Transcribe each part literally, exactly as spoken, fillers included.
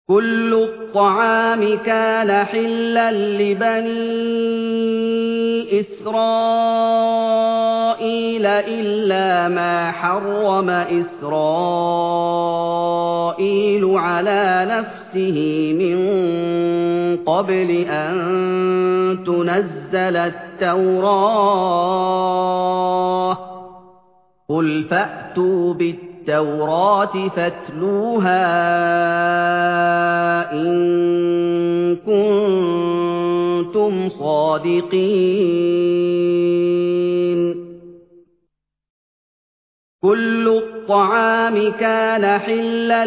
كُلُّ الطَّعَامِ كَانَ حِلًّا لِّبَنِي إِسْرَائِيلَ إِلَّا مَا حَرَّمَ إِسْرَائِيلُ عَلَىٰ نَفْسِهِ مِن قَبْلِ أَن تُنَزَّلَ التَّوْرَاةُ ۗ قُلْ فَأْتُوا بِالتَّوْرَاةِ فَاتْلُوهَا إِن كُنتُمْ صَادِقِينَ كُلُّ الطَّعَامِ كَانَ حِلًّا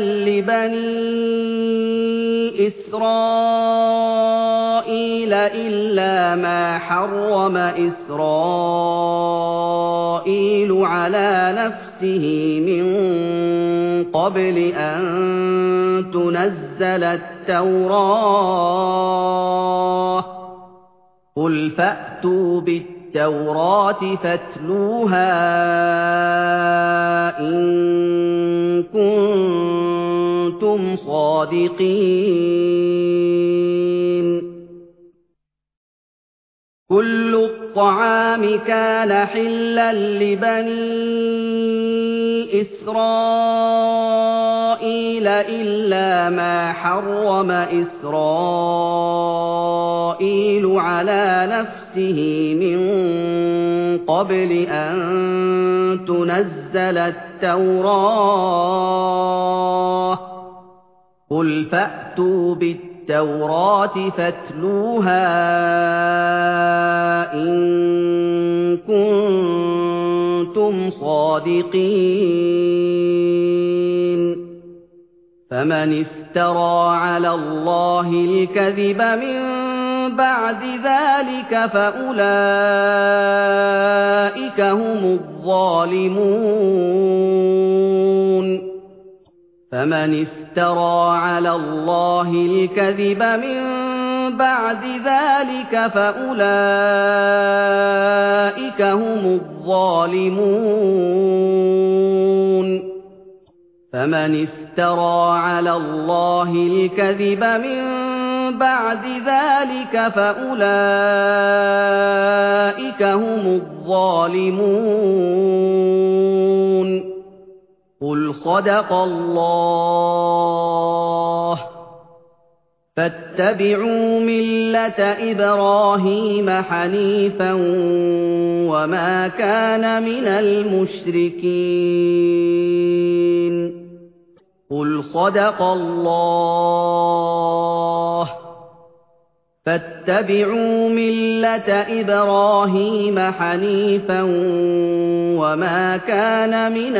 لِّبَنِي إِسْرَائِيلَ إِلَّا مَا حَرَّمَ إِسْرَائِيلُ عَلَىٰ نَفْسِهِ مِن قَبْلِ أَن تُنَزَّلَ التَّوْرَاةُ ۗ قُلْ فَأْتُوا بِالتَّوْرَاةِ فَاتْلُوهَا إِن كُنتُمْ صَادِقِينَ كُلُّ الطَّعَامِ كَانَ حِلًّا لِّبَنِي إِسْرَائِيلَ إِلَّا مَا حَرَّمَ إِسْرَائِيلُ عَلَىٰ نَفْسِهِ مِن قَبْلِ أَن تُنَزَّلَ التَّوْرَاةُ ۗ قُلْ فَأْتُوا بِالتَّوْرَاةِ فَاتْلُوهَا إِن كُنتُمْ صَادِقِينَ فَمَنِ افْتَرَىٰ عَلَى اللَّهِ الْكَذِبَ مِن بَعْدِ ذَٰلِكَ فَأُولَٰئِكَ هُمُ الظَّالِمُونَ فَمَنِ افْتَرَىٰ عَلَى اللَّهِ الْكَذِبَ مِن بَعْدِ ذَٰلِكَ فَأُولَٰئِكَ هُمُ الظَّالِمُونَ فَمَنِ افْتَرَىٰ عَلَى اللَّهِ الْكَذِبَ مِن بَعْدِ ذَٰلِكَ فَأُولَٰئِكَ هُمُ الظَّالِمُونَ قُلْ صَدَقَ اللَّهُ ۗ فَاتَّبِعُوا مِلَّةَ إِبْرَاهِيمَ حَنِيفًا وَمَا كَانَ مِنَ الْمُشْرِكِينَ قُلْ صَدَقَ اللَّهُ ۗ فَاتَّبِعُوا مِلَّةَ إِبْرَاهِيمَ حَنِيفًا وَمَا كَانَ مِنَ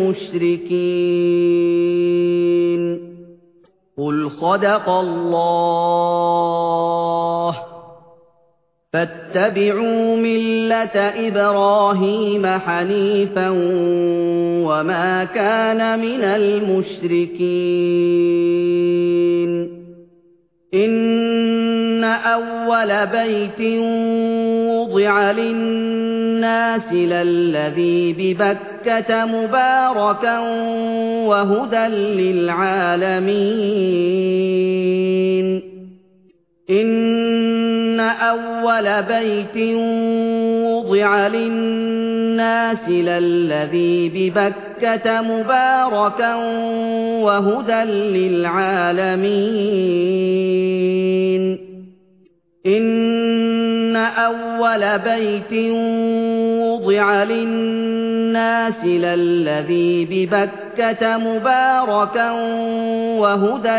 الْمُشْرِكِينَ قُلْ صَدَقَ اللَّهُ ۗ فَاتَّبِعُوا مِلَّةَ إِبْرَاهِيمَ حَنِيفًا وَمَا كَانَ مِنَ الْمُشْرِكِينَ إِنَّ أَوَّلَ بَيْتٍ وُضِعَ لِلنَّاسِ لَلَّذِي بِبَكَّةَ مُبَارَكًا وَهُدًى لِّلْعَالَمِينَ إِنَّ أَوَّلَ بَيْتٍ وُضِعَ لِلنَّاسِ لَلَّذِي بِبَكَّةَ مُبَارَكًا وَهُدًى لِّلْعَالَمِينَ إِنَّ أَوَّلَ بَيْتٍ وُضِعَ لِلنَّاسِ لَلَّذِي بِبَكَّةَ مُبَارَكًا وَهُدًى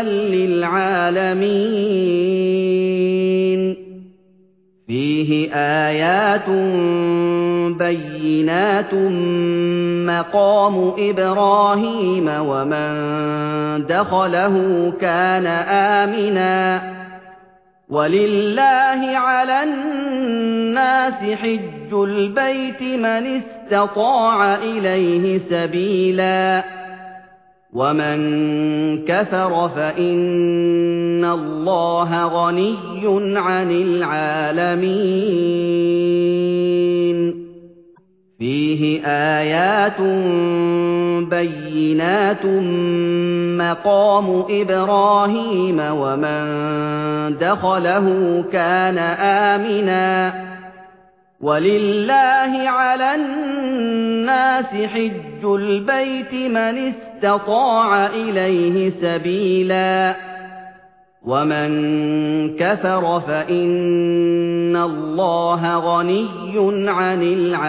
لِّلْعَالَمِينَ فِيهِ آيَاتٌ بَيِّنَاتٌ مَّقَامُ إِبْرَاهِيمَ وَمَن دَخَلَهُ كَانَ آمِنًا وَلِلَّهِ عَلَى النَّاسِ حِجُّ الْبَيْتِ مَنِ اسْتَطَاعَ إِلَيْهِ سَبِيلًا وَمَن كَفَرَ فَإِنَّ اللَّهَ غَنِيٌّ عَنِ الْعَالَمِينَ فِيهِ آيَاتٌ بَيِّنَاتٌ مَّقَامُ إِبْرَاهِيمَ وَمَن دَخَلَهُ كَانَ آمِنًا وَلِلَّهِ عَلَى النَّاسِ حِجُّ الْبَيْتِ مَنِ اسْتَطَاعَ إِلَيْهِ سَبِيلًا وَمَن كَفَرَ فَإِنَّ اللَّهَ غَنِيٌّ عَنِ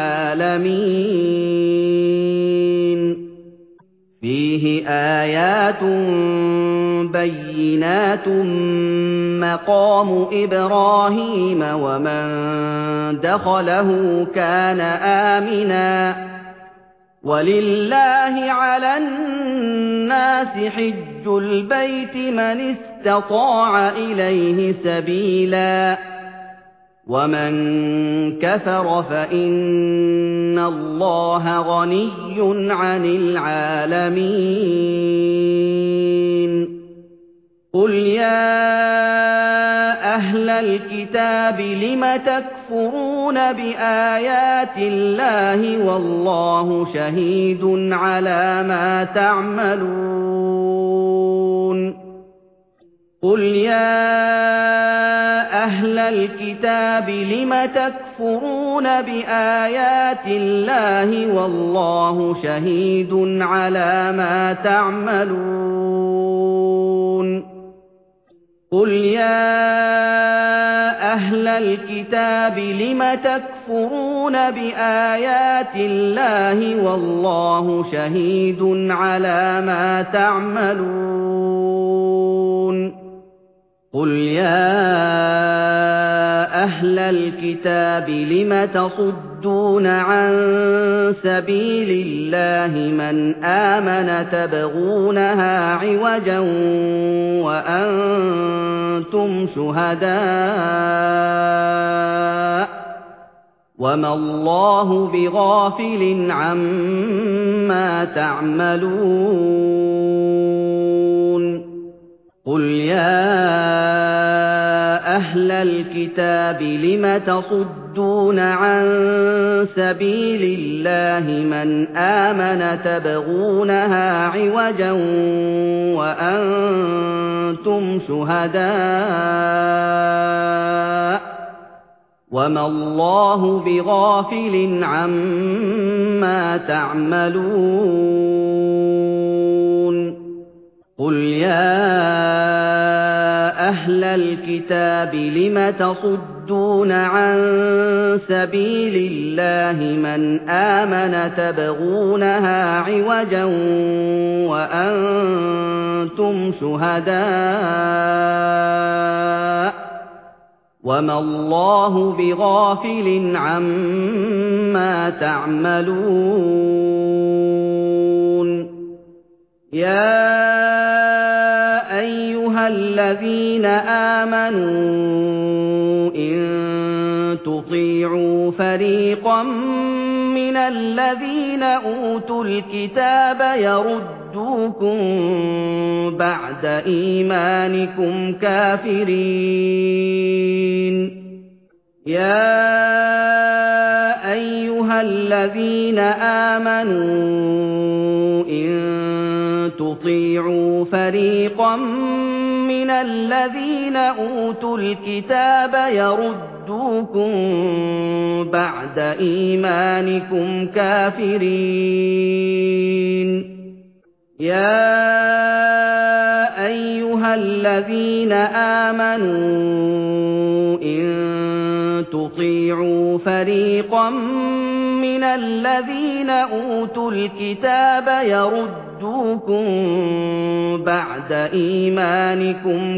الْعَالَمِينَ فِيهِ آيَاتٌ بَيِّنَاتٌ مَّقَامُ إِبْرَاهِيمَ وَمَن دَخَلَهُ كَانَ آمِنًا وَلِلَّهِ عَلَى النَّاسِ حِجُّ الْبَيْتِ مَنِ اسْتَطَاعَ إِلَيْهِ سَبِيلًا وَمَن كَفَرَ فَإِنَّ اللَّهَ غَنِيٌّ عَنِ الْعَالَمِينَ قُلْ يَا أَهْلَ الْكِتَابِ لِمَ تَكْفُرُونَ بِآيَاتِ اللَّهِ وَاللَّهُ شَهِيدٌ عَلَىٰ مَا تَعْمَلُونَ قُلْ يَا أَهْلَ الْكِتَابِ لِمَ تَكْفُرُونَ بِآيَاتِ اللَّهِ وَاللَّهُ شَهِيدٌ عَلَىٰ مَا تَعْمَلُونَ قُلْ يَا أَهْلَ الْكِتَابِ لِمَ تَكْفُرُونَ بِآيَاتِ اللَّهِ وَاللَّهُ شَهِيدٌ عَلَىٰ مَا تَعْمَلُونَ قُلْ يَا أَهْلَ الْكِتَابِ لِمَ تَصُدُّونَ عَن سَبِيلِ اللَّهِ مَنْ آمَنَ تَبْغُونَهَا عِوَجًا وَأَنتُمْ شُهَدَاءُ وَمَا اللَّهُ بِغَافِلٍ عَمَّا تَعْمَلُونَ قُلْ يَا أَهْلَ الْكِتَابِ لِمَ تَصُدُّونَ عَن سَبِيلِ اللَّهِ مَنْ آمَنَ تَبْغُونَهَا عِوَجًا وَأَنتُمْ شُهَدَاءُ وَمَا اللَّهُ بِغَافِلٍ عَمَّا تَعْمَلُونَ قُلْ يَا أَهْلَ الْكِتَابِ لِمَ تَصُدُّونَ عَن سَبِيلِ اللَّهِ مَنْ آمَنَ تَبْغُونَهَا عِوَجًا وَأَنتُمْ شُهَدَاءُ وَمَا اللَّهُ بِغَافِلٍ عَمَّا تَعْمَلُونَ يَا أَيُّهَا الَّذِينَ آمَنُوا إِن تُطِيعُوا فَرِيقًا مِّنَ الَّذِينَ أُوتُوا الْكِتَابَ يَرُدُّوكُم بَعْدَ إِيمَانِكُمْ كَافِرِينَ يَا أَيُّهَا الَّذِينَ آمَنُوا إِن تُطِيعُوا فَرِيقًا مِّنَ الَّذِينَ أُوتُوا الْكِتَابَ يَرُدُّوكُم بَعْدَ إِيمَانِكُمْ كَافِرِينَ يَا أَيُّهَا الَّذِينَ آمَنُوا إِن تُطِيعُوا فَرِيقًا مِّنَ الَّذِينَ أُوتُوا الْكِتَابَ يَرُدُّوكُم بَعْدَ إِيمَانِكُمْ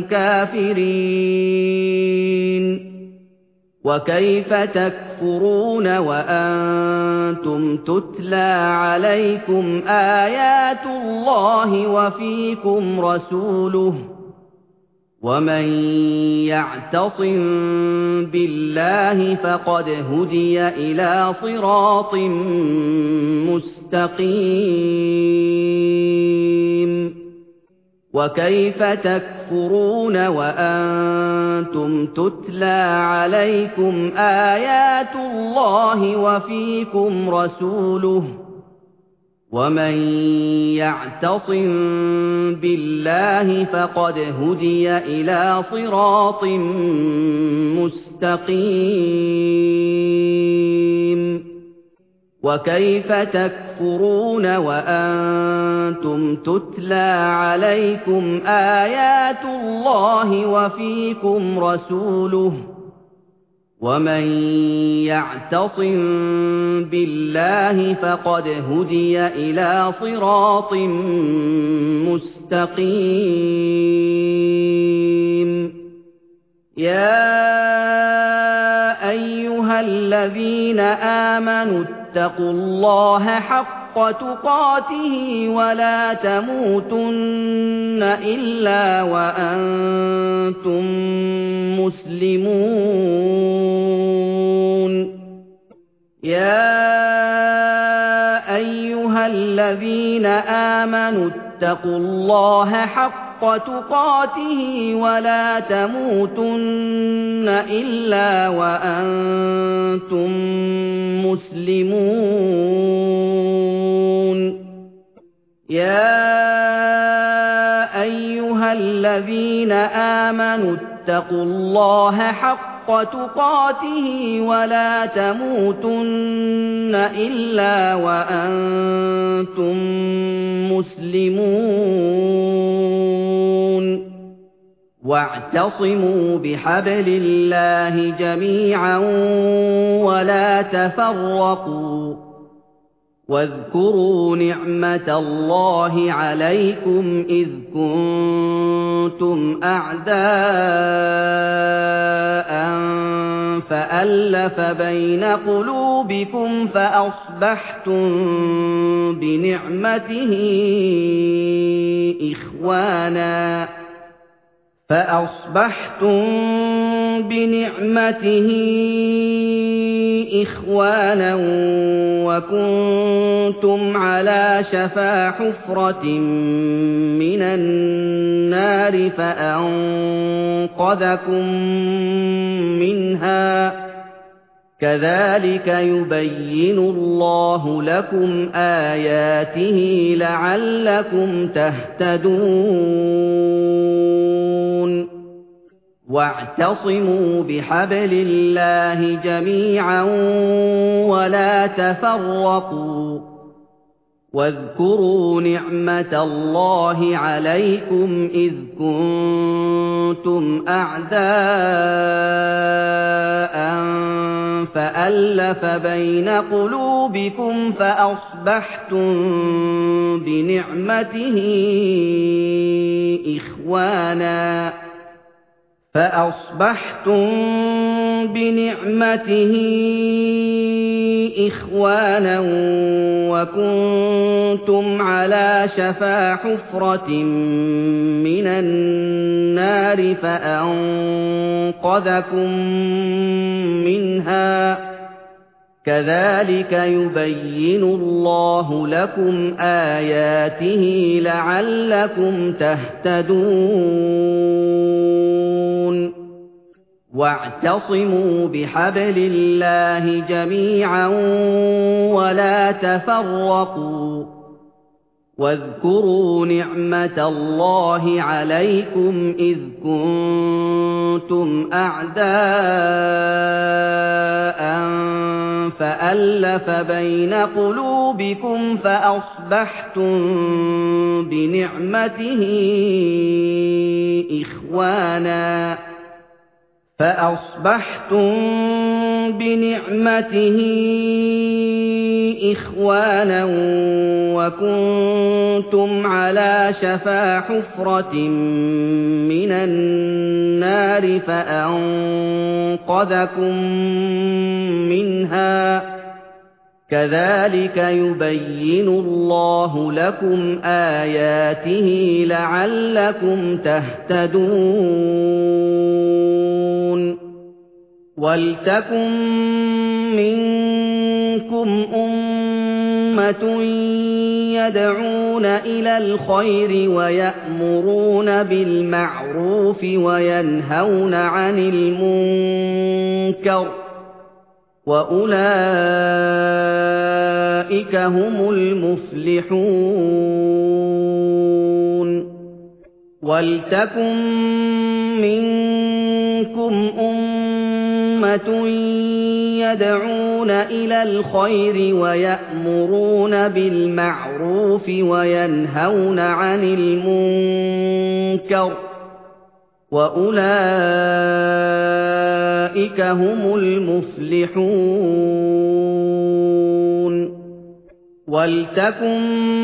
كَافِرِينَ وَكَيْفَ تَكْفُرُونَ وَأَنتُمْ تُتْلَىٰ عَلَيْكُمْ آيَاتُ اللَّهِ وَفِيكُمْ رَسُولُهُ وَمَن يَعْتَصِم بِاللَّهِ فَقَدْ هُدِيَ إِلَىٰ صِرَاطٍ مُّسْتَقِيمٍ وَكَيْفَ تَكْفُرُونَ وَأَنتُمْ تُتْلَىٰ عَلَيْكُمْ آيَاتُ اللَّهِ وَفِيكُمْ رَسُولُهُ ۗ وَمَن يَعْتَصِم بِاللَّهِ فَقَدْ هُدِيَ إِلَىٰ صِرَاطٍ مُّسْتَقِيمٍ وَكَيْفَ تَكْفُرُونَ وَأَنتُمْ تُتْلَىٰ عَلَيْكُمْ آيَاتُ اللَّهِ وَفِيكُمْ رَسُولُهُ ۗ وَمَن يَعْتَصِم بِاللَّهِ فَقَدْ هُدِيَ إِلَىٰ صِرَاطٍ مُّسْتَقِيمٍ يَا أَيُّهَا الَّذِينَ آمَنُوا اتَّقُوا اللَّهَ حَقَّ تُقَاتِهِ وَلَا تَمُوتُنَّ إِلَّا وَأَنتُم مُّسْلِمُونَ يَا أَيُّهَا الَّذِينَ آمَنُوا اتَّقُوا اللَّهَ حَقَّ تُقَاتِهِ وَلَا تَمُوتُنَّ إِلَّا وَأَنتُم مُّسْلِمُونَ يَا أَيُّهَا الَّذِينَ آمَنُوا اتَّقُوا اللَّهَ حَقَّ تُقَاتِهِ وَلَا تَمُوتُنَّ إِلَّا وَأَنتُم مُّسْلِمُونَ وَاعْتَصِمُوا بِحَبْلِ اللَّهِ جَمِيعًا وَلَا تَفَرَّقُوا وَاذْكُرُوا نِعْمَةَ اللَّهِ عَلَيْكُمْ إِذْ كُنتُمْ أَعْدَاءً فَأَلَّفَ بَيْنَ قُلُوبِكُمْ فَأَصْبَحْتُم بِنِعْمَتِهِ إِخْوَانًا فَأَصْبَحْتُم بِنِعْمَتِهِ إِخْوَانًا وَكُنتُمْ عَلَىٰ شَفَا حُفْرَةٍ مِّنَ النَّارِ فَأَنقَذَكُم مِّنْهَا ۗ كَذَٰلِكَ يُبَيِّنُ اللَّهُ لَكُمْ آيَاتِهِ لَعَلَّكُمْ تَهْتَدُونَ وَاعْتَصِمُوا بِحَبْلِ اللَّهِ جَمِيعًا وَلَا تَفَرَّقُوا وَاذْكُرُوا نِعْمَةَ اللَّهِ عَلَيْكُمْ إِذْ كُنتُمْ أَعْدَاءً فَأَلَّفَ بَيْنَ قُلُوبِكُمْ فَأَصْبَحْتُم بِنِعْمَتِهِ إِخْوَانًا فَأَصْبَحْتُم بِنِعْمَتِهِ إِخْوَانًا وَكُنتُمْ عَلَىٰ شَفَا حُفْرَةٍ مِّنَ النَّارِ فَأَنقَذَكُم مِّنْهَا ۗ كَذَٰلِكَ يُبَيِّنُ اللَّهُ لَكُمْ آيَاتِهِ لَعَلَّكُمْ تَهْتَدُونَ وَاعْتَصِمُوا بِحَبْلِ اللَّهِ جَمِيعًا وَلَا تَفَرَّقُوا وَاذْكُرُوا نِعْمَةَ اللَّهِ عَلَيْكُمْ إِذْ كُنتُمْ أَعْدَاءً فَأَلَّفَ بَيْنَ قُلُوبِكُمْ فَأَصْبَحْتُم بِنِعْمَتِهِ إِخْوَانًا فَأَصْبَحْتُم بِنِعْمَتِهِ إِخْوَانًا وَكُنتُمْ عَلَىٰ شَفَا حُفْرَةٍ مِّنَ النَّارِ فَأَنقَذَكُم مِّنْهَا ۗ كَذَٰلِكَ يُبَيِّنُ اللَّهُ لَكُمْ آيَاتِهِ لَعَلَّكُمْ تَهْتَدُونَ وَلْتَكُن مِّنكُمْ أُمَّةٌ أُمَّةٌ يَدْعُونَ إِلَى الْخَيْرِ وَيَأْمُرُونَ بِالْمَعْرُوفِ وَيَنْهَوْنَ عَنِ الْمُنكَرِ ۚ وَأُولَٰئِكَ هُمُ الْمُفْلِحُونَ وَلْتَكُن مِّنكُمْ أُمَّةٌ يَدْعُونَ إِلَى الْخَيْرِ وَيَأْمُرُونَ بِالْمَعْرُوفِ وَيَنْهَوْنَ عَنِ الْمُنكَرِ ۚ وَأُولَٰئِكَ هُمُ الْمُفْلِحُونَ وَلْتَكُن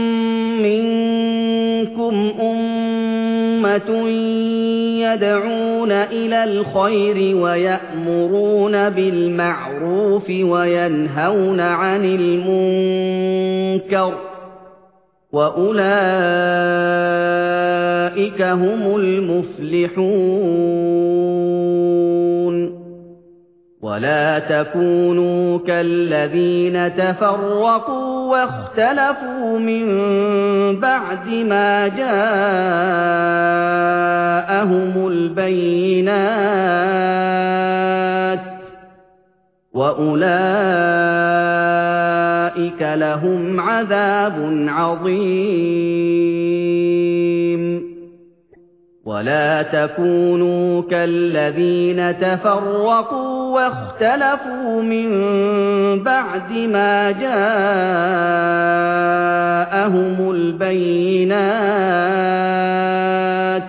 مِّنكُمْ أُمَّةٌ يَدْعُونَ إِلَى الْخَيْرِ وَيَأْمُرُونَ بِالْمَعْرُوفِ وَيَنْهَوْنَ عَنِ الْمُنكَرِ ۚ وَأُولَٰئِكَ هُمُ الْمُفْلِحُونَ وَلَا تَكُونُوا كَالَّذِينَ تَفَرَّقُوا وَاخْتَلَفُوا مِن بَعْدِ مَا جَاءَهُمُ الْبَيِّنَاتُ ۚ وَأُولَٰئِكَ لَهُمْ عَذَابٌ عَظِيمٌ وَلَا تَكُونُوا كَالَّذِينَ تَفَرَّقُوا وَاخْتَلَفُوا مِن بَعْدِ مَا جَاءَهُمُ الْبَيِّنَاتُ ۚ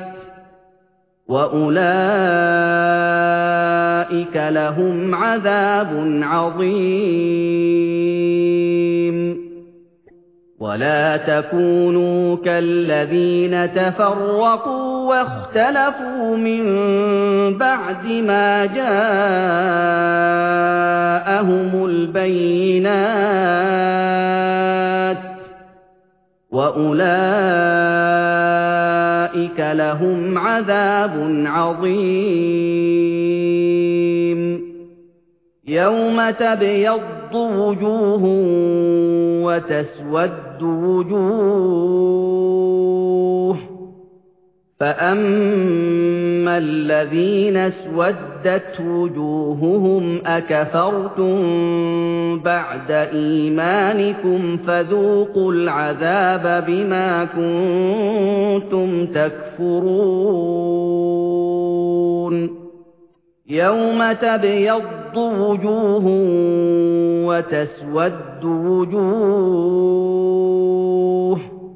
وَأُولَٰئِكَ لَهُمْ عَذَابٌ عَظِيمٌ وَلَا تَكُونُوا كَالَّذِينَ تَفَرَّقُوا وَاخْتَلَفُوا مِن بَعْدِ مَا جَاءَهُمُ الْبَيِّنَاتُ ۚ وَأُولَٰئِكَ لَهُمْ عَذَابٌ عَظِيمٌ يَوْمَ تَبْيَضُّ وُجُوهٌ وَتَسْوَدُّ وُجُوهٌ ۚ فَأَمَّا الَّذِينَ اسْوَدَّتْ وُجُوهُهُمْ أَكَفَرْتُم بَعْدَ إِيمَانِكُمْ فَذُوقُوا الْعَذَابَ بِمَا كُنتُمْ تَكْفُرُونَ يَوْمَ تَبْيَضُّ وُجُوهٌ وَتَسْوَدُّ وُجُوهٌ ۚ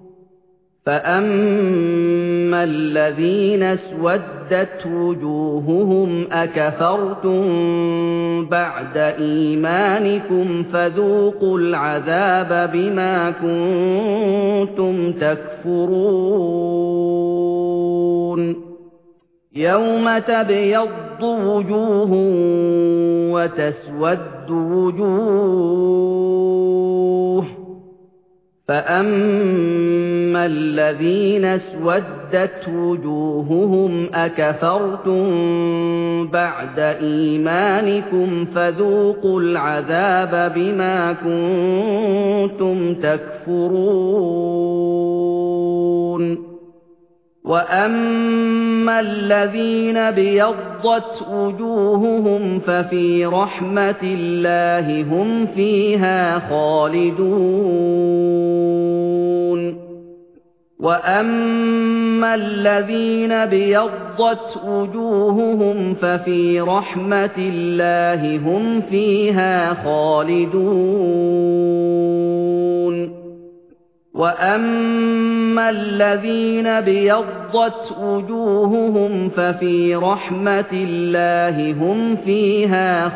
فَأَمَّا الَّذِينَ اسْوَدَّتْ وُجُوهُهُمْ أَكَفَرْتُم بَعْدَ إِيمَانِكُمْ فَذُوقُوا الْعَذَابَ بِمَا كُنتُمْ تَكْفُرُونَ يَوْمَ تَبْيَضُّ وُجُوهٌ وَتَسْوَدُّ وُجُوهٌ ۚ فَأَمَّا الَّذِينَ اسْوَدَّتْ وُجُوهُهُمْ أَكَفَرْتُم بَعْدَ إِيمَانِكُمْ فَذُوقُوا الْعَذَابَ بِمَا كُنتُمْ تَكْفُرُونَ وَأَمَّا الَّذِينَ ابْيَضَّتْ وُجُوهُهُمْ فَفِي رَحْمَةِ اللَّهِ هُمْ فِيهَا خَالِدُونَ وَأَمَّا الَّذِينَ ابْيَضَّتْ وُجُوهُهُمْ فَفِي رَحْمَةِ اللَّهِ هُمْ فِيهَا خَالِدُونَ وَأَمَّا الَّذِينَ ابْيَضَّتْ وُجُوهُهُمْ فَفِي رَحْمَةِ اللَّهِ هُمْ فِيهَا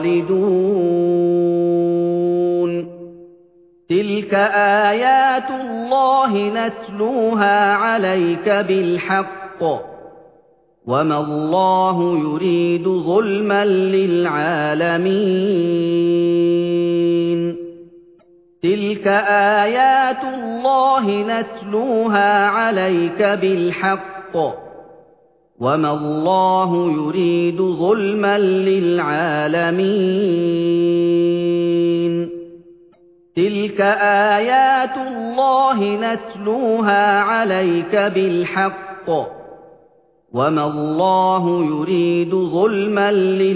خَالِدُونَ تِلْكَ آيَاتُ اللَّهِ نَتْلُوهَا عَلَيْكَ بِالْحَقِّ ۗ وَمَا اللَّهُ يُرِيدُ ظُلْمًا لِّلْعَالَمِينَ تِلْكَ آيَاتُ اللَّهِ نَتْلُوهَا عَلَيْكَ بِالْحَقِّ ۗ وَمَا اللَّهُ يُرِيدُ ظُلْمًا لِّلْعَالَمِينَ تِلْكَ آيَاتُ اللَّهِ نَتْلُوهَا عَلَيْكَ بِالْحَقِّ ۗ وَمَا اللَّهُ يُرِيدُ ظُلْمًا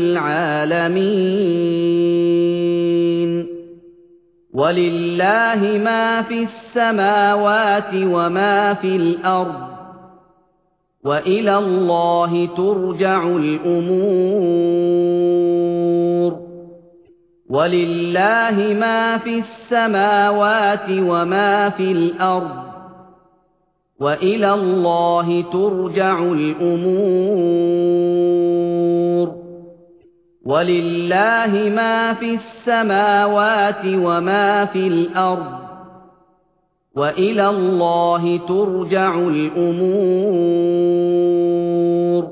لِّلْعَالَمِينَ وَلِلَّهِ مَا فِي السَّمَاوَاتِ وَمَا فِي الْأَرْضِ ۚ وَإِلَى اللَّهِ تُرْجَعُ الْأُمُورُ وَلِلَّهِ مَا فِي السَّمَاوَاتِ وَمَا فِي الْأَرْضِ ۚ وَإِلَى اللَّهِ تُرْجَعُ الْأُمُورُ وَلِلَّهِ مَا فِي السَّمَاوَاتِ وَمَا فِي الْأَرْضِ ۚ وَإِلَى اللَّهِ تُرْجَعُ الْأُمُورُ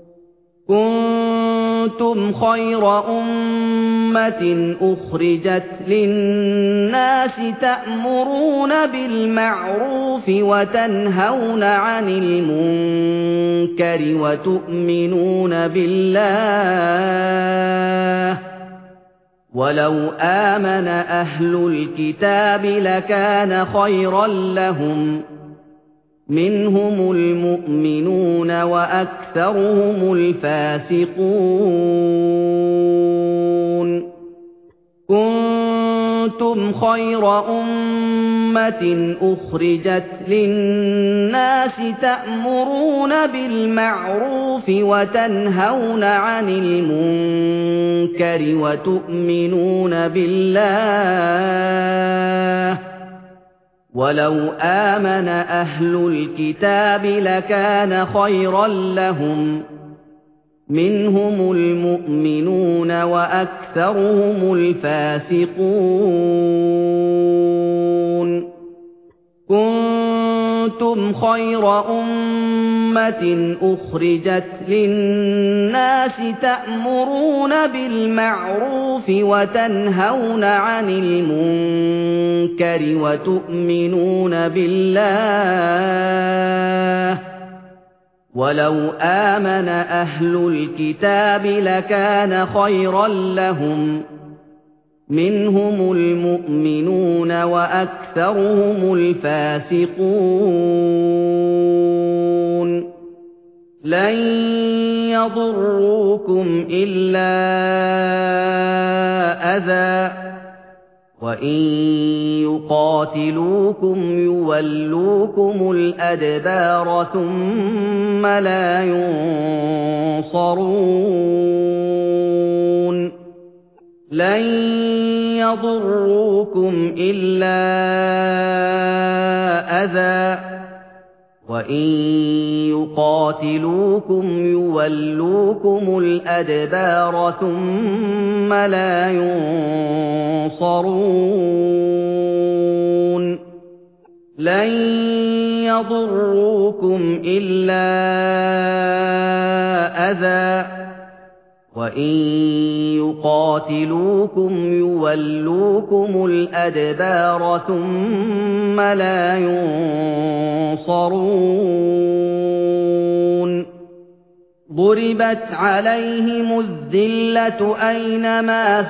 كُنتُمْ خَيْرَ أُمَّةٍ أُخْرِجَتْ لِلنَّاسِ تَأْمُرُونَ بِالْمَعْرُوفِ وَتَنْهَوْنَ عَنِ الْمُنكَرِ وَتُؤْمِنُونَ بِاللَّهِ ۗ وَلَوْ آمَنَ أَهْلُ الْكِتَابِ لَكَانَ خَيْرًا لَّهُم ۚ مِّنْهُمُ الْمُؤْمِنُونَ وَأَكْثَرُهُمُ الْفَاسِقُونَ كُنتُمْ خَيْرَ أُمَّةٍ أُخْرِجَتْ لِلنَّاسِ تَأْمُرُونَ بِالْمَعْرُوفِ وَتَنْهَوْنَ عَنِ الْمُنكَرِ وَتُؤْمِنُونَ بِاللَّهِ ۗ وَلَوْ آمَنَ أَهْلُ الْكِتَابِ لَكَانَ خَيْرًا لَّهُم ۚ مِّنْهُمُ الْمُؤْمِنُونَ وَأَكْثَرُهُمُ الْفَاسِقُونَ كُنتُمْ خَيْرَ أُمَّةٍ أُخْرِجَتْ لِلنَّاسِ تَأْمُرُونَ بِالْمَعْرُوفِ وَتَنْهَوْنَ عَنِ الْمُنكَرِ وَتُؤْمِنُونَ بِاللَّهِ ۗ وَلَوْ آمَنَ أَهْلُ الْكِتَابِ لَكَانَ خَيْرًا لَّهُم ۚ مِّنْهُمُ الْمُؤْمِنُونَ وَأَكْثَرُهُمُ الْفَاسِقُونَ لَن يَضُرُّوكُمْ إِلَّا أَذًى ۖ وَإِن يُقَاتِلُوكُمْ يُوَلُّوكُمُ الْأَدْبَارَ ثُمَّ لَا يُنصَرُونَ لَن يَضُرُّوكُمْ إِلَّا أَذًى ۖ وَإِن يُقَاتِلُوكُمْ يُوَلُّوكُمُ الْأَدْبَارَ ثُمَّ لَا يُنصَرُونَ لَن يَضُرُّوكُمْ إِلَّا أَذًى ۖ وَإِن يُقَاتِلُوكُمْ يُوَلُّوكُمُ الْأَدْبَارَ ثُمَّ لَا يُنصَرُونَ ضُرِبَتْ عَلَيْهِمُ الذِّلَّةُ أَيْنَمَا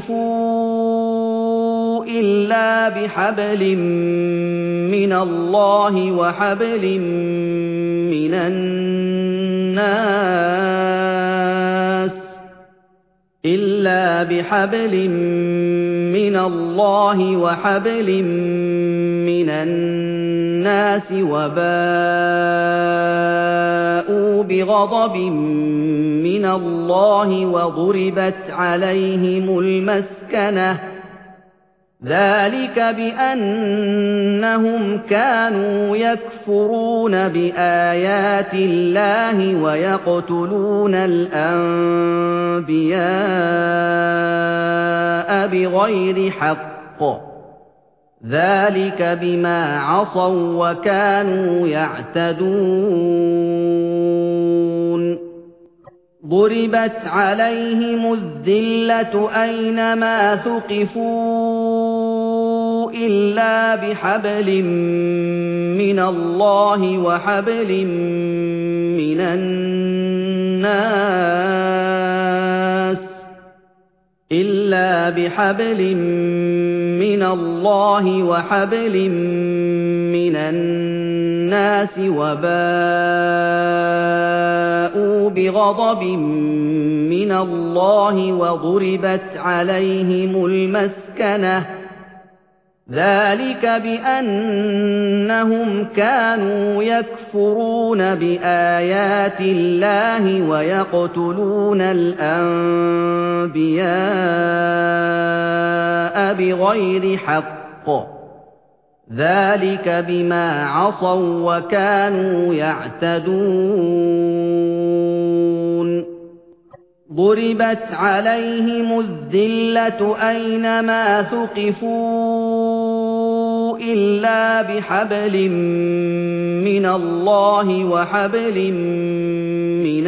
ثُقِفُوا إِلَّا بِحَبْلٍ مِّنَ اللَّهِ وَحَبْلٍ مِّنَ النَّاسِ إِلَّا بِحَبْلٍ مِّنَ اللَّهِ وَحَبْلٍ مِّنَ النَّاسِ وَبَاءُوا بِغَضَبٍ مِّنَ اللَّهِ وَضُرِبَتْ عَلَيْهِمُ الْمَسْكَنَةُ ۚ ذَٰلِكَ بِأَنَّهُمْ كَانُوا يَكْفُرُونَ بِآيَاتِ اللَّهِ وَيَقْتُلُونَ الْأَنبِيَاءَ بِغَيْرِ حَقٍّ ۚ ذَٰلِكَ بِمَا عَصَوا وَّكَانُوا يَعْتَدُونَ ضُرِبَتْ عَلَيْهِمُ الذِّلَّةُ أَيْنَمَا ثُقِفُوا إِلَّا بِحَبْلٍ مِّنَ اللَّهِ وَحَبْلٍ مِّنَ النَّاسِ إِلَّا بِحَبْلٍ مِّنَ مِّنَ اللَّهِ وَحَبْلٍ مِّنَ النَّاسِ وَبَاءُوا بِغَضَبٍ مِّنَ اللَّهِ وَضُرِبَتْ عَلَيْهِمُ الْمَسْكَنَةُ ۚ ذَٰلِكَ بِأَنَّهُمْ كَانُوا يَكْفُرُونَ بِآيَاتِ اللَّهِ وَيَقْتُلُونَ الْأَنبِيَاءَ بِغَيْرِ حَقٍّ ۚ ذَٰلِكَ بِمَا عَصَوا وَّكَانُوا يَعْتَدُونَ ضُرِبَتْ عَلَيْهِمُ الذِّلَّةُ أَيْنَمَا ثُقِفُوا إِلَّا بِحَبْلٍ مِّنَ اللَّهِ وَحَبْلٍ مِّنَ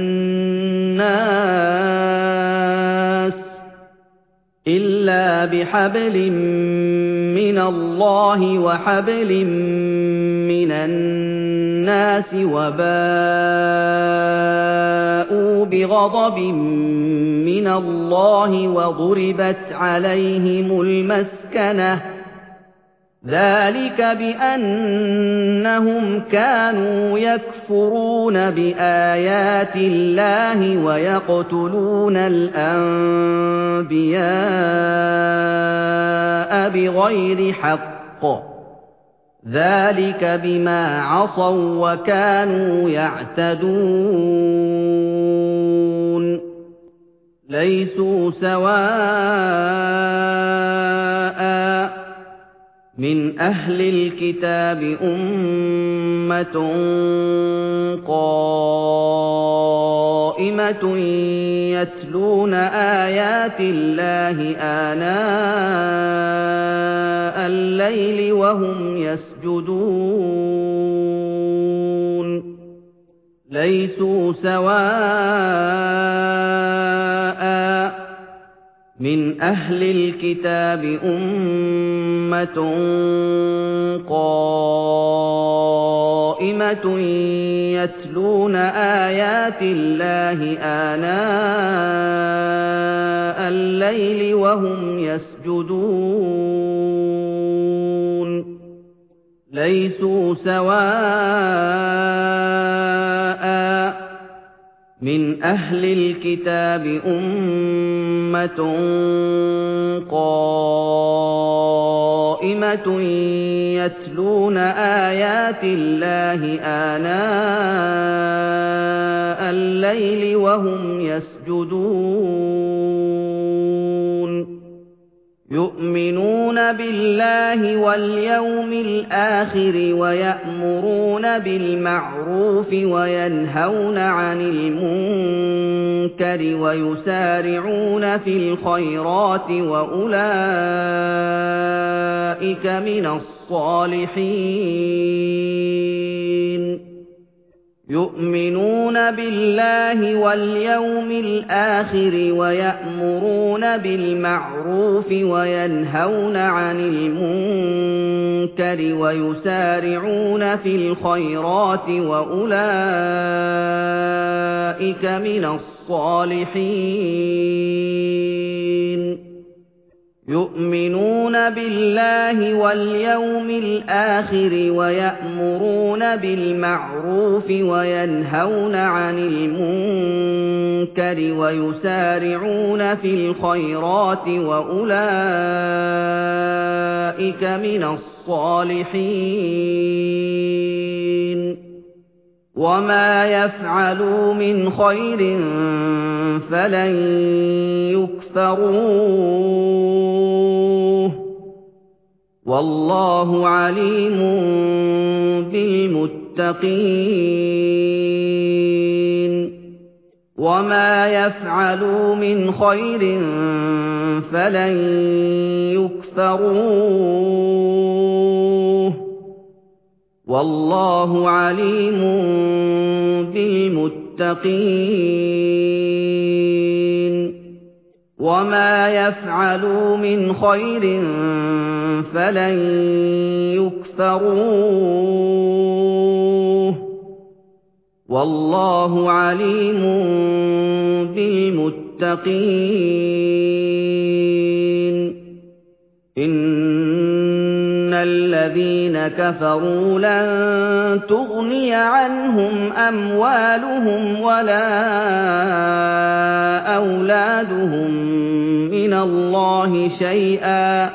النَّاسِ إِلَّا بِحَبْلٍ مِّنَ اللَّهِ وَحَبْلٍ مِّنَ النَّاسِ وَبَاءُوا بِغَضَبٍ مِّنَ اللَّهِ وَضُرِبَتْ عَلَيْهِمُ الْمَسْكَنَةُ ۚ ذَٰلِكَ بِأَنَّهُمْ كَانُوا يَكْفُرُونَ بِآيَاتِ اللَّهِ وَيَقْتُلُونَ الْأَنبِيَاءَ بِغَيْرِ حَقٍّ ۚ ذَٰلِكَ بِمَا عَصَوا وَّكَانُوا يَعْتَدُونَ لَيْسُوا سَوَاءً ۗ مِّنْ أَهْلِ الْكِتَابِ أُمَّةٌ قَائِمَةٌ يَتْلُونَ آيَاتِ اللَّهِ آنَاءَ اللَّيْلِ وَهُمْ يَسْجُدُونَ لَيْسُوا سَوَاءً ۗ مِّنْ أَهْلِ الْكِتَابِ أُمَّةٌ قَائِمَةٌ يَتْلُونَ آيَاتِ اللَّهِ آنَاءَ اللَّيْلِ وَهُمْ يَسْجُدُونَ لَيْسُوا سَوَاءً ۗ مِّنْ أَهْلِ الْكِتَابِ أُمَّةٌ قَائِمَةٌ يَتْلُونَ آيَاتِ اللَّهِ آنَاءَ اللَّيْلِ وَهُمْ يَسْجُدُونَ يُؤْمِنُونَ بِاللَّهِ وَالْيَوْمِ الْآخِرِ وَيَأْمُرُونَ بِالْمَعْرُوفِ وَيَنْهَوْنَ عَنِ الْمُنكَرِ وَيُسَارِعُونَ فِي الْخَيْرَاتِ وَأُولَٰئِكَ مِنَ الصَّالِحِينَ يُؤْمِنُونَ بِاللَّهِ وَالْيَوْمِ الْآخِرِ وَيَأْمُرُونَ بِالْمَعْرُوفِ وَيَنْهَوْنَ عَنِ الْمُنكَرِ وَيُسَارِعُونَ فِي الْخَيْرَاتِ وَأُولَٰئِكَ مِنَ الصَّالِحِينَ يُؤْمِنُونَ بِاللَّهِ وَالْيَوْمِ الْآخِرِ وَيَأْمُرُونَ بِالْمَعْرُوفِ وَيَنْهَوْنَ عَنِ الْمُنكَرِ وَيُسَارِعُونَ فِي الْخَيْرَاتِ وَأُولَٰئِكَ مِنَ الصَّالِحِينَ وَمَا يَفْعَلُوا مِنْ خَيْرٍ فَلَن يُكْفَرُوهُ وَاللَّهُ عَلِيمٌ بِالْمُتَّقِينَ وَمَا يَفْعَلُوا مِنْ خَيْرٍ فَلَن يُكْفَرُوهُ وَاللَّهُ عَلِيمٌ بِالْمُتَّقِينَ وَمَا يَفْعَلُوا مِنْ خَيْرٍ فَلَن يُكْفَرُوهُ وَاللَّهُ عَلِيمٌ بِالْمُتَّقِينَ الَّذِينَ كَفَرُوا لَن تُغْنِيَ عَنْهُمْ أَمْوَالُهُمْ وَلَا أَوْلَادُهُم مِّنَ اللَّهِ شَيْئًا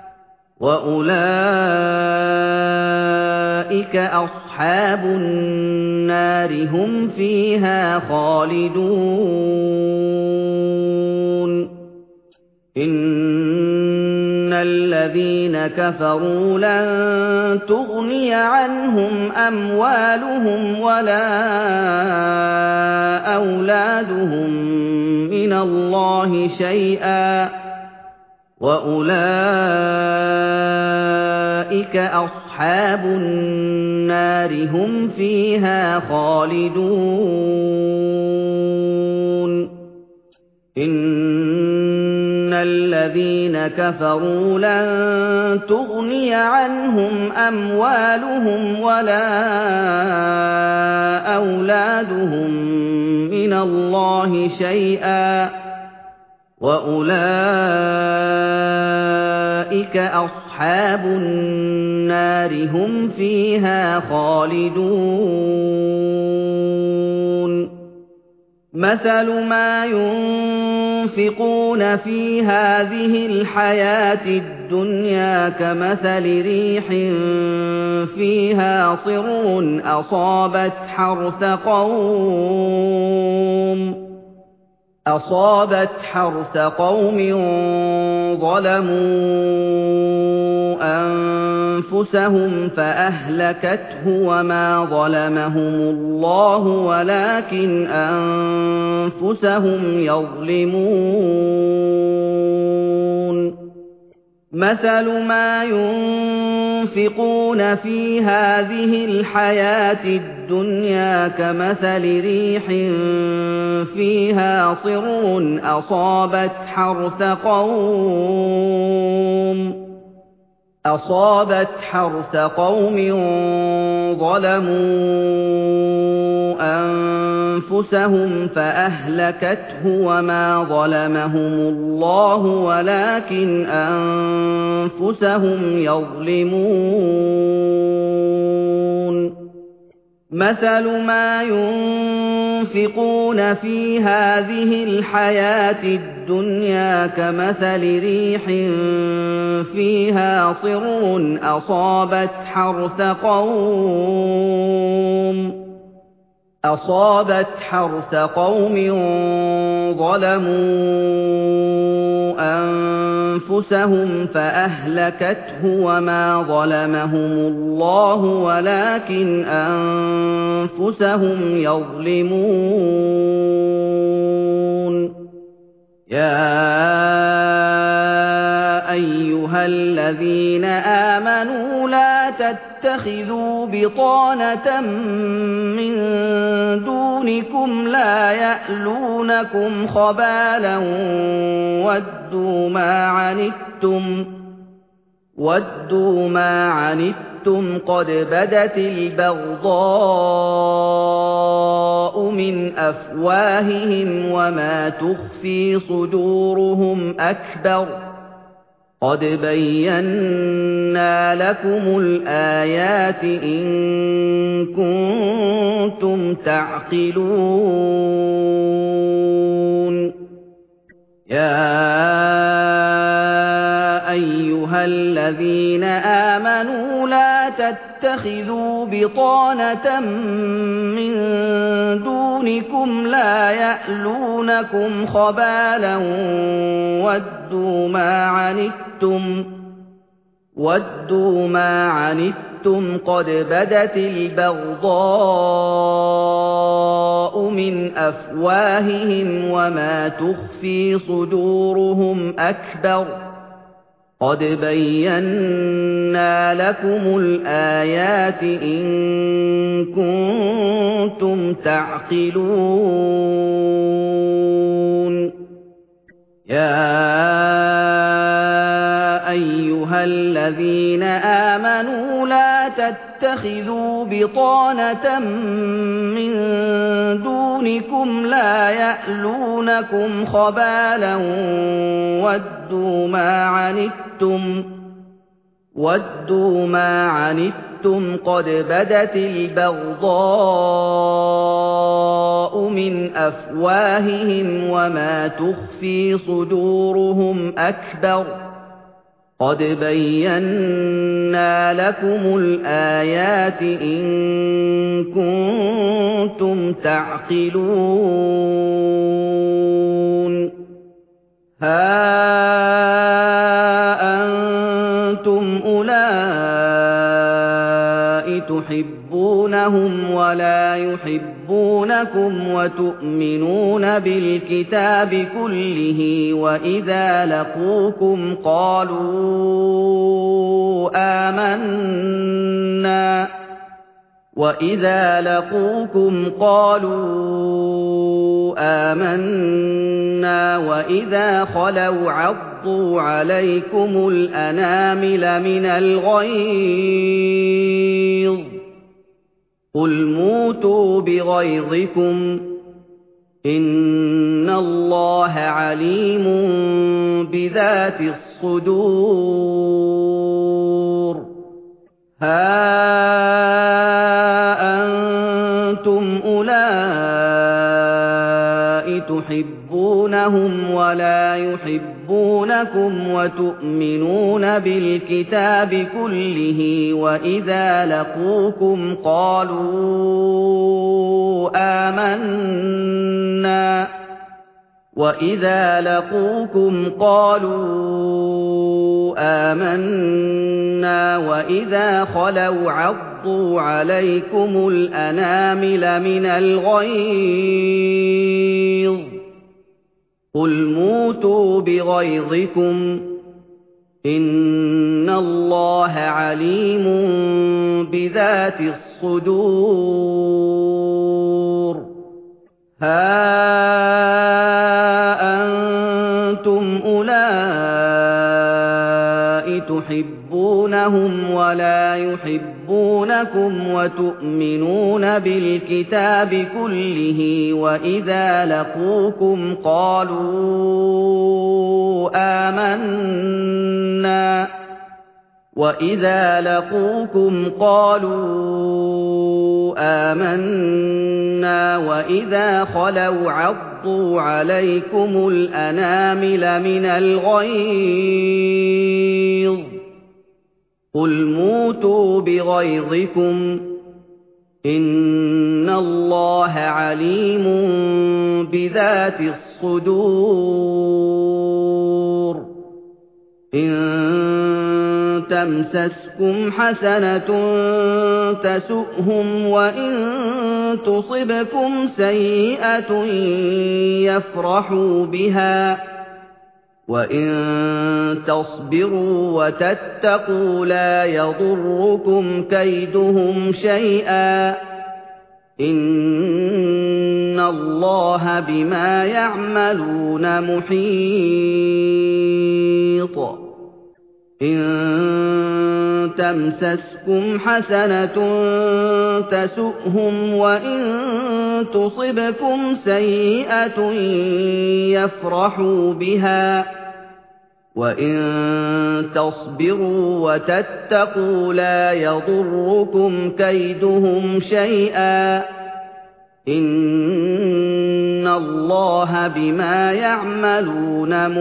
وَأُولَٰئِكَ أَصْحَابُ النَّارِ هُمْ فِيهَا خَالِدُونَ إِنَّ الَّذِينَ كَفَرُوا لَن تُغْنِيَ عَنْهُمْ أَمْوَالُهُمْ وَلَا أَوْلَادُهُم مِّنَ اللَّهِ شَيْئًا وَأُولَٰئِكَ أَصْحَابُ النَّارِ هُمْ فِيهَا خَالِدُونَ إِنَّ الَّذِينَ كَفَرُوا لَن تُغْنِيَ عَنْهُمْ أَمْوَالُهُمْ وَلَا أَوْلَادُهُم مِّنَ اللَّهِ شَيْئًا وَأُولَٰئِكَ أَصْحَابُ النَّارِ هُمْ فِيهَا خَالِدُونَ مَثَلُ مَا يُنفِقُونَ فِي هَٰذِهِ الْحَيَاةِ الدُّنْيَا كَمَثَلِ رِيحٍ فِيهَا صِرٌّ أَصَابَتْ حَرْثَ قَوْمٍ أصابت حرث قوم ظلموا أنفسهم فأهلكته وما ظلمهم الله ولكن أنفسهم يظلمون مثل ما ينفقون في هذه الحياة الدنيا كمثل ريح فيها صر أصابت حرث قوم أصابت حرث قوم ظلموا أنفسهم فأهلكته وما ظلمهم الله ولكن أنفسهم يظلمون مثل ما ينفقون في هذه الحياة الدنيا كمثل ريح فيها صر أصابت حرث قوم أصابت حرث قوم ظلموا أنفسهم فأهلكته وما ظلمهم الله ولكن أنفسهم يظلمون يا أيها الذين آمنوا لا تتخذوا بطانة من دونكم لا يألونكم خبالا ودوا ما عنتم ودوا ما عنتم قد بدت البغضاء من أفواههم وما تخفي صدورهم أكبر قد بينا لكم الآيات إن كنتم تعقلون يا أيها الذين آمنوا لا تتخذوا بطانة من دونكم لا يألونكم خبالا ودوا ما عنتم ودوا ما عنتم قد بدت البغضاء من أفواههم وما تخفي صدورهم أكبر قد بينا لكم الآيات إن كنتم تعقلون يا أيها الذين آمنوا لا تتخذوا بطانة من دونكم لا يألونكم خبالا ودوا ما عنتم وَدُّوا مَا عَنِتُّمْ قَدْ بَدَتِ الْبَغْضَاءُ مِنْ أَفْوَاهِهِمْ وَمَا تُخْفِي صُدُورُهُمْ أَكْبَرُ قَدْ بَيَّنَّا لَكُمُ الْآيَاتِ إِن كُنتُمْ تَعْقِلُونَ هَا أَنتُمْ أُولَاءِ تُحِبُّونَهُمْ وَلَا يُحِبُّونَكُمْ وَتُؤْمِنُونَ بِالْكِتَابِ كُلِّهِ وَإِذَا لَقُوكُمْ قَالُوا آمَنَّا وَإِذَا لَقُوكُمْ قَالُوا آمَنَّا وَإِذَا خَلَوْا عَضُّوا عَلَيْكُمُ الْأَنَامِلَ مِنَ الْغَيْظِ قُلْ مُوتُوا بِغَيْظِكُمْ إِنَّ اللَّهَ عَلِيمٌ بِذَاتِ الصُّدُورِ هَا أَنتُمْ أُولَاءِ تُحِبُّونَهُمْ وَلَا يُحِبُّونَكُمْ وَتُؤْمِنُونَ بِالْكِتَابِ كُلِّهِ وَإِذَا لَقُوكُمْ قَالُوا آمَنَّا وَإِذَا لَقُوكُمْ قَالُوا آمَنَّا وَإِذَا خَلَوْا عَضُّوا عَلَيْكُمُ الْأَنَامِلَ مِنَ الْغَيْظِ قُلْ مُوتُوا بِغَيْظِكُمْ إِنَّ اللَّهَ عَلِيمٌ بِذَاتِ الصُّدُورِ هَا أَنتُمْ أُولَاءِ تُحِبُّونَهُمْ وَلَا يُحِبُّونَكُمْ وَتُؤْمِنُونَ بِالْكِتَابِ كُلِّهِ وَإِذَا لَقُوكُمْ قَالُوا آمَنَّا وَإِذَا لَقُوكُمْ قَالُوا آمَنَّا وَإِذَا خَلَوْا عَضُّوا عَلَيْكُمُ الْأَنَامِلَ مِنَ الْغَيْظِ قُلْ مُوتُوا بِغَيْظِكُمْ إِنَّ اللَّهَ عَلِيمٌ بِذَاتِ الصُّدُورِ إِن تَمْسَسْكُمْ حَسَنَةٌ تَسُؤْهُمْ وَإِن تُصِبْكُمْ سَيِّئَةٌ يَفْرَحُوا بِهَا وَإِن تَصْبِرُوا وَتَتَّقُوا لَا يَضُرُّكُمْ كَيْدُهُمْ شَيْئًا إِنَّ اللَّهَ بِمَا يَعْمَلُونَ مُحِيطٌ إِن تَمْسَسْكُمْ حَسَنَةٌ تَسُؤْهُمْ وَإِن تُصِبْكُمْ سَيِّئَةٌ يَفْرَحُوا بِهَا وَإِن تَصْبِرُوا وَتَتَّقُوا لَا يَضُرُّكُمْ كَيْدُهُمْ شَيْئًا إِنَّ اللَّهَ بِمَا يَعْمَلُونَ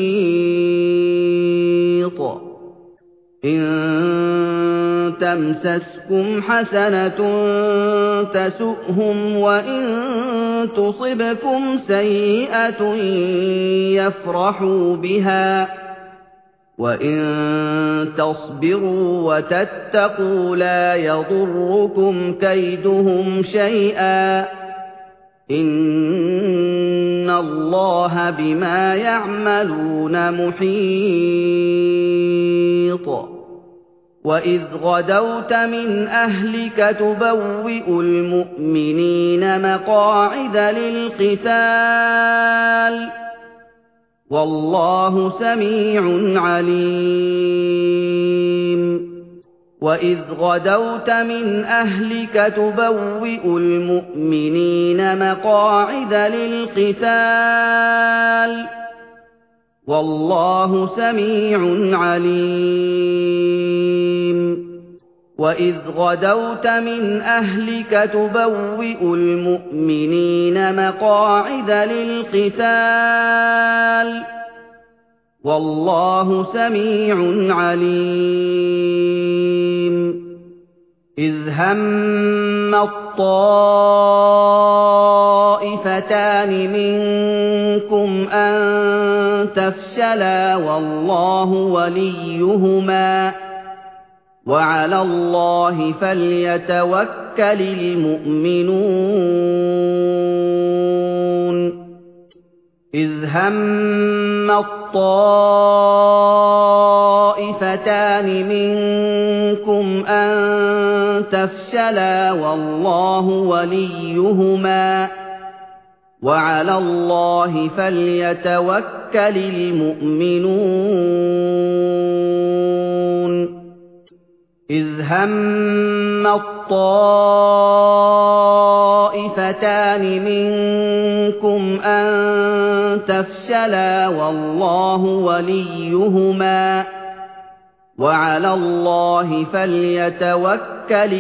مُحِيطٌ إِن تَمْسَسْكُمْ حَسَنَةٌ تَسُؤْهُمْ وَإِن تُصِبْكُمْ سَيِّئَةٌ يَفْرَحُوا بِهَا وَإِن تَصْبِرُوا وَتَتَّقُوا لَا يَضُرُّكُمْ كَيْدُهُمْ شَيْئًا إِنَّ اللَّهَ بِمَا يَعْمَلُونَ مُحِيطٌ وَإِذْ غَدَوْتَ مِنْ أَهْلِكَ تُبَوِّئُ الْمُؤْمِنِينَ مَقَاعِدَ لِلْقِتَالِ وَاللَّهُ سَمِيعٌ عَلِيمٌ وَإِذْ غَدَوْتَ مِنْ أَهْلِكَ تُبَوِّئُ الْمُؤْمِنِينَ مَقَاعِدَ لِلْقِتَالِ وَاللَّهُ سَمِيعٌ عَلِيمٌ وَإِذْ غَدَوْتَ مِنْ أَهْلِكَ تُبَوِّئُ الْمُؤْمِنِينَ مَقَاعِدَ لِلْقِتَالِ وَاللَّهُ سَمِيعٌ عَلِيمٌ إِذْ هَمَّ الطَّائِفَتَانِ مِنكُمْ أَن تَفْشَلَا وَاللَّهُ وَلِيُّهُمَا وَعَلَى اللَّهِ فَلْيَتَوَكَّلِ الْمُؤْمِنُونَ إِذْ هَمَّ الطَّائِفَتَانِ مِنكُمْ أَن تَفْشَلَا وَاللَّهُ وَلِيُّهُمَا وَعَلَى اللَّهِ فَلْيَتَوَكَّلِ الْمُؤْمِنُونَ إِذْ هَمَّ الطَّائِفَتَانِ مِنكُمْ أَن تَفْشَلَا وَاللَّهُ وَلِيُّهُمَا وَعَلَى اللَّهِ فَلْيَتَوَكَّلِ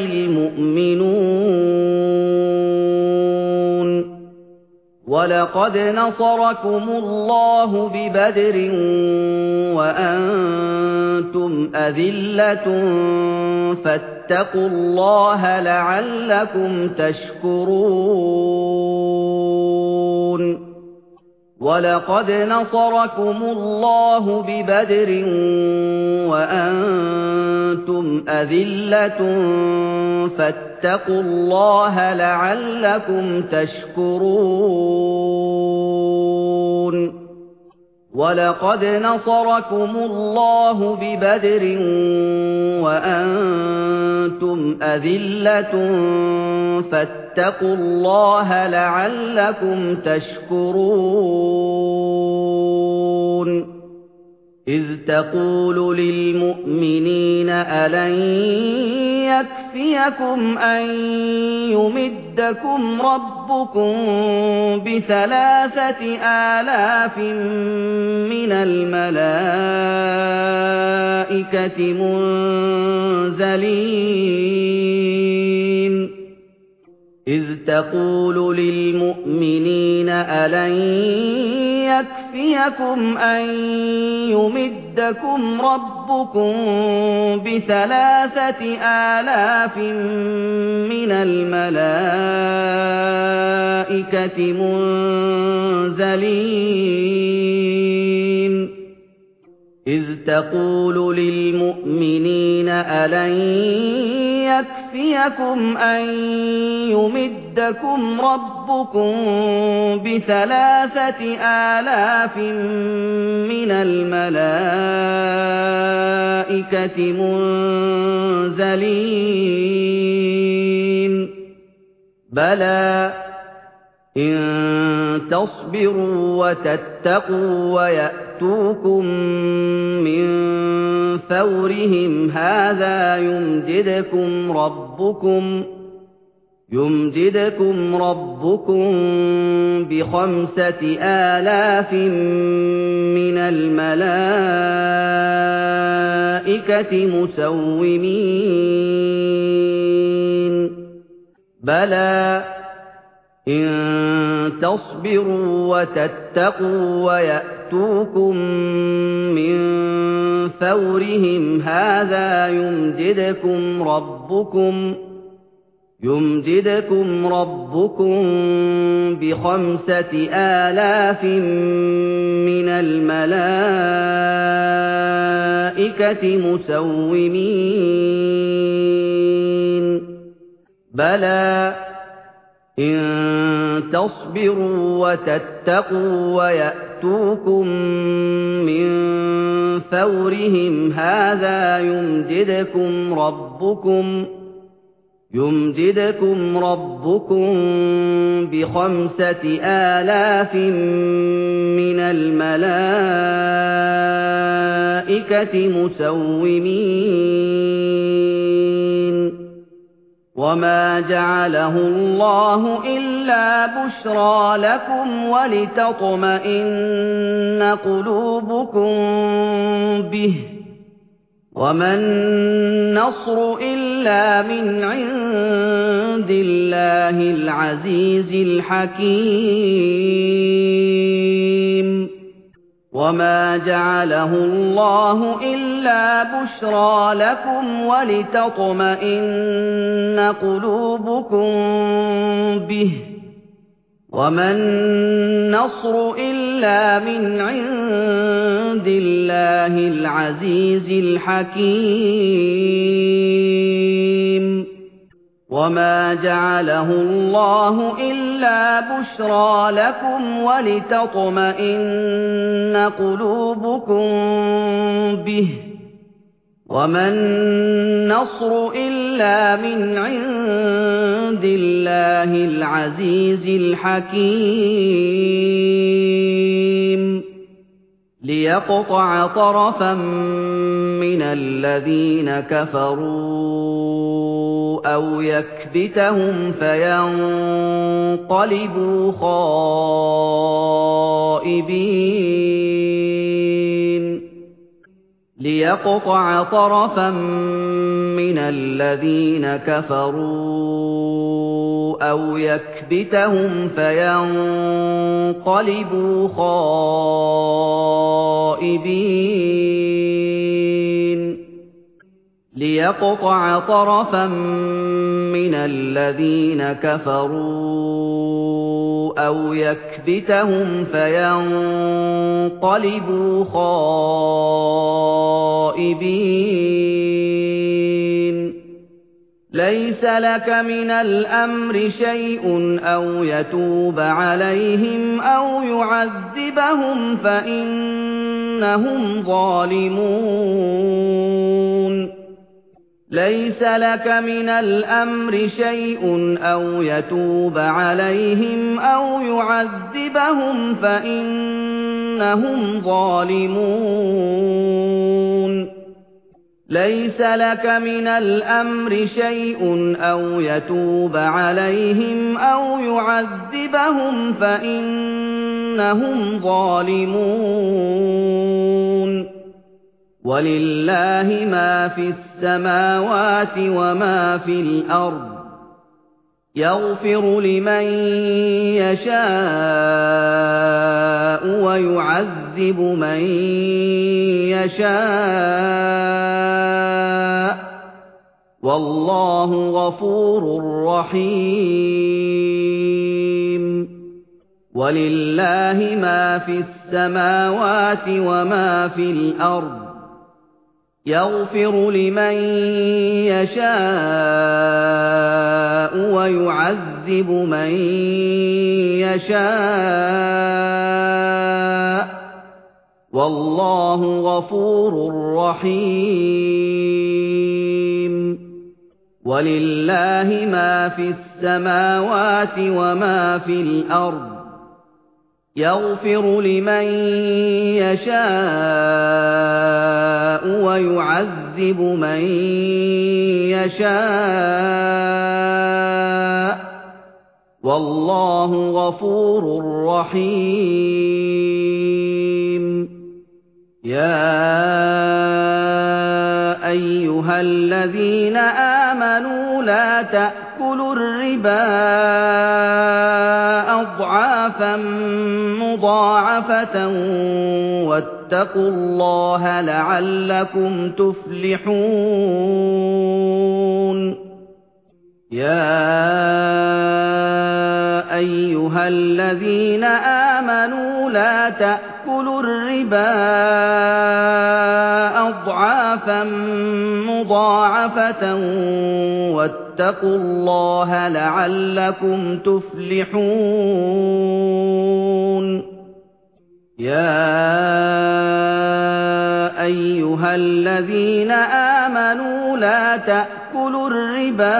الْمُؤْمِنُونَ وَلَقَدْ نَصَرَكُمُ اللَّهُ بِبَدْرٍ وَأَنتُمْ أَذِلَّةٌ فَاتَّقُوا اللَّهَ لَعَلَّكُمْ تَشْكُرُونَ وَلَقَدْ نَصَرَكُمُ اللَّهُ بِبَدْرٍ وَأَنتُمْ أَذِلَّةٌ فَاتَّقُوا اللَّهَ لَعَلَّكُمْ تَشْكُرُونَ وَلَقَدْ نَصَرَكُمُ اللَّهُ بِبَدْرٍ وَأَنتُمْ أَذِلَّةٌ فَاتَّقُوا اللَّهَ لَعَلَّكُمْ تَشْكُرُونَ إِذْ تَقُولُ لِلْمُؤْمِنِينَ أَلَنْ يَكْفِيَكُمْ أَنْ يُمِدَّكُمْ رَبُّكُمْ بِثَلَاثَةِ آلَافٍ مِنَ الْمَلَائِكَةِ مُنْزَلِينَ إِذْ تَقُولُ لِلْمُؤْمِنِينَ أَلَنْ يَكْفِيَكُمْ أَنْ يُمِدَّكُمْ رَبُّكُمْ بِثَلَاثَةِ آلَافٍ مِنَ الْمَلَائِكَةِ مُنْزَلِينَ إِذْ تَقُولُ لِلْمُؤْمِنِينَ أَلَنْ يَكْفِيَكُمْ أَنْ يُمِدَّكُمْ رَبُّكُمْ بِثَلَاثَةِ آلَافٍ مِنَ الْمَلَائِكَةِ مُنْزَلِينَ بَلَى إِن تَصْبِرُوا وَتَتَّقُوا وَيَأْتُوكُم مِّن فَوْرِهِمْ هَٰذَا يُمْدِدْكُمْ رَبُّكُمْ يُمْدِدْكُمْ رَبُّكُم بِخَمْسَةِ آلَافٍ مِّنَ الْمَلَائِكَةِ مُسَوِّمِينَ بَلَىٰ إِن تَصْبِرُوا وَتَتَّقُوا وَيَأْتُوكُم مِّن فَوْرِهِمْ هَٰذَا يُمْدِدْكُمْ رَبُّكُمْ يُمْدِدْكُمْ رَبُّكُم بِخَمْسَةِ آلَافٍ مِّنَ الْمَلَائِكَةِ مُسَوِّمِينَ بَلَىٰ إِن تَصْبِرُوا وَتَتَّقُوا وَيَأْتُوكُم مِّن فَوْرِهِمْ هَٰذَا يُمْدِدْكُمْ رَبُّكُمْ يُمْدِدْكُمْ رَبُّكُم بِخَمْسَةِ آلَافٍ مِّنَ الْمَلَائِكَةِ مُسَوِّمِينَ وَمَا جَعَلَهُ اللَّهُ إِلَّا بُشْرَىٰ لَكُمْ وَلِتَطْمَئِنَّ قُلُوبُكُم بِهِ ۗ وَمَا النَّصْرُ إِلَّا مِنْ عِندِ اللَّهِ الْعَزِيزِ الْحَكِيمِ وَمَا جَعَلَهُ اللَّهُ إِلَّا بُشْرَىٰ لَكُمْ وَلِتَطْمَئِنَّ قُلُوبُكُم بِهِ ۗ وَمَا النَّصْرُ إِلَّا مِنْ عِندِ اللَّهِ الْعَزِيزِ الْحَكِيمِ وَمَا جَعَلَهُ اللَّهُ إِلَّا بُشْرَىٰ لَكُمْ وَلِتَطْمَئِنَّ قُلُوبُكُم بِهِ ۗ وَمَا النَّصْرُ إِلَّا مِنْ عِندِ اللَّهِ الْعَزِيزِ الْحَكِيمِ لِيَقْطَعَ طَرَفًا مِّنَ الَّذِينَ كَفَرُوا أَوْ يَكْبِتَهُمْ فَيَنقَلِبُوا خَائِبِينَ لِيَقْطَعَ طَرَفًا مِّنَ الَّذِينَ كَفَرُوا أَوْ يَكْبِتَهُمْ فَيَنقَلِبُوا خَائِبِينَ لِيَقْطَعَ طَرَفًا مِّنَ الَّذِينَ كَفَرُوا أَوْ يَكْبِتَهُمْ فَيَنقَلِبُوا خَائِبِينَ لَيْسَ لَكَ مِنَ الْأَمْرِ شَيْءٌ أَوْ يَتُوبَ عَلَيْهِمْ أَوْ يُعَذِّبَهُمْ فَإِنَّهُمْ ظَالِمُونَ لَيْسَ لَكَ مِنَ الْأَمْرِ شَيْءٌ أَوْ يَتُوبَ عَلَيْهِمْ أَوْ يُعَذِّبَهُمْ فَإِنَّهُمْ ظَالِمُونَ لَيْسَ لَكَ مِنَ الْأَمْرِ شَيْءٌ أَوْ يَتُوبَ عَلَيْهِمْ أَوْ يُعَذِّبَهُمْ فَإِنَّهُمْ ظَالِمُونَ وَلِلَّهِ مَا فِي السَّمَاوَاتِ وَمَا فِي الْأَرْضِ يَغْفِرُ لِمَن يَشَاءُ وَيُعَذِّبُ مَن يَشَاءُ وَاللَّهُ غَفُورٌ رَّحِيمٌ وَلِلَّهِ مَا فِي السَّمَاوَاتِ وَمَا فِي الْأَرْضِ يَغْفِرُ لِمَن يَشَاءُ وَيُعَذِّبُ مَن يَشَاءُ وَاللَّهُ غَفُورٌ رَّحِيمٌ وَلِلَّهِ مَا فِي السَّمَاوَاتِ وَمَا فِي الْأَرْضِ يَغْفِرُ لِمَن يَشَاءُ وَيُعَذِّبُ مَن يَشَاءُ وَاللَّهُ غَفُورٌ رَّحِيمٌ يَا أَيُّهَا الَّذِينَ آمَنُوا لَا تَأْكُلُوا الرِّبَا أَضْعَافًا مُّضَاعَفَةً وَاتَّقُوا اللَّهَ لَعَلَّكُمْ تُفْلِحُونَ يَا أَيُّهَا الَّذِينَ آمَنُوا لَا تَأْكُلُوا الرِّبَا أَضْعَافًا مُّضَاعَفَةً وَاتَّقُوا اللَّهَ لَعَلَّكُمْ تُفْلِحُونَ يَا أَيُّهَا الَّذِينَ آمَنُوا لَا تَأْكُلُوا الرِّبَا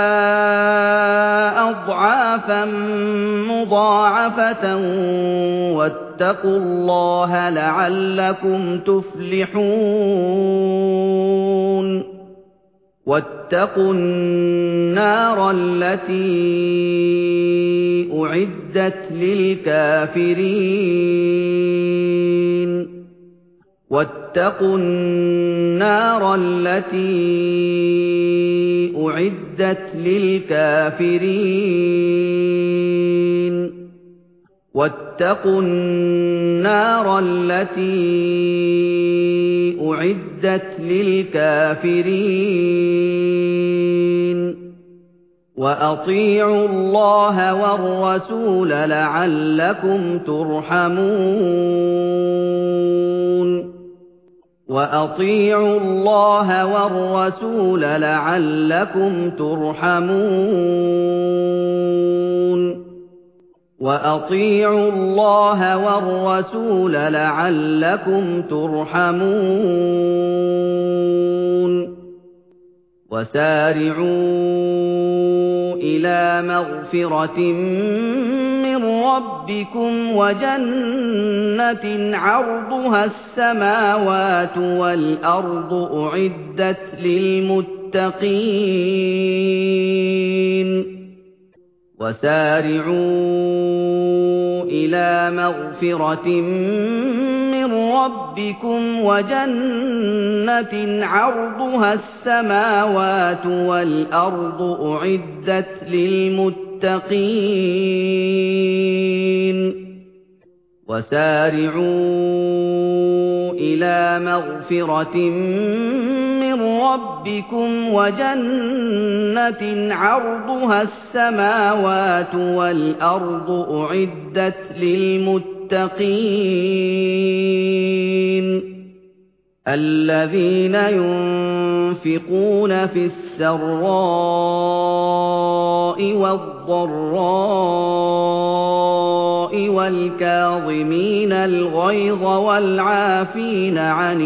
أَضْعَافًا مُّضَاعَفَةً وَاتَّقُوا اللَّهَ لَعَلَّكُمْ تُفْلِحُونَ وَاتَّقُوا النَّارَ الَّتِي أُعِدَّتْ لِلْكَافِرِينَ وَاتَّقُوا النَّارَ الَّتِي أُعِدَّتْ لِلْكَافِرِينَ وَاتَّقُوا النَّارَ الَّتِي أُعِدَّتْ لِلْكَافِرِينَ وَأَطِيعُوا اللَّهَ وَالرَّسُولَ لَعَلَّكُمْ تُرْحَمُونَ وَأَطِيعُوا اللَّهَ وَالرَّسُولَ لَعَلَّكُمْ تُرْحَمُونَ وَأَطِيعُوا اللَّهَ وَالرَّسُولَ لَعَلَّكُمْ تُرْحَمُونَ وَسَارِعُوا إِلَىٰ مَغْفِرَةٍ مِّن رَّبِّكُمْ وَجَنَّةٍ عَرْضُهَا السَّمَاوَاتُ وَالْأَرْضُ أُعِدَّتْ لِلْمُتَّقِينَ وَسَارِعُوا إِلَىٰ مَغْفِرَةٍ مِّن رَّبِّكُمْ وَجَنَّةٍ عَرْضُهَا السَّمَاوَاتُ وَالْأَرْضُ أُعِدَّتْ لِلْمُتَّقِينَ وَسَارِعُوا إِلَىٰ مَغْفِرَةٍ مِّن رَّبِّكُمْ وَجَنَّةٍ عَرْضُهَا السَّمَاوَاتُ وَالْأَرْضُ أُعِدَّتْ لِلْمُتَّقِينَ الَّذِينَ يُنفِقُونَ فِي السَّرَّاءِ وَالضَّرَّاءِ وَالْكَاظِمِينَ الْغَيْظَ وَالْعَافِينَ عَنِ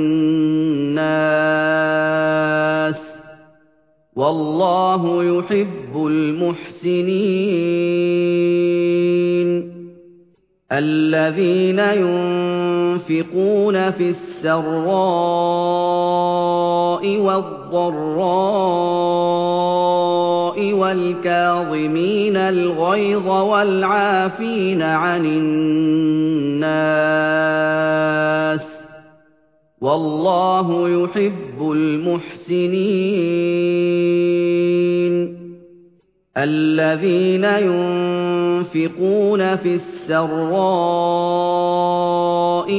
النَّاسِ وَاللَّهُ يُحِبُّ الْمُحْسِنِينَ الَّذِينَ يُنفِقُونَ فِي السَّرَّاءِ وَالضَّرَّاءِ وَالْكَاظِمِينَ الْغَيْظَ وَالْعَافِينَ عَنِ النَّاسِ وَاللَّهُ يُحِبُّ الْمُحْسِنِينَ الَّذِينَ يُنفِقُونَ فِي السَّرَّاءِ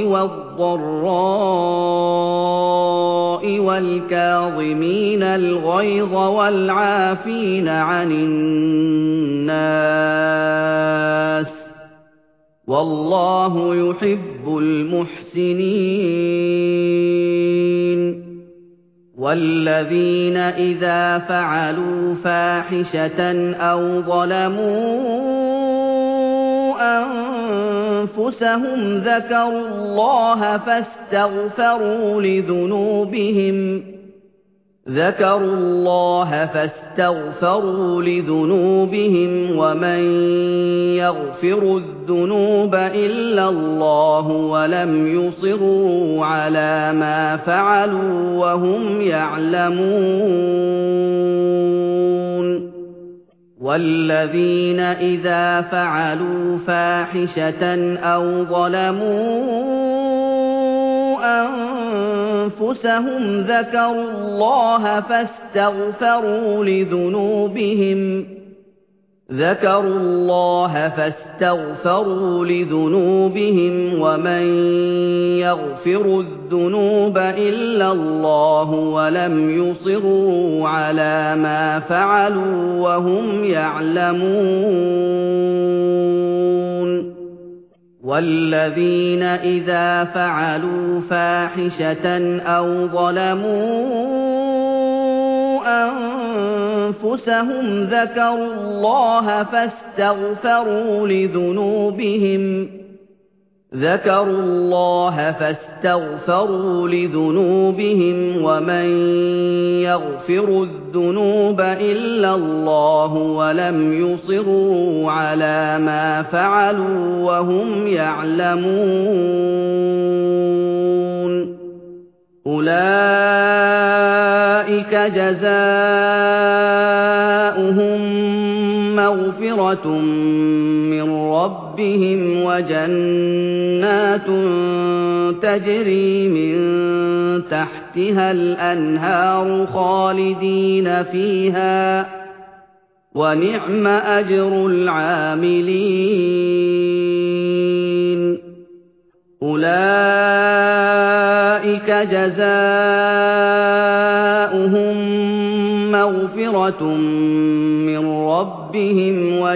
وَالضَّرَّاءِ وَالْكَاظِمِينَ الْغَيْظَ وَالْعَافِينَ عَنِ النَّاسِ وَاللَّهُ يُحِبُّ الْمُحْسِنِينَ وَالَّذِينَ إِذَا فَعَلُوا فَاحِشَةً أَوْ ظَلَمُوا أَنفُسَهُمْ ذَكَرُوا اللَّهَ فَاسْتَغْفَرُوا لِذُنُوبِهِمْ ذَكَرُوا اللَّهَ فَاسْتَغْفَرُوا لِذُنُوبِهِمْ وَمَن يَغْفِرُ الذُّنُوبَ إِلَّا اللَّهُ وَلَمْ يُصِرُّوا عَلَىٰ مَا فَعَلُوا وَهُمْ يَعْلَمُونَ وَالَّذِينَ إِذَا فَعَلُوا فَاحِشَةً أَوْ ظَلَمُوا أَنفُسَهُمْ ذَكَرُوا اللَّهَ فَاسْتَغْفَرُوا لِذُنُوبِهِمْ ذَكَرُوا اللَّهَ فَاسْتَغْفَرُوا لِذُنُوبِهِمْ وَمَن يَغْفِرُ الذُّنُوبَ إِلَّا اللَّهُ وَلَمْ يُصِرُّوا عَلَىٰ مَا فَعَلُوا وَهُمْ يَعْلَمُونَ وَالَّذِينَ إِذَا فَعَلُوا فَاحِشَةً أَوْ ظَلَمُوا أَنفُسَهُمْ ذَكَرُوا اللَّهَ فَاسْتَغْفَرُوا لِذُنُوبِهِمْ ذَكَرُوا اللَّهَ فَاسْتَغْفَرُوا لِذُنُوبِهِمْ وَمَن يَغْفِرُ الذُّنُوبَ إِلَّا اللَّهُ وَلَمْ يُصِرُّوا عَلَىٰ مَا فَعَلُوا وَهُمْ يَعْلَمُونَ أُولَٰئِكَ جزاؤهم مغفرة من ربهم وجنات تجري من تحتها الأنهار خالدين فيها ونعم أجر العاملين أولئك جزاؤهم مغفرة من ربهم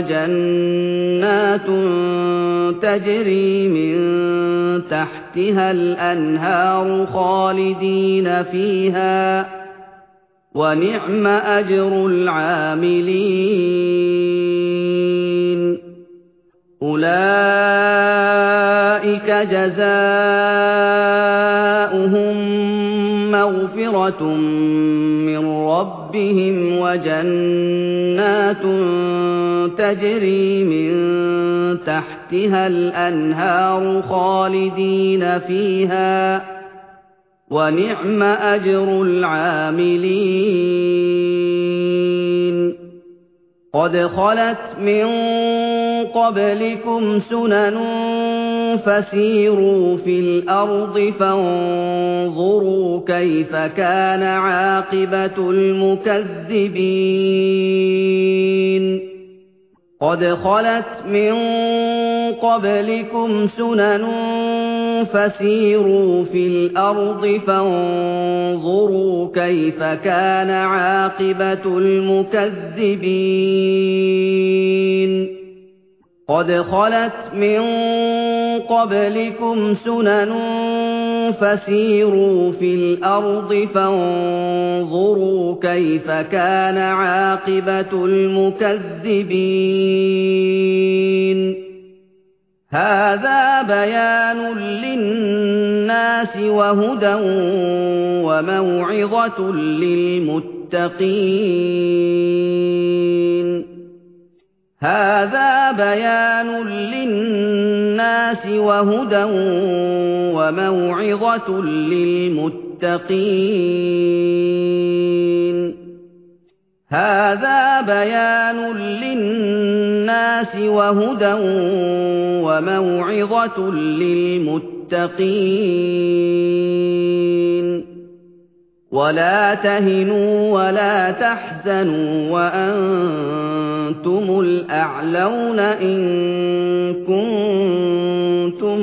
وجنات تجري من تحتها الأنهار خالدين فيها ونعم أجر العاملين أولئك جزاؤهم مغفرة من ربهم وجنات تجري من تحتها الأنهار خالدين فيها ونعم أجر العاملين قد خلت من قبلكم سنن فسيروا في الأرض فانظروا كيف كان عاقبة المكذبين قد خلت من قبلكم سنن فسيروا في الأرض فانظروا كيف كان عاقبة المكذبين قد خلت من قبلكم سنن فسيروا في الأرض فانظروا كيف كان عاقبة المكذبين هذا بيان للناس وهدى وموعظة للمتقين هذا بيان للناس وهدى وموعظة للمتقين هذا بيان للناس وهدى وموعظة للمتقين ولا تهنوا ولا تحزنوا وأنتم الأعلون إن كنتم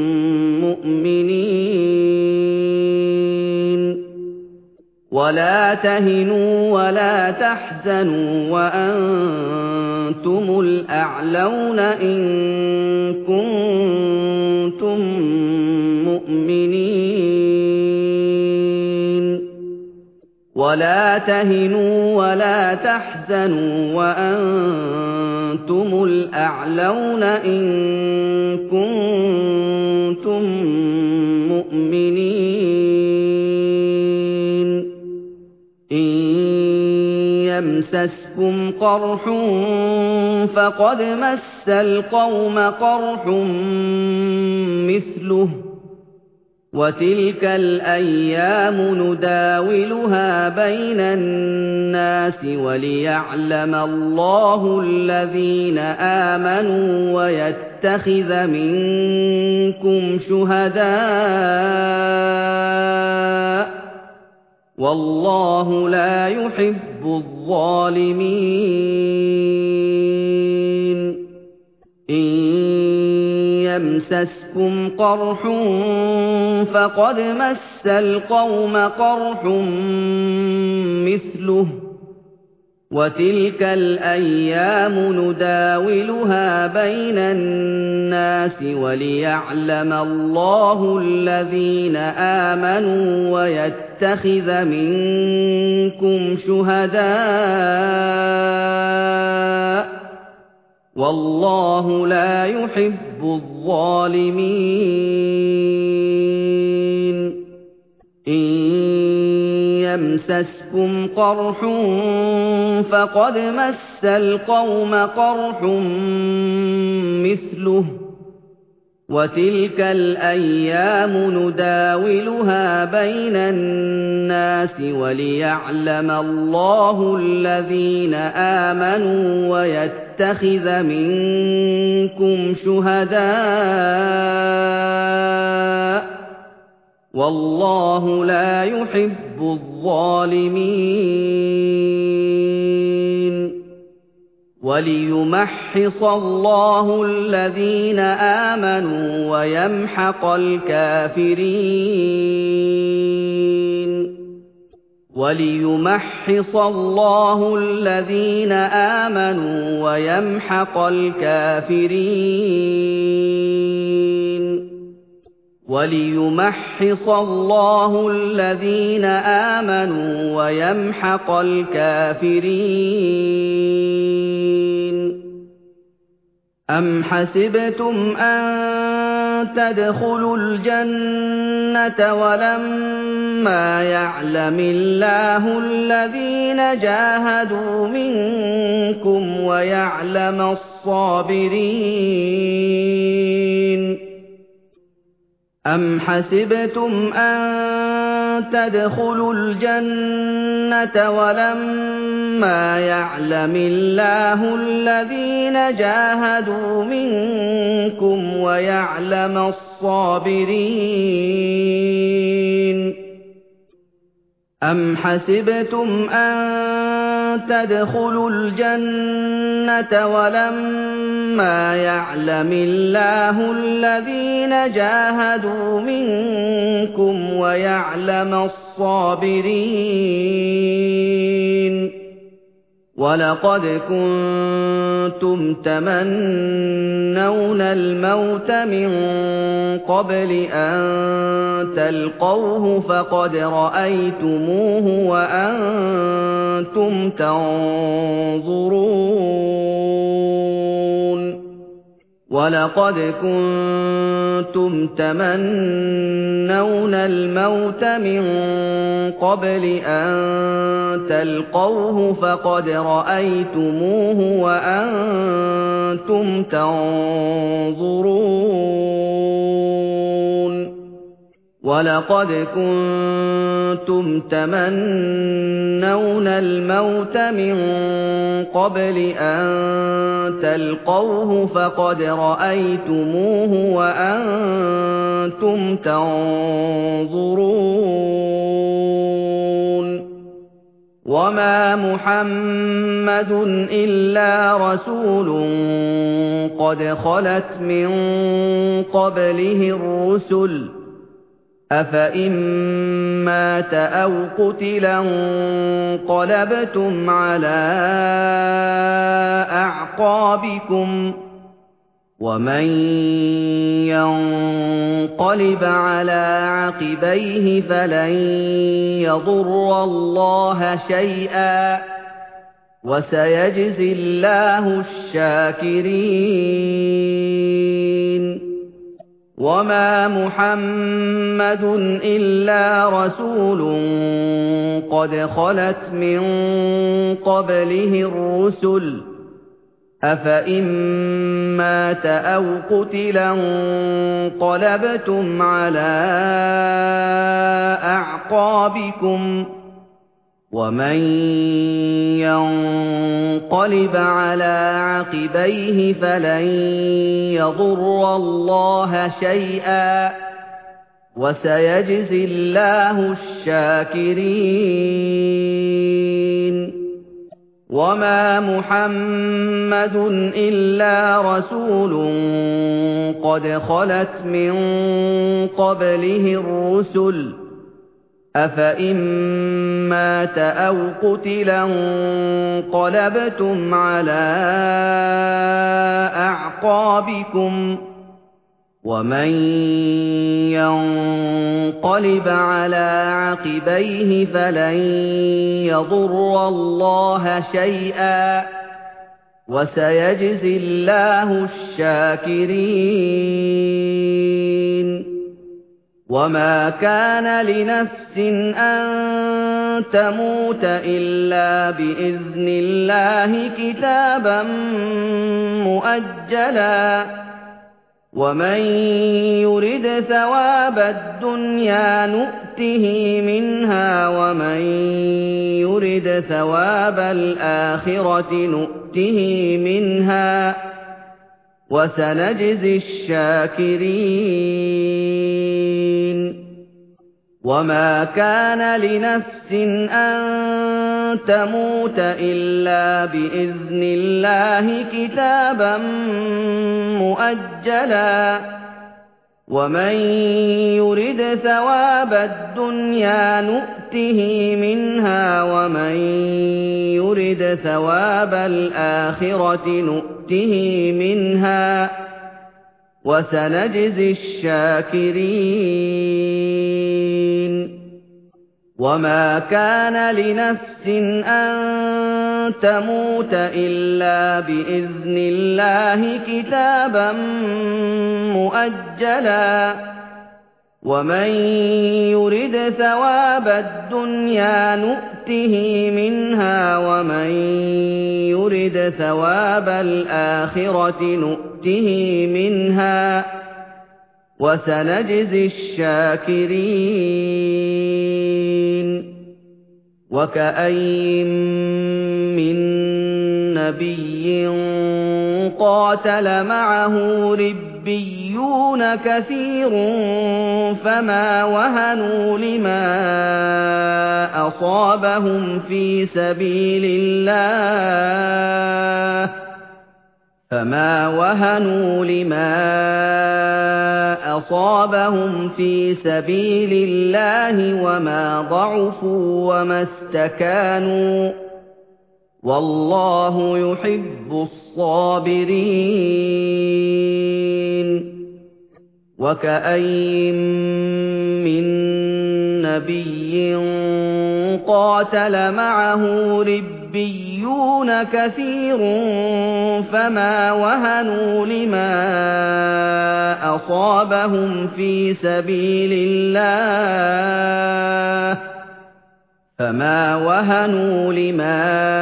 مؤمنين ولا تهنوا ولا تحزنوا وأنتم الأعلون إن كنتم مؤمنين ولا تهنوا ولا تحزنوا وأنتم الأعلون إن كنتم مؤمنين إن يمسسكم قرح فقد مس القوم قرح مثله وتلك الأيام نداولها بين الناس وليعلم الله الذين آمنوا ويتخذ منكم شهداء والله لا يحب الظالمين إن يمسسكم قرح فقد مس القوم قرح مثله وتلك الأيام نداولها بين الناس وليعلم الله الذين آمنوا ويتخذ منكم شهداء والله لا يحب الظالمين إن يمسسكم قرح فقد مس القوم قرح مثله وَتِلْكَ الْأَيَّامُ نُدَاوِلُهَا بَيْنَ النَّاسِ وَلِيَعْلَمَ اللَّهُ الَّذِينَ آمَنُوا وَيَتَّخِذَ مِنكُمْ شُهَدَاءَ ۗ وَاللَّهُ لَا يُحِبُّ الظَّالِمِينَ وَلِيُمَحِّصَ اللَّهُ الَّذِينَ آمَنُوا وَيَمْحَقَ الْكَافِرِينَ وَلِيُمَحِّصَ اللَّهُ الَّذِينَ آمَنُوا وَيَمْحَقَ الْكَافِرِينَ وَلِيُمَحِّصَ اللَّهُ الَّذِينَ آمَنُوا وَيَمْحَقَ الْكَافِرِينَ أَمْ حَسِبْتُمْ أَن تَدْخُلُوا الْجَنَّةَ وَلَمَّا يَعْلَمِ اللَّهُ الَّذِينَ جَاهَدُوا مِنكُمْ وَيَعْلَمَ الصَّابِرِينَ أَمْ حَسِبْتُمْ أَن تَدْخُلُوا الْجَنَّةَ وَلَمَّا يَعْلَمِ اللَّهُ الَّذِينَ جَاهَدُوا مِنكُمْ وَيَعْلَمَ الصَّابِرِينَ أَمْ حَسِبْتُمْ أَن تَدْخُلُوا الْجَنَّةَ وَلَمَّا يَعْلَمِ اللَّهُ الَّذِينَ جَاهَدُوا مِنكُمْ وَيَعْلَمَ الصَّابِرِينَ وَلَقَدْ كُنتُمْ تَمَنَّوْنَ الْمَوْتَ مِن قَبْلِ أَن تَلْقَوْهُ فَقَدْ رَأَيْتُمُوهُ وَأَنتُمْ تَنظُرُونَ وَلَقَدْ كُنتُمْ تَمَنَّوْنَ الْمَوْتَ مِن قَبْلِ أَن تَلْقَوْهُ فَقَدْ رَأَيْتُمُوهُ وَأَنتُمْ تَنظُرُونَ وَلَقَدْ كُنتُمْ تَمَنَّوْنَ الْمَوْتَ مِن قَبْلِ أَن تَلْقَوْهُ فَقَدْ رَأَيْتُمُوهُ وَأَنتُمْ تَنظُرُونَ وَمَا مُحَمَّدٌ إِلَّا رَسُولٌ قَدْ خَلَتْ مِن قَبْلِهِ الرُّسُلُ أَفَإِن مَّاتَ أَوْ قُتِلَ انقَلَبْتُمْ عَلَىٰ أَعْقَابِكُمْ ۚ وَمَن يَنقَلِبْ عَلَىٰ عَقِبَيْهِ فَلَن يَضُرَّ اللَّهَ شَيْئًا ۗ وَسَيَجْزِي اللَّهُ الشَّاكِرِينَ وَمَا مُحَمَّدٌ إِلَّا رَسُولٌ قَدْ خَلَتْ مِن قَبْلِهِ الرُّسُلُ أَفَإِن مَّاتَ أَوْ قُتِلَ انقَلَبْتُمْ عَلَىٰ أَعْقَابِكُمْ ۚ وَمَن يَنقَلِبْ عَلَىٰ عَقِبَيْهِ فَلَن يَضُرَّ اللَّهَ شَيْئًا ۗ وَسَيَجْزِي اللَّهُ الشَّاكِرِينَ وَمَا مُحَمَّدٌ إِلَّا رَسُولٌ قَدْ خَلَتْ مِن قَبْلِهِ الرُّسُلُ أَفَإِن مَّاتَ أَوْ قُتِلَ انقَلَبْتُمْ عَلَىٰ أَعْقَابِكُمْ ۚ وَمَن يَنقَلِبْ عَلَىٰ عَقِبَيْهِ فَلَن يَضُرَّ اللَّهَ شَيْئًا ۗ وَسَيَجْزِي اللَّهُ الشَّاكِرِينَ وَمَا كَانَ لِنَفْسٍ أَن تَمُوتَ إِلَّا بِإِذْنِ اللَّهِ كِتَابًا مُّؤَجَّلًا ۗ وَمَن يُرِدْ ثَوَابَ الدُّنْيَا نُؤْتِهِ مِنْهَا وَمَن يُرِدْ ثَوَابَ الْآخِرَةِ نُؤْتِهِ مِنْهَا ۚ وَسَنَجْزِي الشَّاكِرِينَ وَمَا كَانَ لِنَفْسٍ أَن تَمُوتَ إِلَّا بِإِذْنِ اللَّهِ كِتَابًا مُّؤَجَّلًا ۗ وَمَن يُرِدْ ثَوَابَ الدُّنْيَا نُؤْتِهِ مِنْهَا وَمَن يُرِدْ ثَوَابَ الْآخِرَةِ نُؤْتِهِ مِنْهَا ۚ وَسَنَجْزِي الشَّاكِرِينَ وَمَا كَانَ لِنَفْسٍ أَن تَمُوتَ إِلَّا بِإِذْنِ اللَّهِ كِتَابًا مُّؤَجَّلًا ۗ وَمَن يُرِدْ ثَوَابَ الدُّنْيَا نُؤْتِهِ مِنْهَا وَمَن يُرِدْ ثَوَابَ الْآخِرَةِ نُؤْتِهِ مِنْهَا ۚ وَسَنَجْزِي الشَّاكِرِينَ وَكَأَيِّن مِّن نَّبِيٍّ قَاتَلَ مَعَهُ رِبِّيُّونَ كَثِيرٌ فَمَا وَهَنُوا لِمَا أَصَابَهُمْ فِي سَبِيلِ اللَّهِ فَمَا وَهَنُوا لِمَا أَصَابَهُمْ فِي سَبِيلِ اللَّهِ وَمَا ضَعُفُوا وَمَا اسْتَكَانُوا ۗ وَاللَّهُ يُحِبُّ الصَّابِرِينَ وَكَأَيِّن مِّن نَّبِيٍّ قَاتَلَ مَعَهُ رِبِّيُّونَ كَثِيرٌ فَمَا وَهَنُوا لِمَا أَصَابَهُمْ فِي سَبِيلِ اللَّهِ فَمَا وَهَنُوا لِمَا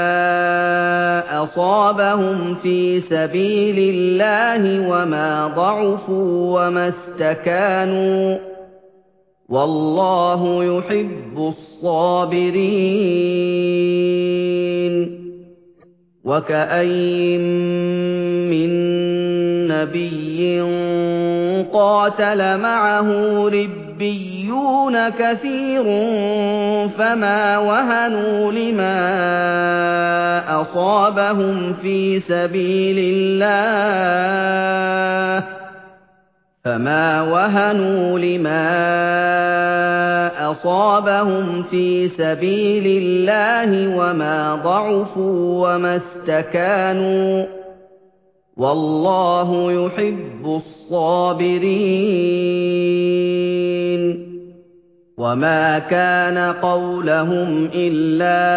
أَصَابَهُمْ فِي سَبِيلِ اللَّهِ وَمَا ضَعُفُوا وَمَا اسْتَكَانُوا ۗ وَاللَّهُ يُحِبُّ الصَّابِرِينَ وَكَأَيِّن مِّن نَّبِيٍّ قَاتَلَ مَعَهُ رِبِّيُّونَ كَثِيرٌ فَمَا وَهَنُوا لِمَا أَصَابَهُمْ فِي سَبِيلِ اللَّهِ فَمَا وَهَنُوا لِمَا أَصَابَهُمْ فِي سَبِيلِ اللَّهِ وَمَا ضَعُفُوا وَمَا اسْتَكَانُوا ۗ وَاللَّهُ يُحِبُّ الصَّابِرِينَ وَمَا كَانَ قَوْلَهُمْ إِلَّا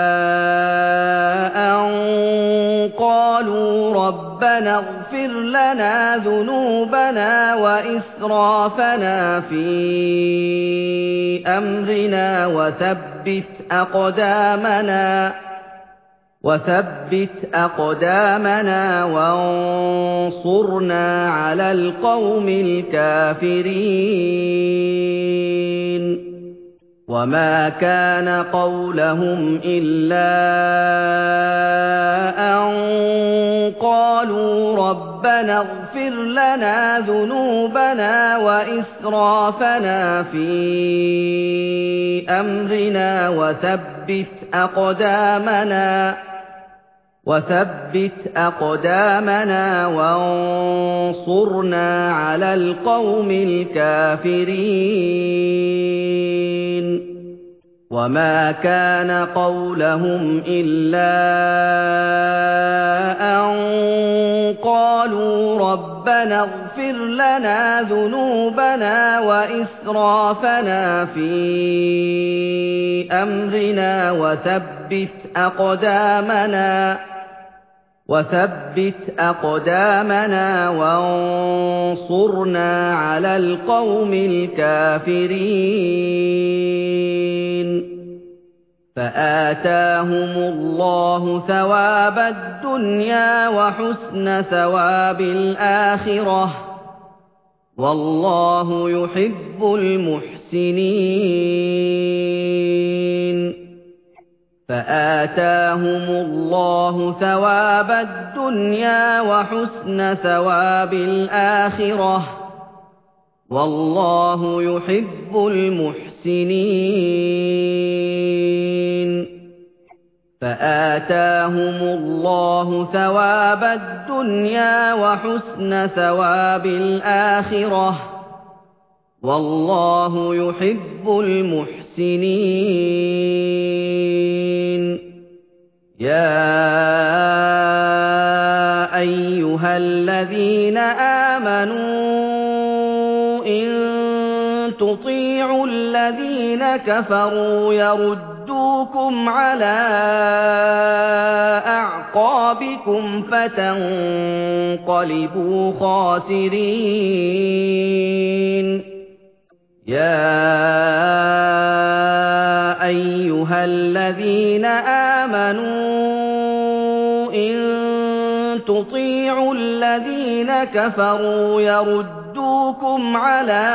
أَن قَالُوا رَبَّنَا اغْفِرْ لَنَا ذُنُوبَنَا وَإِسْرَافَنَا فِي أَمْرِنَا وَثَبِّتْ أَقْدَامَنَا وَثَبِّتْ أَقْدَامَنَا وَانصُرْنَا عَلَى الْقَوْمِ الْكَافِرِينَ وَمَا كَانَ قَوْلَهُمْ إِلَّا أَن قَالُوا رَبَّنَا اغْفِرْ لَنَا ذُنُوبَنَا وَإِسْرَافَنَا فِي أَمْرِنَا وَثَبِّتْ أَقْدَامَنَا وَثَبِّتْ أَقْدَامَنَا وَانصُرْنَا عَلَى الْقَوْمِ الْكَافِرِينَ وَمَا كَانَ قَوْلَهُمْ إِلَّا أَن قَالُوا رَبَّنَا اغْفِرْ لَنَا ذُنُوبَنَا وَإِسْرَافَنَا فِي أَمْرِنَا وَثَبِّتْ أَقْدَامَنَا وَثَبِّتْ أَقْدَامَنَا وَانصُرْنَا عَلَى الْقَوْمِ الْكَافِرِينَ فَآتَاهُمُ اللَّهُ ثَوَابَ الدُّنْيَا وَحُسْنَ ثَوَابِ الْآخِرَةِ وَاللَّهُ يُحِبُّ الْمُحْسِنِينَ فَآتَاهُمُ اللَّهُ ثَوَابَ الدُّنْيَا وَحُسْنَ ثَوَابِ الْآخِرَةِ وَاللَّهُ يُحِبُّ الْمُحْسِنِينَ فَآتَاهُمُ اللَّهُ ثَوَابَ الدُّنْيَا وَحُسْنَ ثَوَابِ الْآخِرَةِ وَاللَّهُ يُحِبُّ الْمُحْسِنِينَ يَا أَيُّهَا الَّذِينَ آمَنُوا إِن تُطِيعُوا الَّذِينَ كَفَرُوا يَرُدُّوكُمْ عَلَىٰ أَعْقَابِكُمْ فَتَنقَلِبُوا خَاسِرِينَ يَا أَيُّهَا الَّذِينَ آمَنُوا إِن تُطِيعُوا الَّذِينَ كَفَرُوا يَرُدُّوكُمْ عَلَىٰ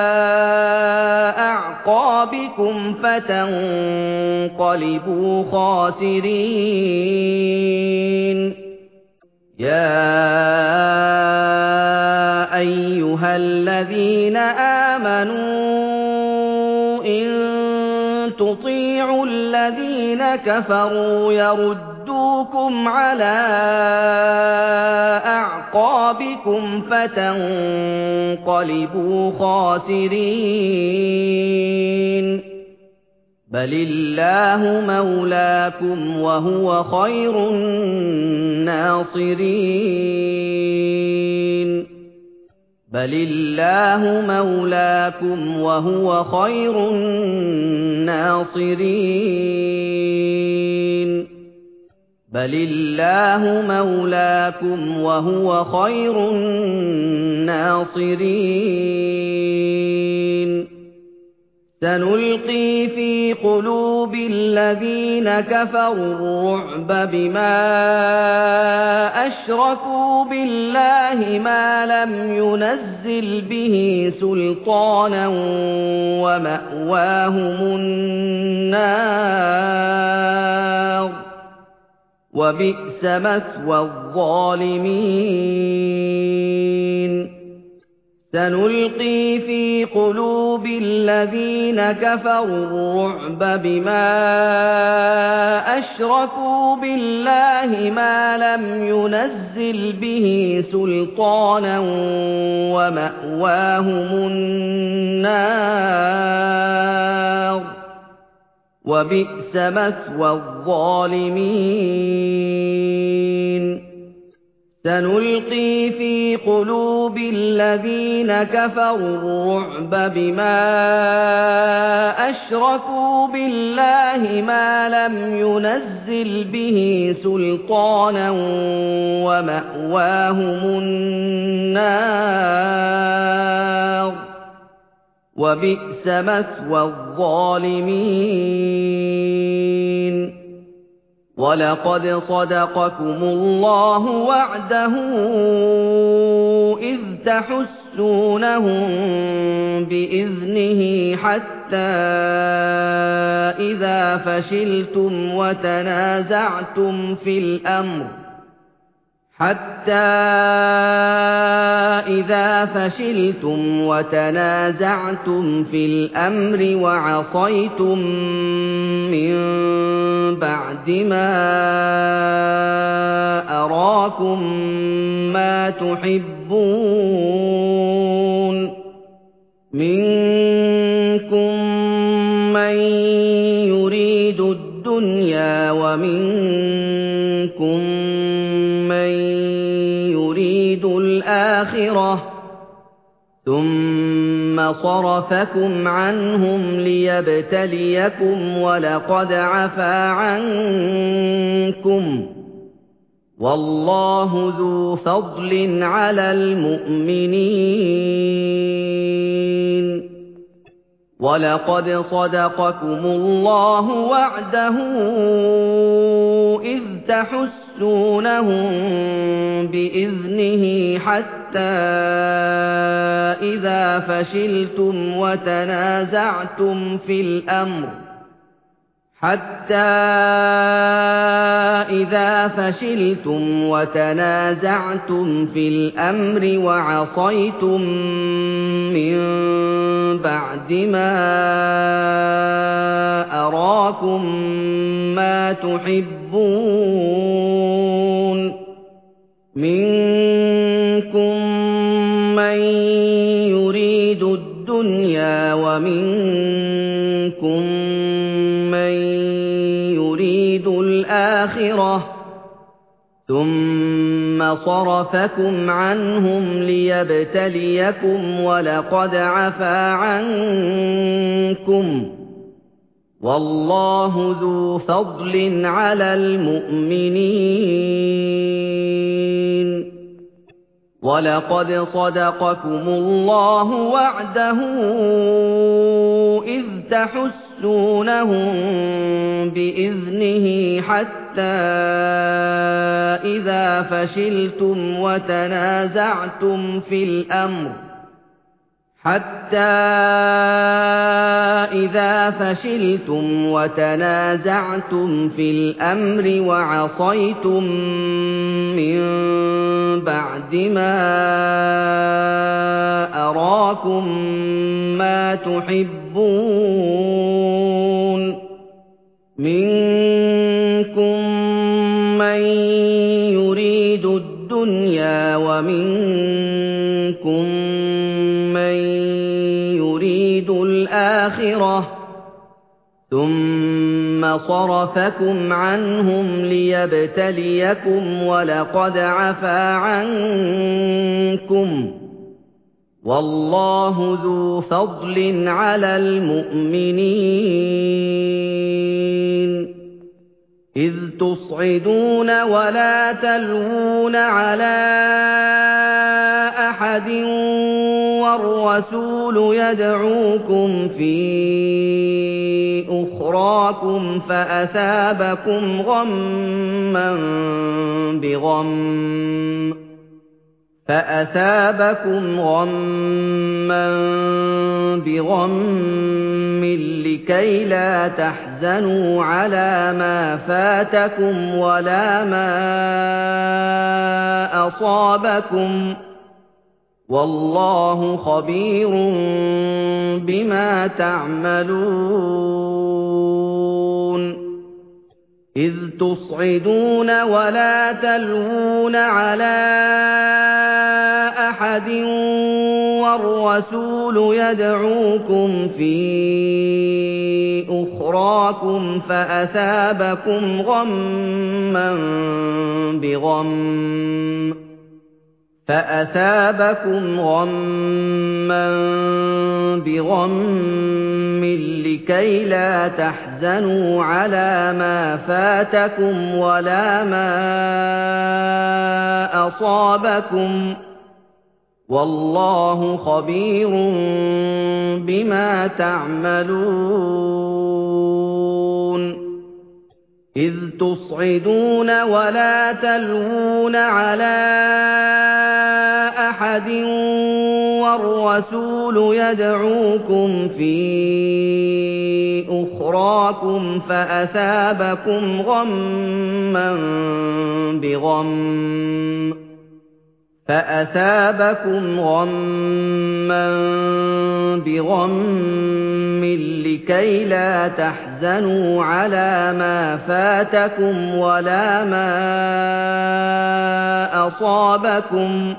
أَعْقَابِكُمْ فَتَنقَلِبُوا خَاسِرِينَ يَا أَيُّهَا الَّذِينَ آمَنُوا إِن تُطِيعُوا الَّذِينَ كَفَرُوا يَرُدُّوكُمْ عَلَىٰ أَعْقَابِكُمْ فَتَنقَلِبُوا خَاسِرِينَ بَلِ اللَّهُ مَوْلَاكُمْ وَهُوَ خَيْرُ النَّاصِرِينَ بَلِ اللَّهُ مَوْلَاكُمْ وَهُوَ خَيْرُ النَّاصِرِينَ بَلِ اللَّهُ مَوْلَاكُمْ وَهُوَ خَيْرُ النَّاصِرِينَ سَنُلْقِي فِي قُلُوبِ الَّذِينَ كَفَرُوا الرُّعْبَ بِمَا أَشْرَكُوا بِاللَّهِ مَا لَمْ يُنَزِّلْ بِهِ سُلْطَانًا وَمَأْوَاهُمُ النَّارُ وَبِئْسَ مَثْوَى الظَّالِمِينَ سَنُلْقِي فِي قُلُوبِ الَّذِينَ كَفَرُوا الرُّعْبَ بِمَا أَشْرَكُوا بِاللَّهِ مَا لَمْ يُنَزِّلْ بِهِ سُلْطَانًا وَمَأْوَاهُمُ النَّارُ وَبِئْسَ مَثْوَى الظَّالِمِينَ سَنُلْقِي فِي قُلُوبِ الَّذِينَ كَفَرُوا الرُّعْبَ بِمَا أَشْرَكُوا بِاللَّهِ مَا لَمْ يُنَزِّلْ بِهِ سُلْطَانًا وَمَأْوَاهُمُ النَّارُ وَبِئْسَ مَثْوَى الظَّالِمِينَ وَلَقَدْ صَدَقَكُمُ اللَّهُ وَعْدَهُ إِذْ تَحُسُّونَهُم بِإِذْنِهِ حَتَّىٰ إِذَا فَشِلْتُمْ وَتَنَازَعْتُمْ فِي الْأَمْرِ حَتَّىٰ إِذَا فَشِلْتُمْ وَتَنَازَعْتُمْ فِي الْأَمْرِ وَعَصَيْتُم مِّن بَعْدِ مَا أَرَاكُم مَّا تُحِبُّونَ مِنكُم مَّن يُرِيدُ الدُّنْيَا وَمِنكُم مَّن يُرِيدُ الْآخِرَةَ ثُمَّ صَرَفَكُمْ عَنْهُمْ لِيَبْتَلِيَكُمْ وَلَقَدْ عَفَا عَنكُمْ وَاللَّهُ ذُو فَضْلٍ عَلَى الْمُؤْمِنِينَ وَلَقَدْ صَدَقَكُمُ اللَّهُ وَعْدَهُ إِذْ تَحُسُّونَهُم تحسونهم بإذنه حتى إذا فشلتم وتنازعتم في الأمر حتى إذا فشلتم وتنازعتم في الأمر وعصيتم من بعد ما أراكم ما تحبون منكم من يريد الدنيا ومنكم من يريد الآخرة ثم صرفكم عنهم ليبتليكم ولقد عفا عنكم والله ذو فضل على المؤمنين ولقد صدقكم الله وعده إذ تحسونهم بإذنه حتى إذا فشلتم وتنازعتم في الأمر حتى إذا فشلتم وتنازعتم في الأمر وعصيتم من بعد ما أراكم ما تحبون منكم من يريد الدنيا ومنكم من يريد الآخرة ثم صرفكم عنهم ليبتليكم ولقد عفا عنكم والله ذو فضل على المؤمنين إذ تصعدون ولا تلوون على أحد والرسول يدعوكم في أخراكم فأثابكم غما بغم فأثابكم غما بغم لكي لا تحزنوا على ما فاتكم ولا ما أصابكم والله خبير بما تعملون إذ تصعدون ولا تلوون على أحد والرسول يدعوكم في أخراكم فأثابكم غما بغم فأثابكم غما بغم لكي لا تحزنوا على ما فاتكم ولا ما أصابكم والله خبير بما تعملون إذ تصعدون ولا تلوون على أحد والرسول يدعوكم في أخراكم فأثابكم غما بغم فأثابكم غما بغم لكي لا تحزنوا على ما فاتكم ولا ما أصابكم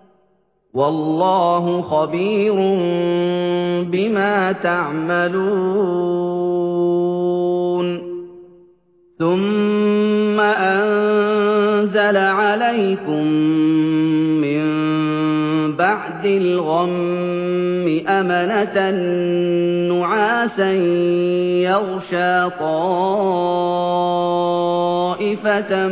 والله خبير بما تعملون ثم أنزل عليكم من بعد الغم أمنة نعاسا يغشى طائفة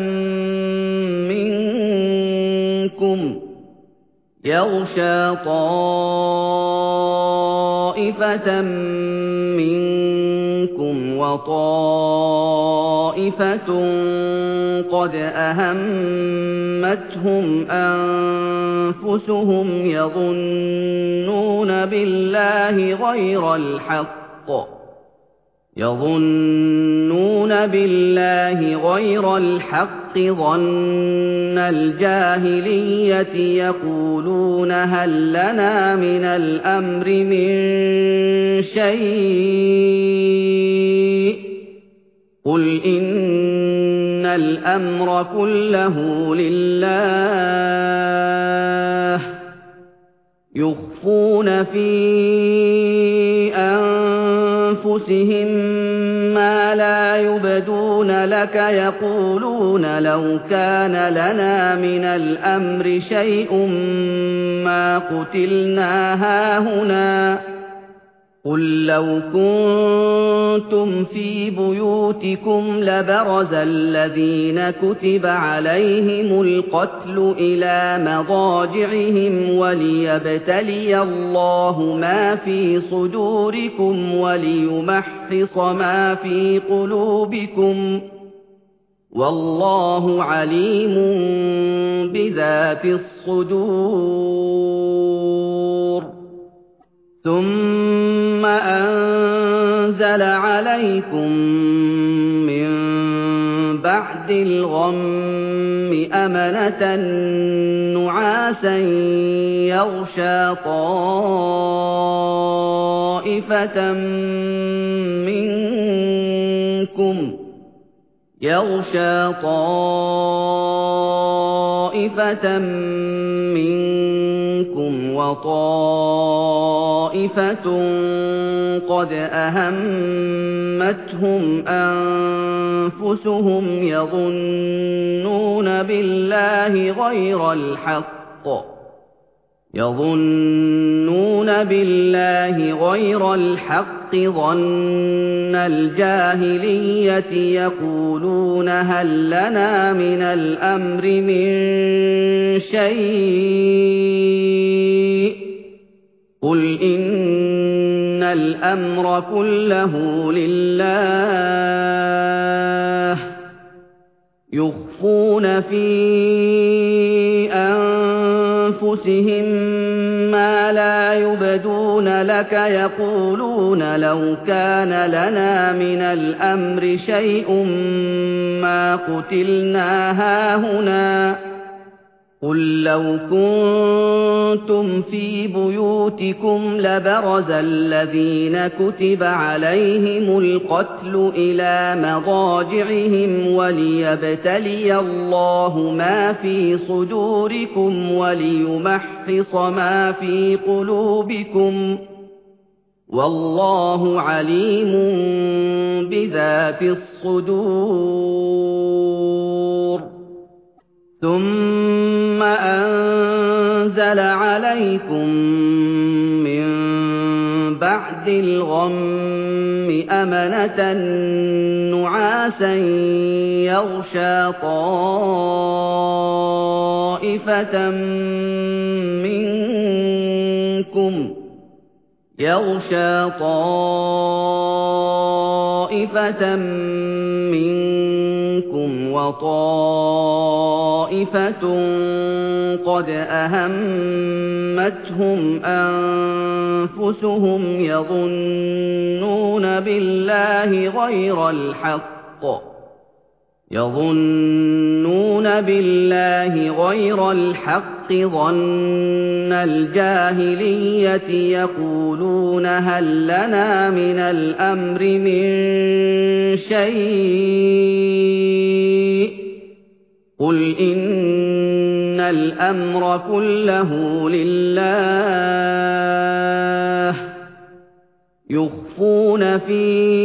منكم يغشى طائفة منكم وطائفة قد أهمتهم أنفسهم يظنون بالله غير الحق يظنون بالله غير الحق ظن الجاهلية يقولون هل لنا من الأمر من شيء قل إن الأمر كله لله يخفون في أنفسهم ما لا يبدون لك يقولون لو كان لنا من الأمر شيء ما قتلنا هاهنا قل لو كنتم في بيوتكم لبرز الذين كتب عليهم القتل إلى مضاجعهم وليبتلي الله ما في صدوركم وليمحص ما في قلوبكم والله عليم بذات الصدور ثم أنزل عليكم من بعد الغم أمنة نعاسا يغشى طائفة منكم يغشى طائفة منكم وطائفة قد أهمتهم أنفسهم يظنون بالله غير الحق يظنون بالله غير الحق ظن الجاهلية يقولون هل لنا من الأمر من شيء قل إن الأمر كله لله يخفون في أنفسهم ما لا يبدون لك يقولون لو كان لنا من الأمر شيء ما قتلنا هاهنا قل لو كنتم في بيوتكم لبرز الذين كتب عليهم القتل إلى مضاجعهم وليبتلي الله ما في صدوركم وليمحص ما في قلوبكم والله عليم بذات الصدور ثم أنزل عليكم من بعد الغم أمنة نعاسا يغشى طائفة منكم يغشى طائفة منكم وطائفة قد أهمتهم أنفسهم يظنون بالله غير الحق يظنون بالله غير الحق ظن الجاهلية يقولون هل لنا من الأمر من شيء قل إن الأمر كله لله يخفون في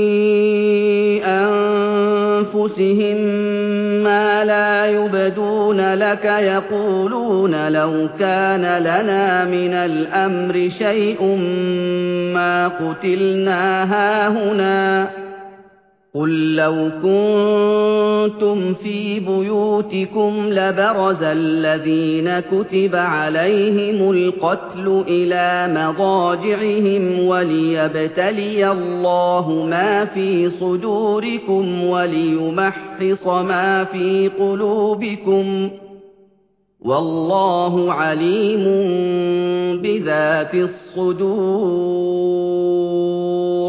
أنفسهم ما لا يبدون لك يقولون لو كان لنا من الأمر شيء ما قتلنا هاهنا قُل لَّوْ كُنتُمْ فِي بُيُوتِكُمْ لَبَرَزَ الَّذِينَ كُتِبَ عَلَيْهِمُ الْقَتْلُ إِلَىٰ مَضَاجِعِهِمْ وَلِيَبْتَلِيَ اللَّهُ مَا فِي صُدُورِكُمْ وَلِيُمَحِّصَ مَا فِي قُلُوبِكُمْ ۗ وَاللَّهُ عَلِيمٌ بِذَاتِ الصُّدُورِ.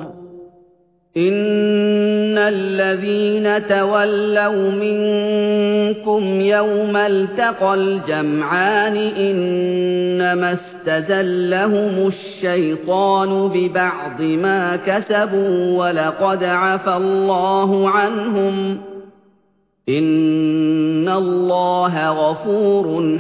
إِنَّ الَّذِينَ تَوَلَّوْا مِنكُمْ يَوْمَ الْتَقَى الْجَمْعَانِ إِنَّمَا اسْتَزَلَّهُمُ الشَّيْطَانُ بِبَعْضِ مَا كَسَبُوا وَلَقَدْ عَفَا اللَّهُ عَنْهُمْ ۗ إِنَّ اللَّهَ غَفُورٌ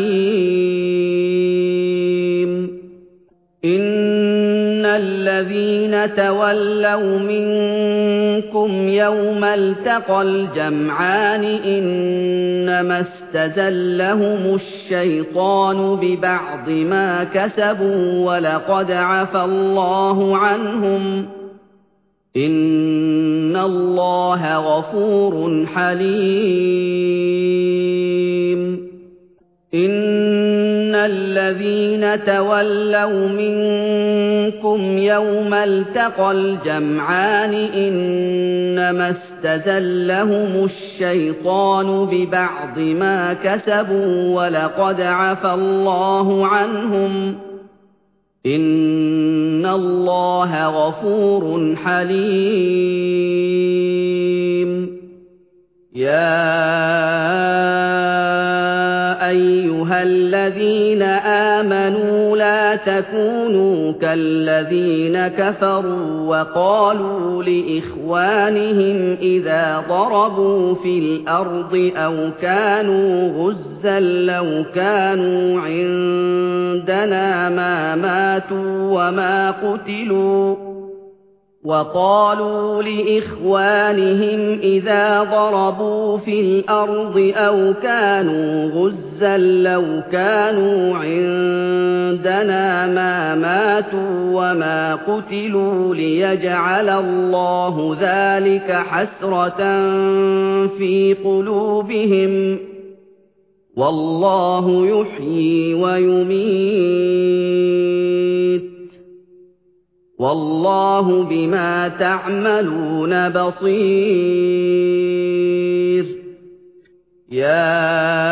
حَلِيمٌ. إِنَّ الَّذِينَ تَوَلَّوْا مِنكُمْ يَوْمَ الْتَقَى الْجَمْعَانِ إِنَّمَا اسْتَزَلَّهُمُ الشَّيْطَانُ بِبَعْضِ مَا كَسَبُوا وَلَقَدْ عَفَا اللَّهُ عَنْهُمْ ۗ إِنَّ اللَّهَ غَفُورٌ حَلِيمٌ. إِنَّ الَّذِينَ تَوَلَّوْا مِنكُمْ يَوْمَ الْتَقَى الْجَمْعَانِ إِنَّمَا اسْتَزَلَّهُمُ الشَّيْطَانُ بِبَعْضِ مَا كَسَبُوا وَلَقَدْ عَفَا اللَّهُ عَنْهُمْ ۗ إِنَّ اللَّهَ غَفُورٌ حَلِيمٌ. يَا أَيُّهَا الَّذِينَ آمَنُوا لَا تَكُونُوا كَالَّذِينَ كَفَرُوا وَقَالُوا لِإِخْوَانِهِمْ إِذَا ضَرَبُوا فِي الْأَرْضِ أَوْ كَانُوا غُزًّى لَّوْ كَانُوا عِندَنَا مَا مَاتُوا وَمَا قُتِلُوا وَقَالُوا لِإِخْوَانِهِمْ إِذَا ضَرَبُوا فِي الْأَرْضِ أَوْ كَانُوا غُزًّى لَّوْ كَانُوا عِندَنَا مَا مَاتُوا وَمَا قُتِلُوا لِيَجْعَلَ اللَّهُ ذَٰلِكَ حَسْرَةً فِي قُلُوبِهِمْ ۗ وَاللَّهُ يُحْيِي وَيُمِيتُ ۗ وَاللَّهُ بِمَا تَعْمَلُونَ بَصِيرٌ. يَا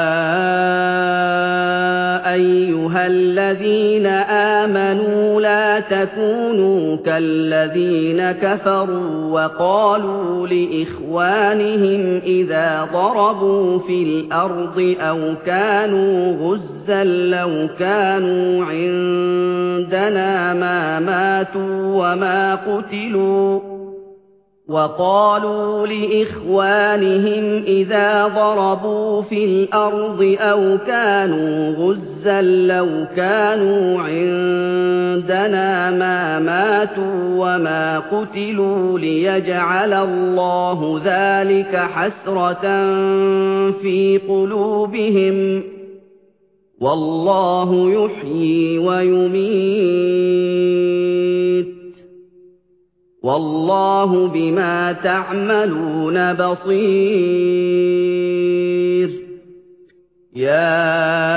أَيُّهَا الَّذِينَ آمَنُوا لَا تَكُونُوا كَالَّذِينَ كَفَرُوا وَقَالُوا لِإِخْوَانِهِمْ إِذَا ضَرَبُوا فِي الْأَرْضِ أَوْ كَانُوا غُزًّى لَّوْ كَانُوا عِندَنَا مَا مَاتُوا وَمَا قُتِلُوا وَقَالُوا لِإِخْوَانِهِمْ إِذَا ضَرَبُوا فِي الْأَرْضِ أَوْ كَانُوا غُزًّى لَّوْ كَانُوا عِندَنَا مَا مَاتُوا وَمَا قُتِلُوا لِيَجْعَلَ اللَّهُ ذَٰلِكَ حَسْرَةً فِي قُلُوبِهِمْ ۗ وَاللَّهُ يُحْيِي وَيُمِيتُ ۗ وَاللَّهُ بِمَا تَعْمَلُونَ بَصِيرٌ. يَا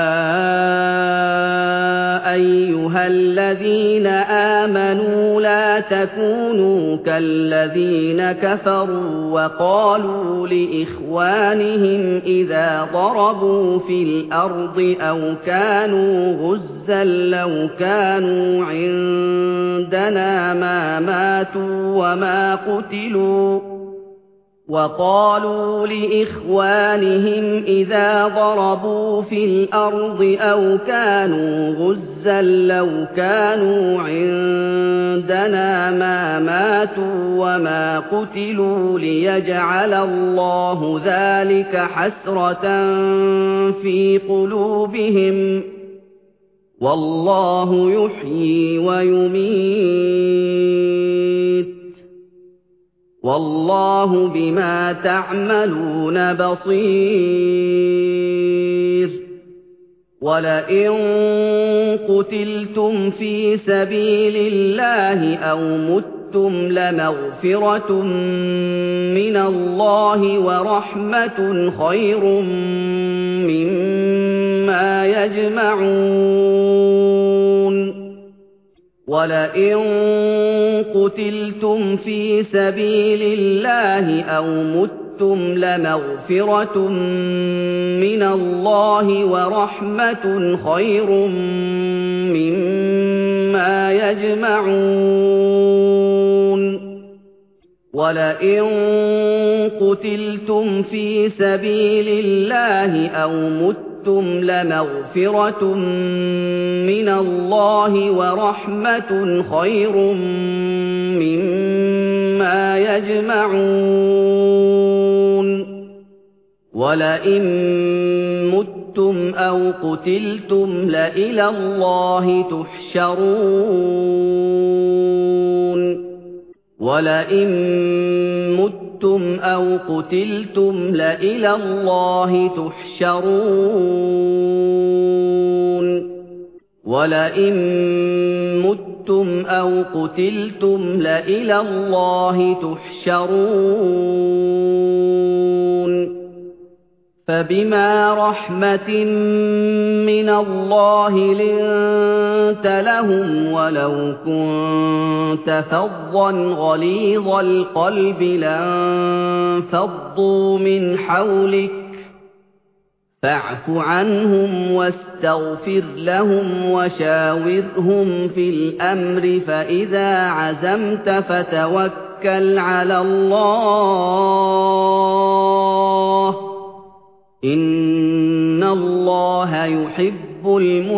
أَيُّهَا الَّذِينَ آمَنُوا لَا تَكُونُوا كَالَّذِينَ كَفَرُوا وَقَالُوا لِإِخْوَانِهِمْ إِذَا ضَرَبُوا فِي الْأَرْضِ أَوْ كَانُوا غُزًّى لَّوْ كَانُوا عِندَنَا مَا مَاتُوا وَمَا قُتِلُوا وَقَالُوا لِإِخْوَانِهِمْ إِذَا ضَرَبُوا فِي الْأَرْضِ أَوْ كَانُوا غُزًّى لَّوْ كَانُوا عِندَنَا مَا مَاتُوا وَمَا قُتِلُوا لِيَجْعَلَ اللَّهُ ذَٰلِكَ حَسْرَةً فِي قُلُوبِهِمْ ۗ وَاللَّهُ يُحْيِي وَيُمِيتُ ۗ وَاللَّهُ بِمَا تَعْمَلُونَ بَصِيرٌ. وَلَئِن قُتِلْتُمْ فِي سَبِيلِ اللَّهِ أَوْ مُتُّمْ مُتُّمْ لَمَغْفِرَةٌ مِّنَ اللَّهِ وَرَحْمَةٌ خَيْرٌ مِّمَّا يَجْمَعُونَ وَلَئِن قُتِلْتُمْ فِي سَبِيلِ اللَّهِ أَوْ مُتُّمْ لَمَغْفِرَةٌ مِّنَ اللَّهِ وَرَحْمَةٌ خَيْرٌ مِّمَّا يَجْمَعُونَ وَلَئِن قُتِلْتُمْ فِي سَبِيلِ اللَّهِ أَوْ مُتُّمْ لَمَغْفِرَةٌ مِّنَ اللَّهِ وَرَحْمَةٌ خَيْرٌ مِّمَّا يَجْمَعُونَ وَلَئِن مُتُّمْ أَوْ قُتِلْتُمْ لَإِلَى اللَّهِ تُحْشَرُونَ وَلَئِن مُتُّمْ أَوْ قُتِلْتُمْ لَإِلَى اللَّهِ تُحْشَرُونَ وَلَئِن مُتُّمْ أَوْ قُتِلْتُمْ لَإِلَى اللَّهِ تُحْشَرُونَ فَبِمَا رَحْمَةٍ مِّنَ اللَّهِ لِنتَ لَهُمْ وَلَوْ كُنتَ فَظًّا غَلِيظَ الْقَلْبِ لَانفَضُّوا مِنْ حَوْلِكَ فَاعْفُ عَنْهُمْ وَاسْتَغْفِرْ لَهُمْ وَشَاوِرْهُمْ فِي الْأَمْرِ فَإِذَا عَزَمْتَ فَتَوَكَّلْ عَلَى اللَّهِ إِنَّ اللَّهَ يُحِبُّ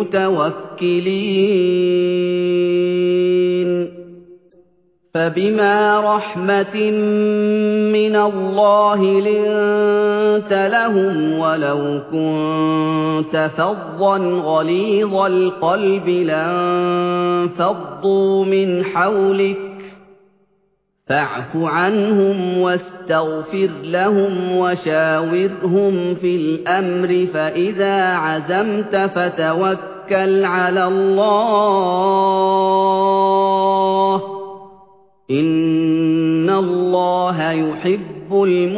الْمُتَوَكِّلِينَ فَبِمَا رَحْمَةٍ مِّنَ اللَّهِ لِنتَ لَهُمْ وَلَوْ كُنتَ فَظًّا غَلِيظَ الْقَلْبِ لَانفَضُّوا مِنْ حَوْلِكَ فَاعْفُ عَنْهُمْ وَاسْتَغْفِرْ لَهُمْ وَشَاوِرْهُمْ فِي الْأَمْرِ فَإِذَا عَزَمْتَ فَتَوَكَّلْ عَلَى اللَّهِ إِنَّ اللَّهَ يُحِبُّ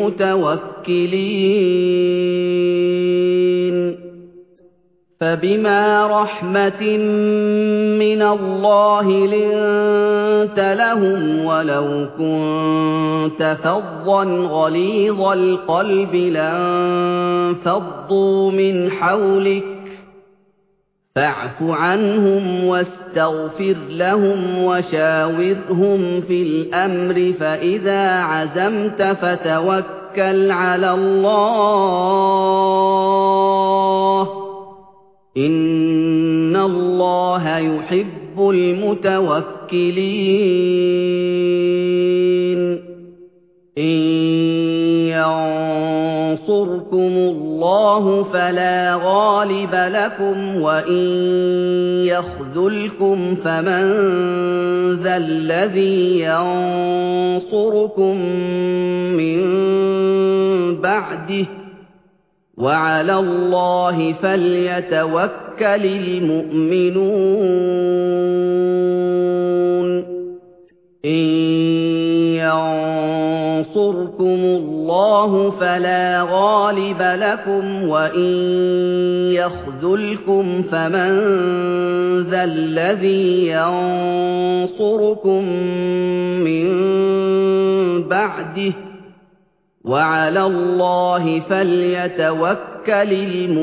الْمُتَوَكِّلِينَ فَبِمَا رَحْمَةٍ مِّنَ اللَّهِ لِنتَ لَهُمْ وَلَوْ كُنتَ فَظًّا غَلِيظَ الْقَلْبِ لَانفَضُّوا مِنْ حَوْلِكَ فَاعْفُ عَنْهُمْ وَاسْتَغْفِرْ لَهُمْ وَشَاوِرْهُمْ فِي الْأَمْرِ فَإِذَا عَزَمْتَ فَتَوَكَّلْ عَلَى اللَّهِ إِنَّ اللَّهَ يُحِبُّ الْمُتَوَكِّلِينَ إِن يَنصُرْكُمُ اللَّهُ فَلَا غَالِبَ لَكُمْ وَإِن يَخْذُلْكُمْ فَمَن ذَا الَّذِي يَنصُرُكُم مِّن بَعْدِهِ وَعَلَى اللَّهِ فَلْيَتَوَكَّلِ الْمُؤْمِنُونَ إِن يَنصُرْكُمُ اللَّهُ فَلَا غَالِبَ لَكُمْ وَإِن يَخْذُلْكُمْ فَمَن ذَا الَّذِي يَنصُرُكُم مِّن بَعْدِهِ وَعَلَى اللَّهِ فَلْيَتَوَكَّلِ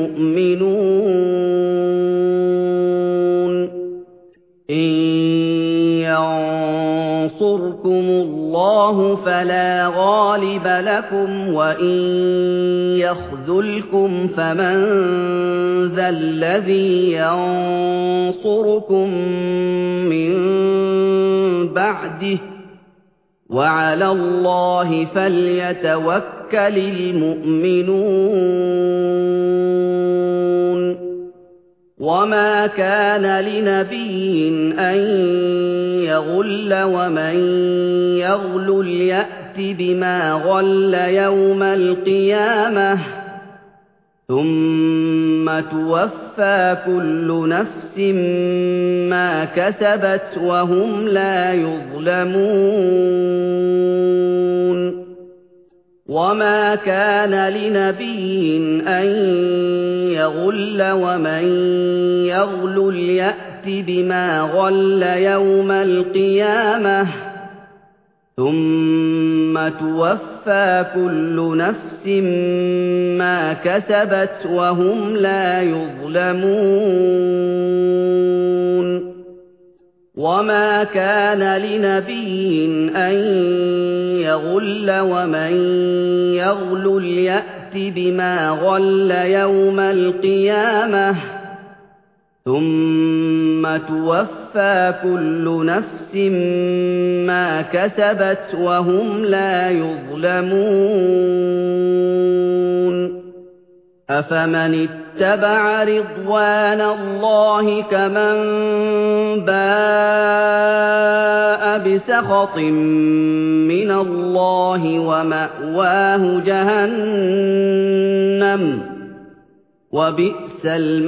الْمُؤْمِنُونَ إِن يَنصُرْكُمُ اللَّهُ فَلَا غَالِبَ لَكُمْ وَإِن يَخْذُلْكُمْ فَمَن ذَا الَّذِي يَنصُرُكُم مِّن بَعْدِهِ وَعَلَى اللَّهِ فَلْيَتَوَكَّلِ الْمُؤْمِنُونَ وَمَا كَانَ لِنَبِيٍّ أَن يَغُلَّ وَمَن يَغْلُلْ يَأْتِ بِمَا غَلَّ يَوْمَ الْقِيَامَةِ ثُمَّ تُوَفَّىٰ كُلُّ نَفْسٍ مَّا كَسَبَتْ وَهُمْ لَا يُظْلَمُونَ وَمَا كَانَ لِنَبِيٍّ أَن يَغُلَّ وَمَن يَغْلُلْ يَأْتِ بِمَا غَلَّ يَوْمَ الْقِيَامَةِ ثُمَّ تُوَفَّىٰ كُلُّ نَفْسٍ مَّا كَسَبَتْ وَهُمْ لَا يُظْلَمُونَ وَمَا كَانَ لِنَبِيٍّ أَن يَغُلَّ وَمَن يَغْلُلْ يَأْتِ بِمَا غَلَّ يَوْمَ الْقِيَامَةِ ثُمَّ تُوَفَّىٰ كُلُّ نَفْسٍ مَّا كَسَبَتْ وَهُمْ لَا يُظْلَمُونَ أَفَمَنِ اتَّبَعَ رِضْوَانَ اللَّهِ كَمَن بَاءَ بِسَخَطٍ مِّنَ اللَّهِ وَمَأْوَاهُ جَهَنَّمُ ۚ وَبِئْسَ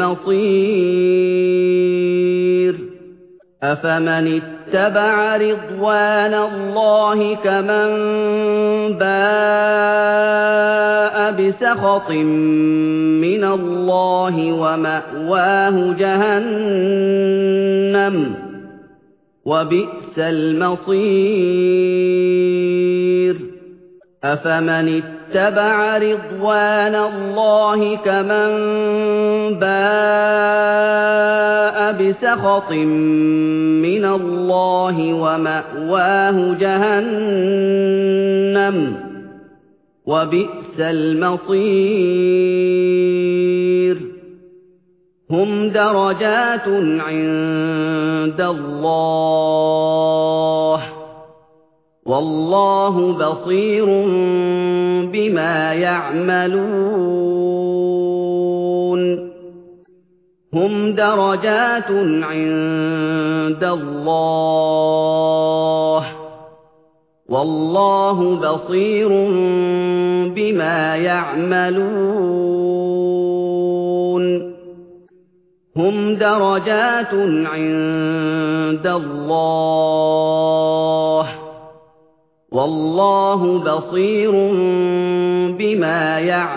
الْمَصِيرُ أَفَمَنِ اتَّبَعَ رِضْوَانَ اللَّهِ كَمَن بَاءَ بِسَخَطٍ مِّنَ اللَّهِ وَمَأْوَاهُ جَهَنَّمُ ۚ وَبِئْسَ الْمَصِيرُ أَفَمَنِ اتَّبَعَ رِضْوَانَ اللَّهِ كَمَن بَاءَ بِسَخَطٍ مِّنَ اللَّهِ وَمَأْوَاهُ جَهَنَّمُ ۚ وَبِئْسَ الْمَصِيرُ هُمْ دَرَجَاتٌ عِندَ اللَّهِ ۗ وَاللَّهُ بَصِيرٌ بِمَا يَعْمَلُونَ هُمْ دَرَجَاتٌ عِندَ اللَّهِ ۗ وَاللَّهُ بَصِيرٌ بِمَا يَعْمَلُونَ هُمْ دَرَجَاتٌ عِندَ اللَّهِ ۗ وَاللَّهُ بَصِيرٌ بِمَا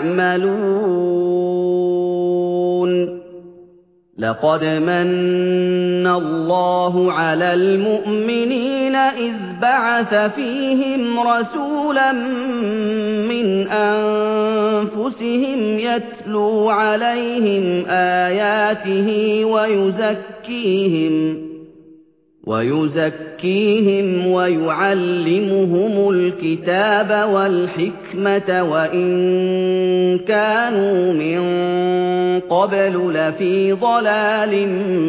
يَعْمَلُونَ لَقَدْ مَنَّ اللَّهُ عَلَى الْمُؤْمِنِينَ إِذْ بَعَثَ فِيهِمْ رَسُولًا مِّنْ أَنفُسِهِمْ يَتْلُو عَلَيْهِمْ آيَاتِهِ وَيُزَكِّيهِمْ وَيُزَكِّيهِمْ وَيُعَلِّمُهُمُ الْكِتَابَ وَالْحِكْمَةَ وَإِن كَانُوا مِن قَبْلُ لَفِي ضَلَالٍ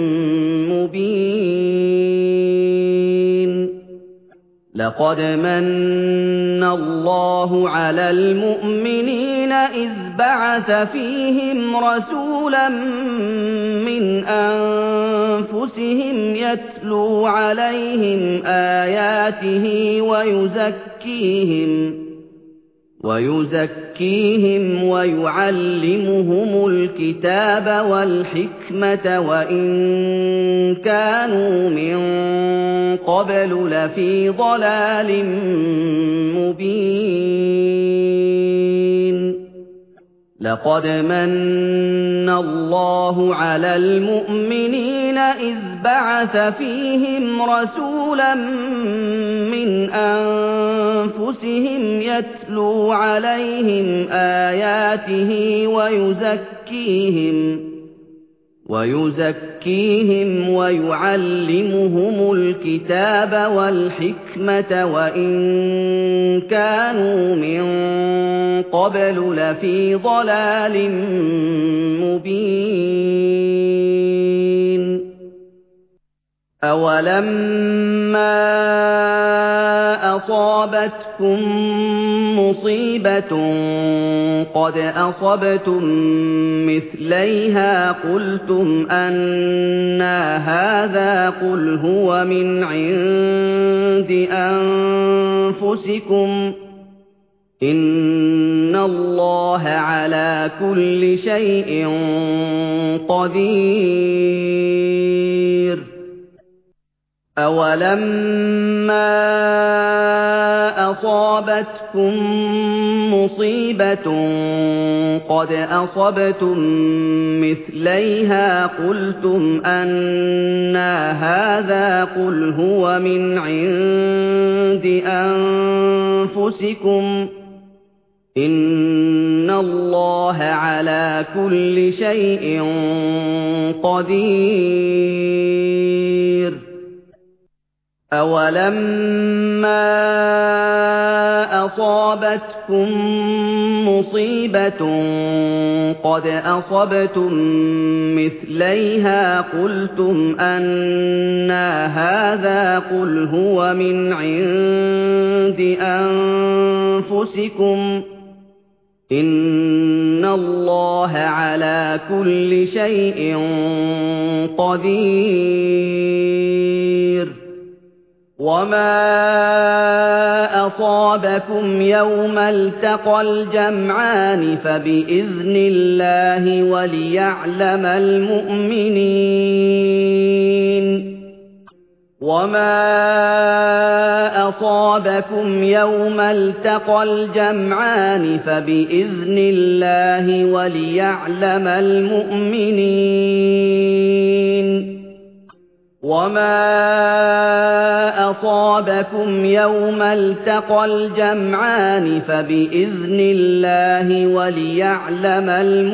مُّبِينٍ لَقَدْ مَنَّ اللَّهُ عَلَى الْمُؤْمِنِينَ إِذْ بَعَثَ فِيهِمْ رَسُولًا مِّنْ أَنفُسِهِمْ يَتْلُو عَلَيْهِمْ آيَاتِهِ وَيُزَكِّيهِمْ وَيُزَكِّيهِمْ وَيُعَلِّمُهُمُ الْكِتَابَ وَالْحِكْمَةَ وَإِن كَانُوا مِن قَبْلُ لَفِي ضَلَالٍ مُّبِينٍ لَقَدْ مَنَّ اللَّهُ عَلَى الْمُؤْمِنِينَ إِذْ بَعَثَ فِيهِمْ رَسُولًا مِّنْ أَنفُسِهِمْ يَتْلُو عَلَيْهِمْ آيَاتِهِ وَيُزَكِّيهِمْ وَيُزَكِّيهِمْ وَيُعَلِّمُهُمُ الْكِتَابَ وَالْحِكْمَةَ وَإِن كَانُوا مِن قَبْلُ لَفِي ضَلَالٍ مُّبِينٍ أَوَلَمَّا أَصَابَتْكُم مُّصِيبَةٌ قَدْ أَصَبْتُم مِّثْلَيْهَا قُلْتُمْ أَنَّىٰ هَٰذَا ۖ قُلْ هُوَ مِنْ عِندِ أَنفُسِكُمْ ۗ إِنَّ إِنَّ اللَّهَ عَلَىٰ كُلِّ شَيْءٍ قَدِيرٌ أَوَلَمَّا أَصَابَتْكُم مُّصِيبَةٌ قَدْ أَصَبْتُم مِّثْلَيْهَا قُلْتُمْ أَنَّىٰ هَٰذَا ۖ قُلْ هُوَ مِنْ عِندِ أَنفُسِكُمْ ۗ إِنَّ اللَّهَ عَلَىٰ كُلِّ شَيْءٍ قَدِيرٌ أَوَلَمَّا أَصَابَتْكُم مُّصِيبَةٌ قَدْ أَصَبْتُم مِّثْلَيْهَا قُلْتُمْ أَنَّىٰ هَٰذَا ۖ قُلْ هُوَ مِنْ عِندِ أَنفُسِكُمْ ۗ إِنَّ اللَّهَ عَلَىٰ كُلِّ شَيْءٍ قَدِيرٌ وَمَا أَصَابَكُمْ يَوْمَ الْتَقَى الْجَمْعَانِ فَبِإِذْنِ اللَّهِ وَلِيَعْلَمَ الْمُؤْمِنِينَ وَمَا أَصَابَكُمْ يَوْمَ الْتَقَى الْجَمْعَانِ فَبِإِذْنِ اللَّهِ وَلِيَعْلَمَ الْمُؤْمِنِينَ وَمَا أَصَابَكُمْ يَوْمَ الْتَقَى الْجَمْعَانِ فَبِإِذْنِ اللَّهِ وَلِيَعْلَمَ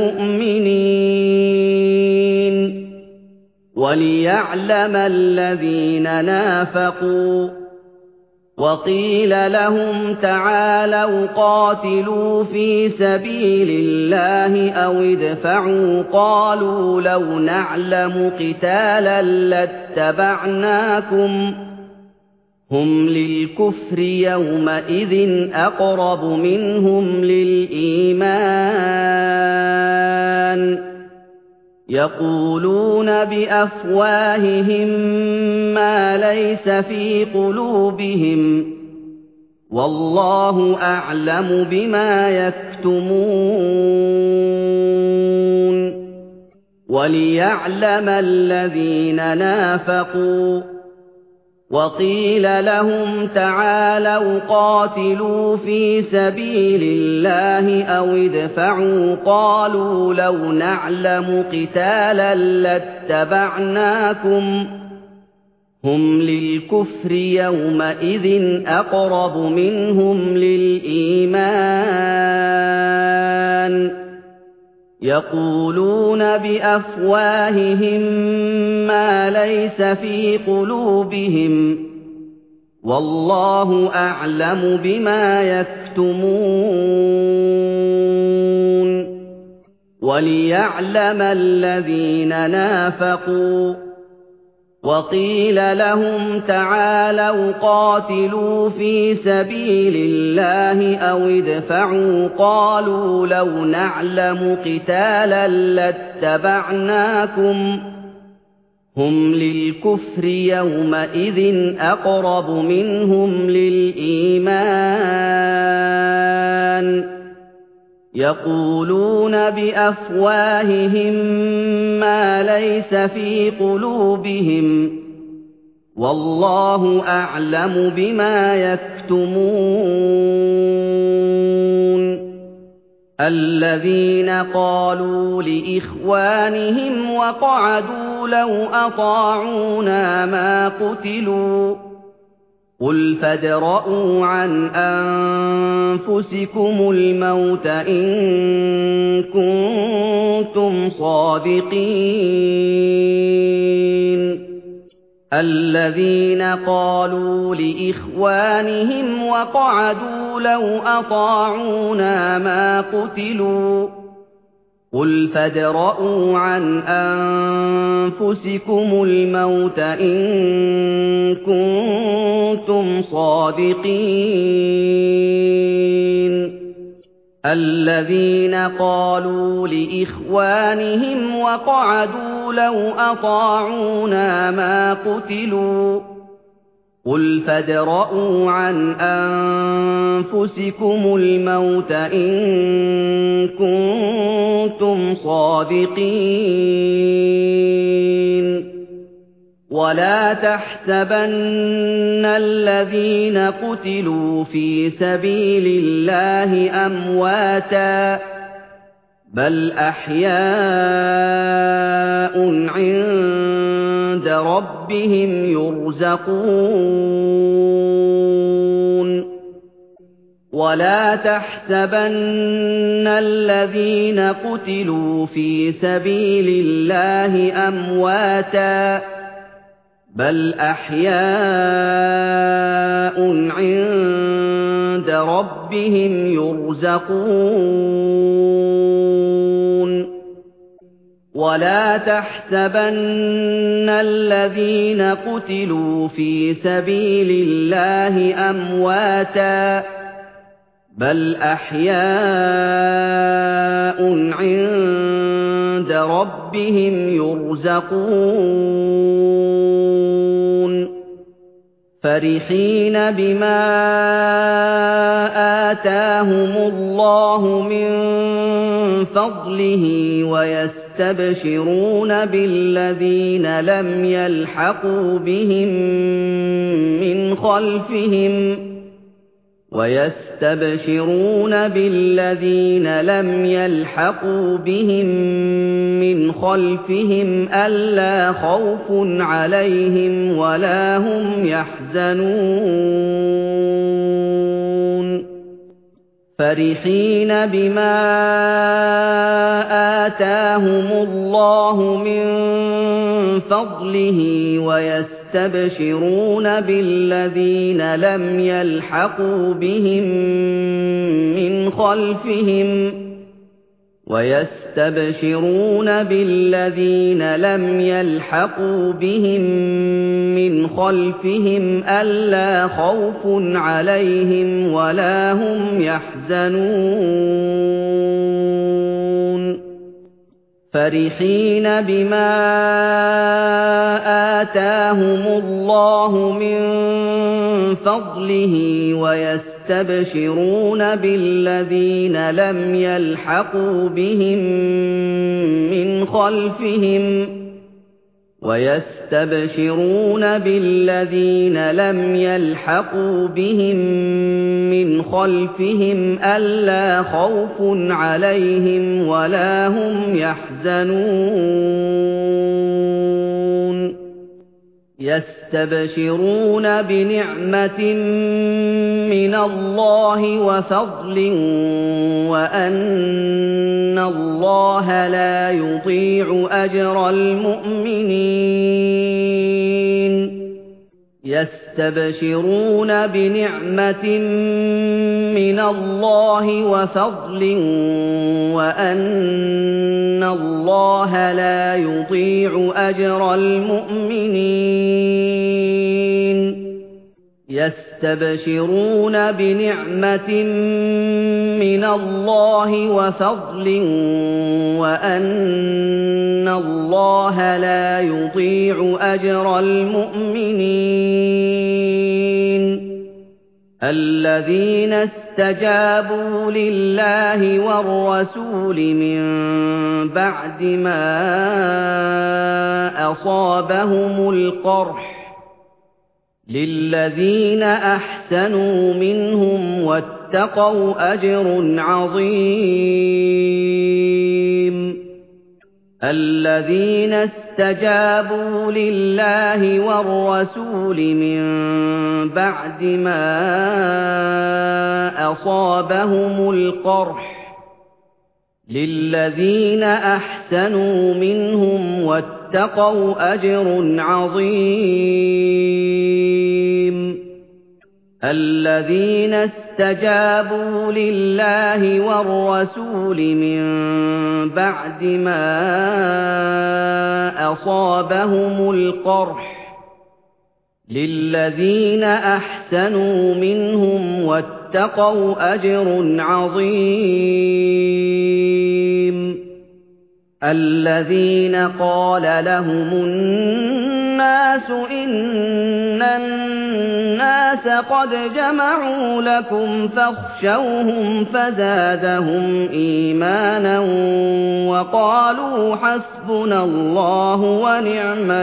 الْمُؤْمِنِينَ وَلِيَعْلَمَ الَّذِينَ نَافَقُوا ۚ وَقِيلَ لَهُمْ تَعَالَوْا قَاتِلُوا فِي سَبِيلِ اللَّهِ أَوِ ادْفَعُوا ۖ قَالُوا لَوْ نَعْلَمُ قِتَالًا لَّاتَّبَعْنَاكُمْ ۗ هُمْ لِلْكُفْرِ يَوْمَئِذٍ أَقْرَبُ مِنْهُمْ لِلْإِيمَانِ يَقُولُونَ بِأَفْوَاهِهِم مَّا لَيْسَ فِي قُلُوبِهِمْ ۗ وَاللَّهُ أَعْلَمُ بِمَا يَكْتُمُونَ وَلِيَعْلَمَ الَّذِينَ نَافَقُوا ۚ وَقِيلَ لَهُمْ تَعَالَوْا قَاتِلُوا فِي سَبِيلِ اللَّهِ أَوِ ادْفَعُوا ۖ قَالُوا لَوْ نَعْلَمُ قِتَالًا لَّاتَّبَعْنَاكُمْ ۗ هُمْ لِلْكُفْرِ يَوْمَئِذٍ أَقْرَبُ مِنْهُمْ لِلْإِيمَانِ يَقُولُونَ بِأَفْوَاهِهِم مَّا لَيْسَ فِي قُلُوبِهِمْ ۗ وَاللَّهُ أَعْلَمُ بِمَا يَكْتُمُونَ وَلِيَعْلَمَ الَّذِينَ نَافَقُوا ۚ وَقِيلَ لَهُمْ تَعَالَوْا قَاتِلُوا فِي سَبِيلِ اللَّهِ أَوِ ادْفَعُوا ۖ قَالُوا لَوْ نَعْلَمُ قِتَالًا لَّاتَّبَعْنَاكُمْ ۗ هُمْ لِلْكُفْرِ يَوْمَئِذٍ أَقْرَبُ مِنْهُمْ لِلْإِيمَانِ يَقُولُونَ بِأَفْوَاهِهِم مَّا لَيْسَ فِي قُلُوبِهِمْ ۗ وَاللَّهُ أَعْلَمُ بِمَا يَكْتُمُونَ الَّذِينَ قَالُوا لِإِخْوَانِهِمْ وَقَعَدُوا لَوْ أَطَاعُونَا مَا قُتِلُوا ۗ قُلْ فَادْرَءُوا عَنْ أَنفُسِكُمُ الْمَوْتَ إِن كُنتُمْ صَادِقِينَ الَّذِينَ قَالُوا لِإِخْوَانِهِمْ وَقَعَدُوا لَوْ أَطَاعُونَا مَا قُتِلُوا ۗ قُلْ فَادْرَءُوا عَنْ أَنفُسِكُمُ الْمَوْتَ إِن كُنتُمْ صَادِقِينَ الَّذِينَ قَالُوا لِإِخْوَانِهِمْ وَقَعَدُوا لَوْ أَطَاعُونَا مَا قُتِلُوا ۗ قُلْ فَادْرَءُوا عَنْ أَنفُسِكُمُ الْمَوْتَ إِن كُنتُمْ صَادِقِينَ وَلَا تَحْسَبَنَّ الَّذِينَ قُتِلُوا فِي سَبِيلِ اللَّهِ أَمْوَاتًا بَلْ أَحْيَاءٌ عِندَ رَبِّهِمْ يُرْزَقُونَ وَلَا تَحْسَبَنَّ الَّذِينَ قُتِلُوا فِي سَبِيلِ اللَّهِ أَمْوَاتًا بَلْ أَحْيَاءٌ عِندَ رَبِّهِمْ يُرْزَقُونَ وَلَا تَحْسَبَنَّ الَّذِينَ قُتِلُوا فِي سَبِيلِ اللَّهِ أَمْوَاتًا بَلْ أَحْيَاءٌ عِندَ رَبِّهِمْ يُرْزَقُونَ فَرِحِينَ بِمَا آتَاهُمُ اللَّهُ مِن فَضْلِهِ وَيَسْتَبْشِرُونَ بِالَّذِينَ لَمْ يَلْحَقُوا بِهِم مِّنْ خَلْفِهِمْ وَيَسْتَبْشِرُونَ بِالَّذِينَ لَمْ يَلْحَقُوا بِهِم مِّنْ خَلْفِهِمْ أَلَّا خَوْفٌ عَلَيْهِمْ وَلَا هُمْ يَحْزَنُونَ فَرِحِينَ بِمَا آتَاهُمُ اللَّهُ مِن فَضْلِهِ وَيَسْتَبْشِرُونَ بِالَّذِينَ لَمْ يَلْحَقُوا بِهِم مِّنْ خَلْفِهِمْ وَيَسْتَبْشِرُونَ بِالَّذِينَ لَمْ يَلْحَقُوا بِهِم مِّنْ خَلْفِهِمْ أَلَّا خَوْفٌ عَلَيْهِمْ وَلَا هُمْ يَحْزَنُونَ فَرِحِينَ بِمَا آتَاهُمُ اللَّهُ مِن فَضْلِهِ وَيَسْتَبْشِرُونَ بِالَّذِينَ لَمْ يَلْحَقُوا بِهِم مِّنْ خَلْفِهِمْ وَيَسْتَبْشِرُونَ بِالَّذِينَ لَمْ يَلْحَقُوا بِهِم مِّنْ خَلْفِهِمْ أَلَّا خَوْفٌ عَلَيْهِمْ وَلَا هُمْ يَحْزَنُونَ يَسْتَبْشِرُونَ بِنِعْمَةٍ مِّنَ اللَّهِ وَفَضْلٍ وَأَنَّ اللَّهَ لَا يُضِيعُ أَجْرَ الْمُؤْمِنِينَ يَسْتَبْشِرُونَ بِنِعْمَةٍ مِّنَ اللَّهِ وَفَضْلٍ وَأَنَّ اللَّهَ لَا يُضِيعُ أَجْرَ الْمُؤْمِنِينَ يَسْتَبْشِرُونَ بِنِعْمَةٍ مِّنَ اللَّهِ وَفَضْلٍ وَأَنَّ اللَّهَ لَا يُضِيعُ أَجْرَ الْمُؤْمِنِينَ الَّذِينَ اسْتَجَابُوا لِلَّهِ وَالرَّسُولِ مِن بَعْدِ مَا أَصَابَهُمُ الْقَرْحُ لِلَّذِينَ أَحْسَنُوا مِنْهُمْ وَاتَّقَوْا أَجْرٌ عَظِيمٌ الَّذِينَ اسْتَجَابُوا لِلَّهِ وَالرَّسُولِ مِن بَعْدِ مَا أَصَابَهُمُ الْقَرْحُ لِلَّذِينَ أَحْسَنُوا مِنْهُمْ وَاتَّقَوْا أَجْرٌ عَظِيمٌ الَّذِينَ اسْتَجَابُوا لِلَّهِ وَالرَّسُولِ مِن بَعْدِ مَا أَصَابَهُمُ الْقَرْحُ لِلَّذِينَ أَحْسَنُوا مِنْهُمْ وَاتَّقَوْا أَجْرٌ عَظِيمٌ الَّذِينَ قَالَ لَهُمُ النَّاسُ إِنَّ النَّاسَ قَدْ جَمَعُوا لَكُمْ فَاخْشَوْهُمْ فَزَادَهُمْ إِيمَانًا وَقَالُوا حَسْبُنَا اللَّهُ وَنِعْمَ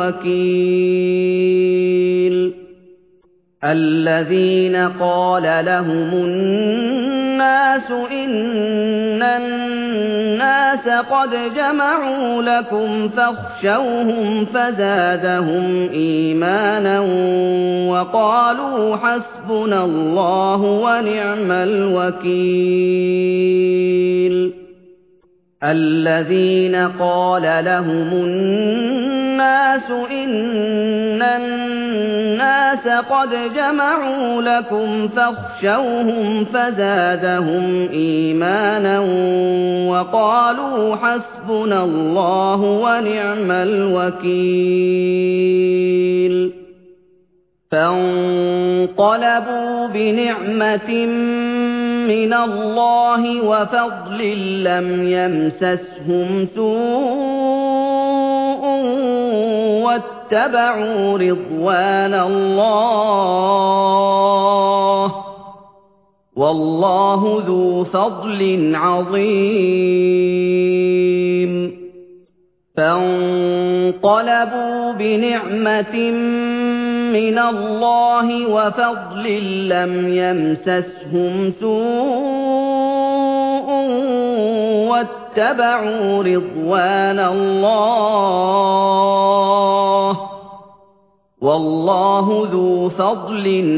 الْوَكِيلُ الَّذِينَ قَالَ لَهُمُ النَّاسُ إِنَّ النَّاسَ قَدْ جَمَعُوا لَكُمْ فَاخْشَوْهُمْ فَزَادَهُمْ إِيمَانًا وَقَالُوا حَسْبُنَا اللَّهُ وَنِعْمَ الْوَكِيلُ الَّذِينَ قَالَ لَهُمُ النَّاسُ إِنَّ النَّاسَ قَدْ جَمَعُوا لَكُمْ فَاخْشَوْهُمْ فَزَادَهُمْ إِيمَانًا وَقَالُوا حَسْبُنَا اللَّهُ وَنِعْمَ الْوَكِيلُ فَانقَلَبُوا بِنِعْمَةٍ مِّنَ اللَّهِ وَفَضْلٍ لَّمْ يَمْسَسْهُمْ سُوءٌ وَاتَّبَعُوا رِضْوَانَ اللَّهِ وَاللَّهُ ذُو فَضْلٍ عَظِيمٍ فَانقَلَبُوا بِنِعْمَةٍ مِّنَ اللَّهِ وَفَضْلٍ لَّمْ يَمْسَسْهُمْ سُوءٌ وَاتَّبَعُوا رِضْوَانَ اللَّهِ وَاللَّهُ ذُو فَضْلٍ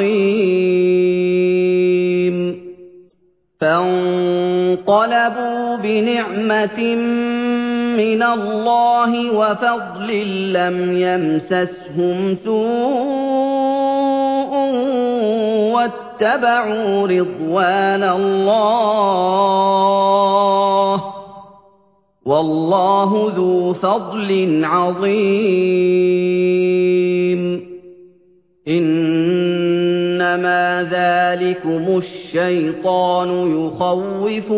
عَظِيمٍ فَانقَلَبُوا بِنِعْمَةٍ مِّنَ اللَّهِ وَفَضْلٍ لَّمْ يَمْسَسْهُمْ سُوءٌ وَاتَّبَعُوا رِضْوَانَ اللَّهِ وَاللَّهُ ذُو فَضْلٍ عَظِيمٍ إِنَّمَا ذَٰلِكُمُ الشَّيْطَانُ يُخَوِّفُ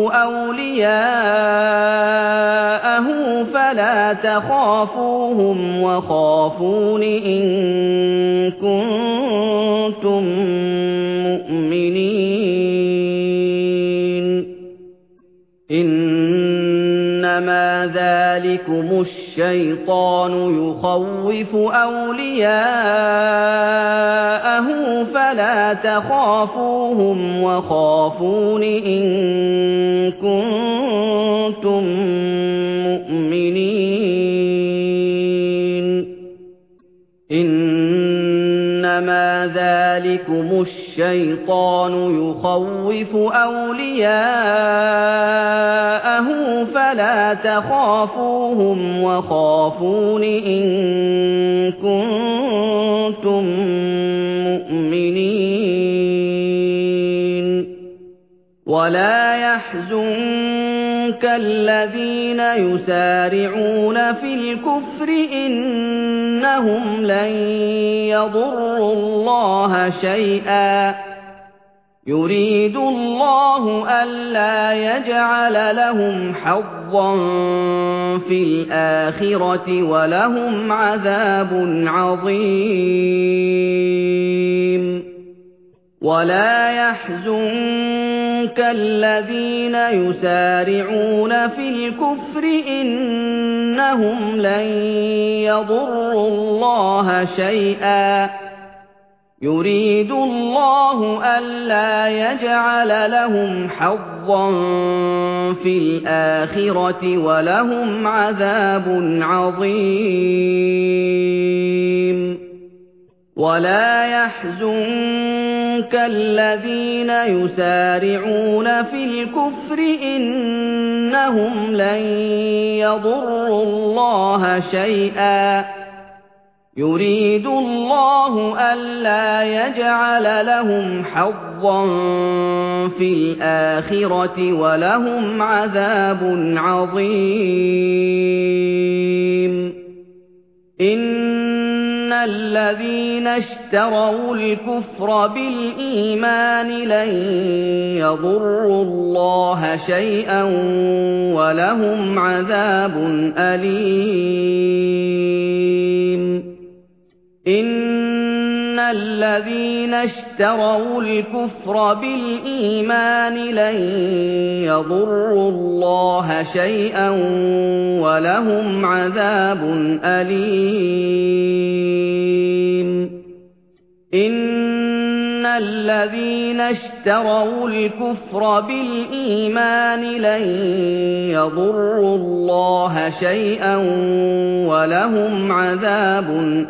أَوْلِيَاءَهُ فَلَا تَخَافُوهُمْ وَخَافُونِ إِن كُنتُم مُّؤْمِنِينَ إِنَّمَا ذَٰلِكُمُ الشَّيْطَانُ يُخَوِّفُ أَوْلِيَاءَهُ فَلَا تَخَافُوهُمْ وَخَافُونِ إِن كُنتُم مُّؤْمِنِينَ إِنَّمَا ذَٰلِكُمُ الشَّيْطَانُ يُخَوِّفُ أَوْلِيَاءَهُ فَلَا تَخَافُوهُمْ وَخَافُونِ إِن كُنتُم مُّؤْمِنِينَ وَلَا يَحْزُنكَ الَّذِينَ يُسَارِعُونَ فِي الْكُفْرِ إِنَّهُمْ لَن يَضُرُّوا اللَّهَ شَيْئًا يُرِيدُ اللَّهُ أَلَّا يَجْعَلَ لَهُمْ حَظًّا فِي الْآخِرَةِ وَلَهُمْ عَذَابٌ عَظِيمٌ وَلَا يَحْزُنكَ الَّذِينَ يُسَارِعُونَ فِي الْكُفْرِ إِنَّهُمْ لَن يَضُرُّوا اللَّهَ شَيْئًا يُرِيدُ اللَّهُ أَلَّا يَجْعَلَ لَهُمْ حَظًّا فِي الْآخِرَةِ وَلَهُمْ عَذَابٌ عَظِيمٌ وَلَا يَحْزُنكَ الَّذِينَ يُسَارِعُونَ فِي الْكُفْرِ إِنَّهُمْ لَن يَضُرُّوا اللَّهَ شَيْئًا يُرِيدُ اللَّهُ أَلَّا يَجْعَلَ لَهُمْ حَظًّا فِي الْآخِرَةِ وَلَهُمْ عَذَابٌ عَظِيمٌ إِنَّ الَّذِينَ اشْتَرَوُا الْكُفْرَ بِالْإِيمَانِ لَن يَضُرُّوا اللَّهَ شَيْئًا وَلَهُمْ عَذَابٌ أَلِيمٌ إِنَّ الذين اشتروا الكفر بالإيمان لن يضروا الله شيئا ولهم عذاب أليم إن الذين اشتروا الكفر بالإيمان لن يضروا الله شيئا ولهم عذاب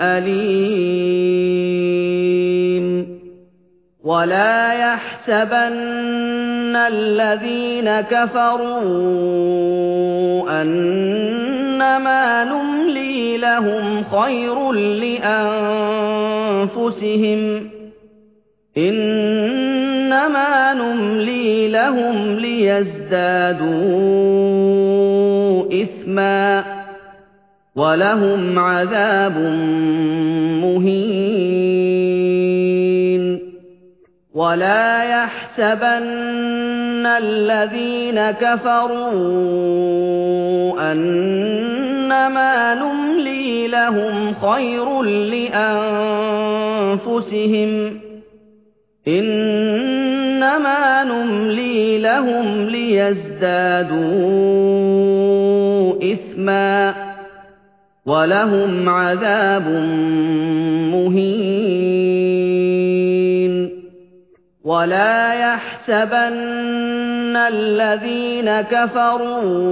أليم ولا يحسبن الذين كفروا أنما نملي لهم خير لأنفسهم إنما نملي لهم ليزدادوا إثما ولهم عذاب مهين ولا يحسبن الذين كفروا أنما نملي لهم خير لأنفسهم إنما نملي لهم ليزدادوا إثما ولهم عذاب مهين ولا يحسبن الذين كفروا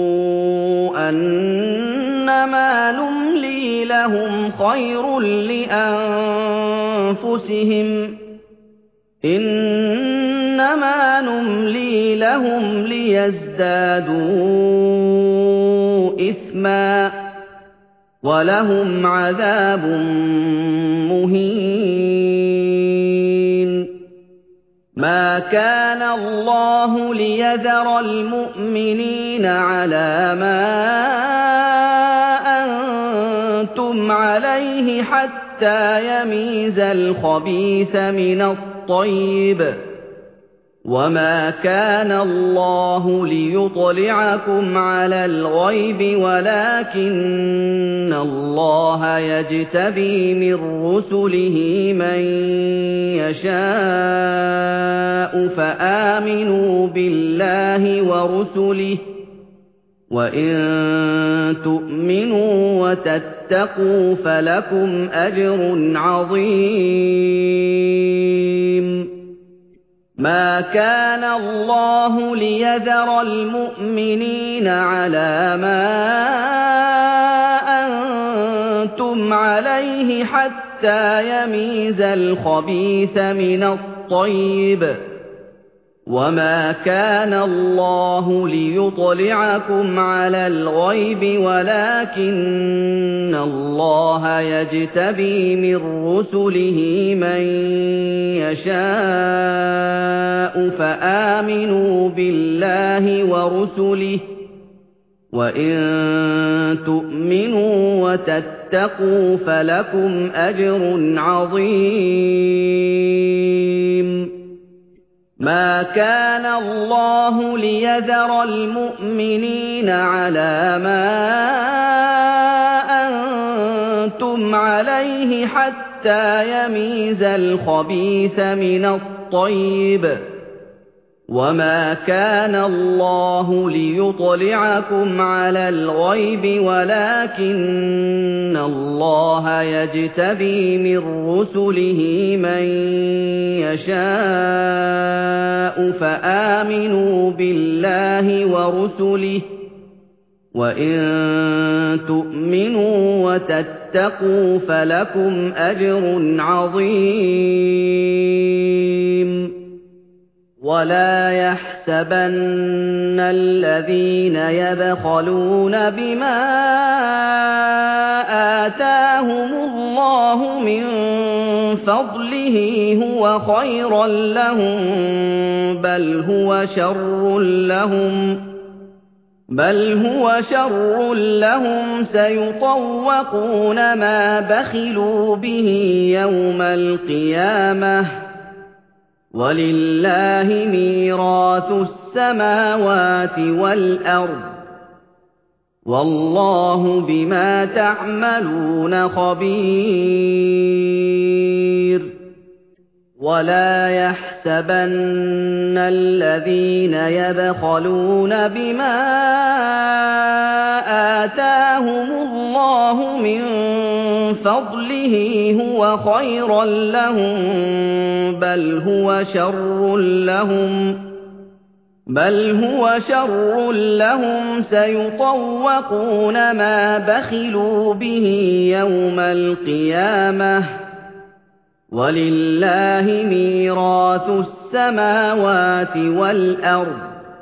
أنما نملي لهم خير لأنفسهم إنما نملي لهم ليزدادوا إثما ولهم عذاب مهين ما كان الله ليذر المؤمنين على ما أنتم عليه حتى يميز الخبيث من الطيب وما كان الله ليطلعكم على الغيب ولكن الله يجتبي من رسله من يشاء فآمنوا بالله ورسله وإن تؤمنوا وتتقوا فلكم أجر عظيم ما كان الله ليذر المؤمنين على ما أنتم عليه حتى يميز الخبيث من الطيب وما كان الله ليطلعكم على الغيب ولكن الله يجتبي من رسله من يشاء فآمنوا بالله ورسله وإن تؤمنوا وتتقوا فلكم أجر عظيم ما كان الله ليذر المؤمنين على ما أنتم عليه حتى يميز الخبيث من الطيب وما كان الله ليطلعكم على الغيب ولكن الله يجتبي من رسله من يشاء فآمنوا بالله ورسله وإن تؤمنوا وتتقوا فلكم أجر عظيم ولا يحسبن الذين يبخلون بما آتاهم الله من فضله هو خيرا لهم بل هو شر لهم بل هو شر لهم سيطوقون ما بخلوا به يوم القيامة ولله ميراث السماوات والأرض والله بما تعملون خبير وَلَا يَحْسَبَنَّ الَّذِينَ يَبْخَلُونَ بِمَا آتَاهُمُ اللَّهُ مِن فَضْلِهِ هُوَ خَيْرًا لَّهُم بَلْ هُوَ شَرٌّ لَّهُمْ بل هو شر لهم سيطوقون ما بخلوا به يوم القيامة ولله ميراث السماوات والأرض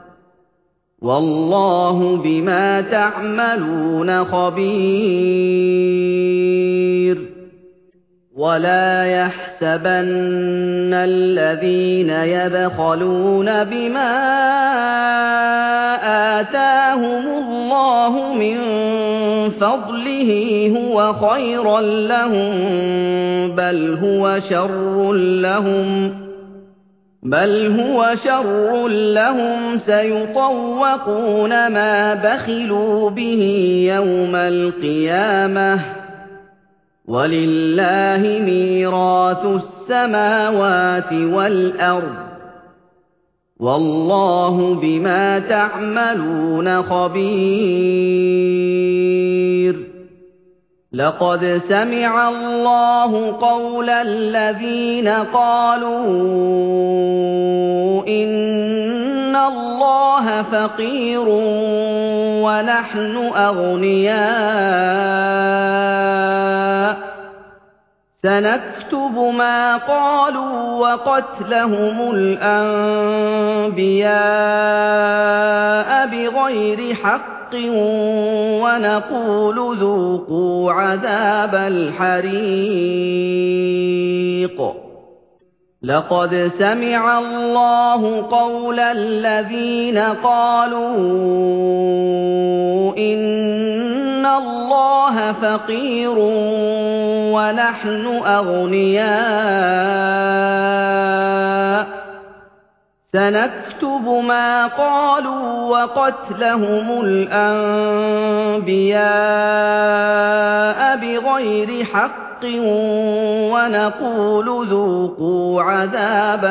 والله بما تعملون خبير ولا يحسبن الذين يبخلون بما آتاهم الله من فضله هو خيرا لهم بل هو شر لهم بل هو شر لهم سيطوقون ما بخلوا به يوم القيامة ولله ميراث السماوات والأرض والله بما تعملون خبير لقد سمع الله قول الذين قالوا إن الله فقير ونحن أغنياء سنكتب ما قالوا وقتلهم الأنبياء بغير حق ونقول ذوقوا عذاب الحريق لقد سمع الله قول الذين قالوا إن الله فقير ونحن أغنياء سنكتب ما قالوا وقتلهم الأنبياء بغير حق ونقول ذوقوا عذاب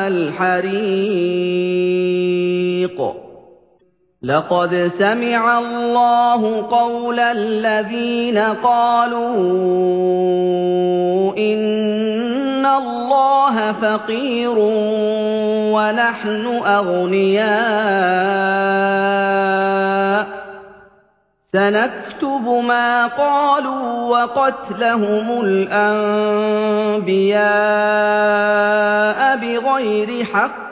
الحريق لقد سمع الله قول الذين قالوا إن الله فقير ونحن أغنياء سنكتب ما قالوا وقتلهم الأنبياء بغير حق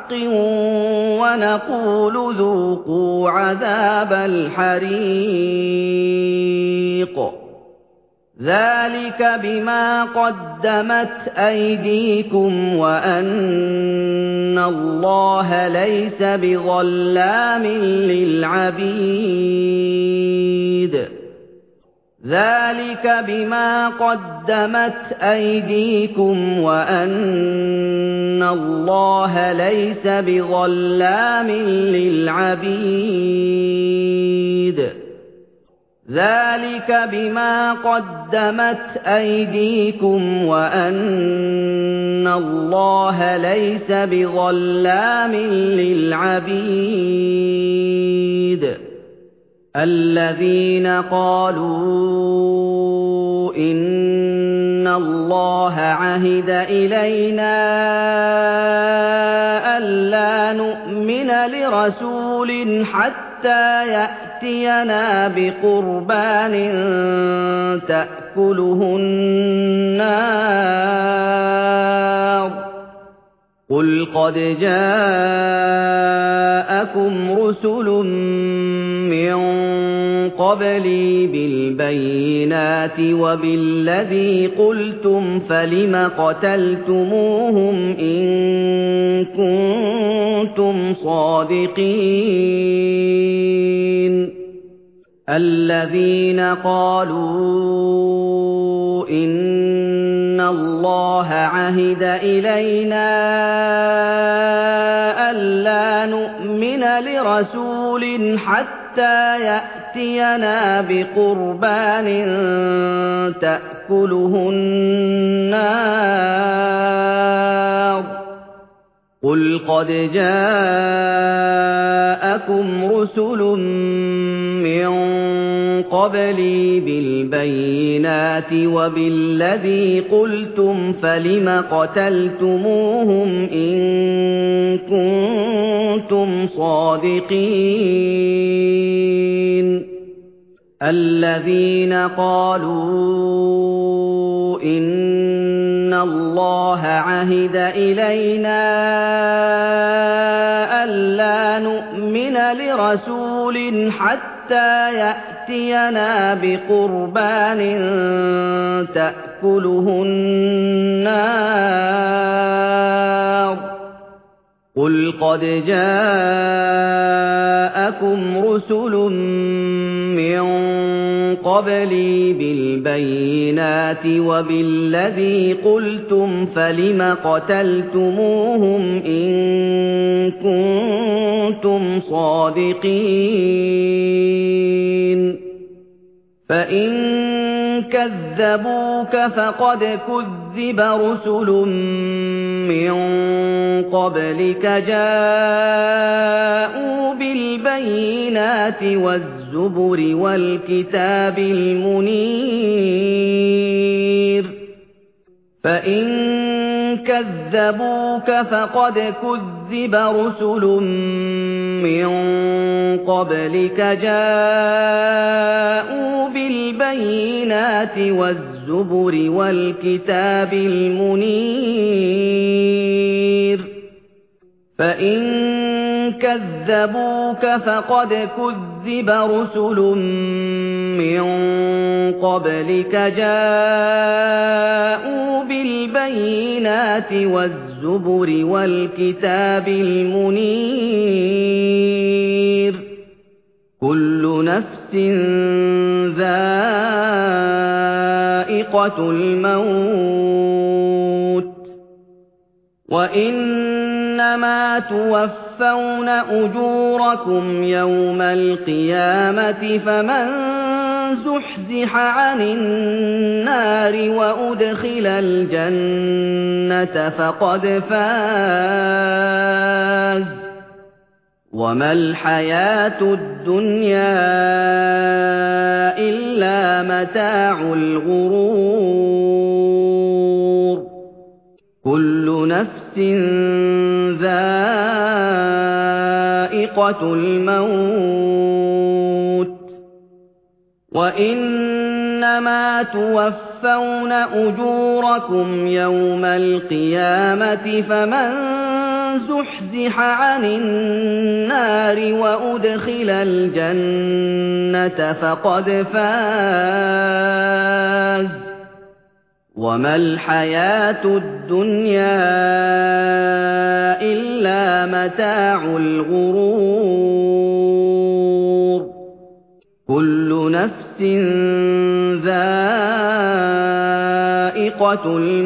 ونقول ذوقوا عذاب الحريق ذلك بما قدمت أيديكم وأن الله ليس بظلام للعبيد ذلك بما قدمت أيديكم وأن الله ليس بظلام للعبيد ذلك بما قدمت أيديكم وأن الله ليس بظلام للعبيد الذين قالوا إن الله عهد إلينا ألا نؤمن لرسول حتى يأتينا بقربان تأكله النار قل قد جاءكم رسل من قبلي بالبينات وبالذي قلتم فلم قتلتموهم إن كنتم صادقين الذين قالوا إن الله عهد إلينا ألا نؤمن لرسول حتى يأتينا بقربان تأكله النار قُلْ قَدْ جَاءَكُمْ رُسُلٌ مِّن قَبْلِي بِالْبَيِّنَاتِ وَبِالَّذِي قُلْتُمْ فَلِمَ قَتَلْتُمُوهُمْ إِن كُنتُمْ صَادِقِينَ الَّذِينَ قَالُوا إِنَّ اللَّهَ عَهِدَ إِلَيْنَا أَلَّا نُؤْمِنَ لِرَسُولٍ حَتَّىٰ يَأْتِيَنَا بِقُرْبَانٍ تَأْكُلُهُ النَّارُ قُلْ قَدْ جَاءَكُمْ رُسُلٌ مِّن قَبْلِي بِالْبَيِّنَاتِ وَبِالَّذِي قُلْتُمْ فَلِمَ قَتَلْتُمُوهُمْ إِن كُنتُمْ صَادِقِينَ فَإِن كَذَّبُوكَ فَقَدْ كُذِّبَ رُسُلٌ مِّن قَبْلِكَ جَاءُوا بِالْبَيِّنَاتِ وَالزُّبُرِ وَالْكِتَابِ الْمُنِيرِ فَإِن كَذَّبُوكَ فَقَدْ كُذِّبَ رُسُلٌ مِّن قَبْلِكَ جَاءُوا بِالْبَيِّنَاتِ وَالزُّبُرِ وَالْكِتَابِ الْمُنِيرِ فَإِن كَذَّبُوكَ فَقَدْ كُذِّبَ رُسُلٌ مِّن قَبْلِكَ جَاءُوا بِالْبَيِّنَاتِ وَالزُّبُرِ وَالْكِتَابِ الْمُنِيرِ كُلُّ نَفْسٍ ذَائِقَةُ الْمَوْتِ وَإِنَّمَا تُوَفَّوْنَ أُجُورَكُمْ يَوْمَ الْقِيَامَةِ فَمَن زُحْزِحَ عَنِ النَّارِ وَأُدْخِلَ الْجَنَّةَ فَقَدْ فَازَ وَمَا الْحَيَاةُ الدُّنْيَا إِلَّا مَتَاعُ الْغُرُورِ كُلُّ نَفْسٍ ذَائِقَةُ الْمَوْتِ وَإِنَّمَا تُوَفَّوْنَ أُجُورَكُمْ يَوْمَ الْقِيَامَةِ فَمَن زُحْزِحَ عَنِ النَّارِ وَأُدْخِلَ الْجَنَّةَ فَقَدْ فَازَ وَمَا الْحَيَاةُ الدُّنْيَا إِلَّا مَتَاعُ الْغُرُورِ كُلُّ نَفْسٍ ذَائِقَةُ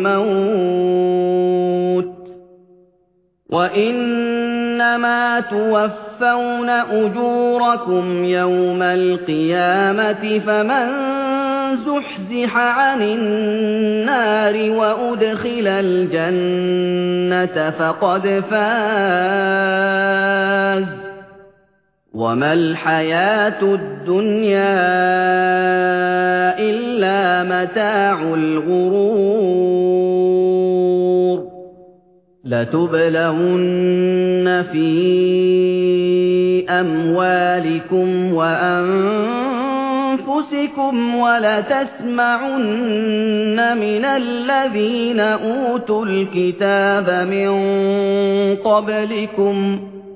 الْمَوْتِ وَإِنَّمَا تُوَفَّوْنَ أُجُورَكُمْ يَوْمَ الْقِيَامَةِ فَمَن زُحْزِحَ عَنِ النَّارِ وَأُدْخِلَ الْجَنَّةَ فَقَدْ فَازَ وَمَا الْحَيَاةُ الدُّنْيَا إِلَّا مَتَاعُ الْغُرُورِ لَتُبْلَوُنَّ فِي أَمْوَالِكُمْ وَأَنفُسِكُمْ وَلَتَسْمَعُنَّ مِنَ الَّذِينَ أُوتُوا الْكِتَابَ مِن قَبْلِكُمْ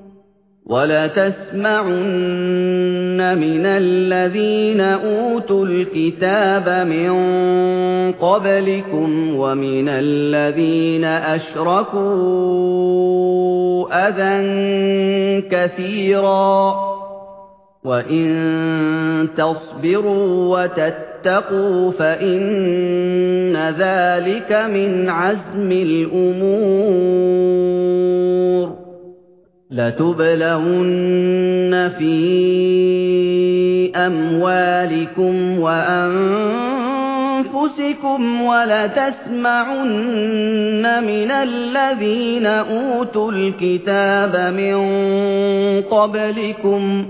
وَلَتَسْمَعُنَّ مِنَ الَّذِينَ أُوتُوا الْكِتَابَ مِن قَبْلِكُمْ وَمِنَ الَّذِينَ أَشْرَكُوا أَذًى كَثِيرًا وَإِن تَصْبِرُوا وَتَتَّقُوا فَإِنَّ ذَلِكَ مِنْ عَزْمِ الْأُمُورِ لَتُبْلَوُنَّ فِي أَمْوَالِكُمْ وَأَنفُسِكُمْ أنفسكم ولتسمعن من الذين أوتوا الكتاب من قبلكم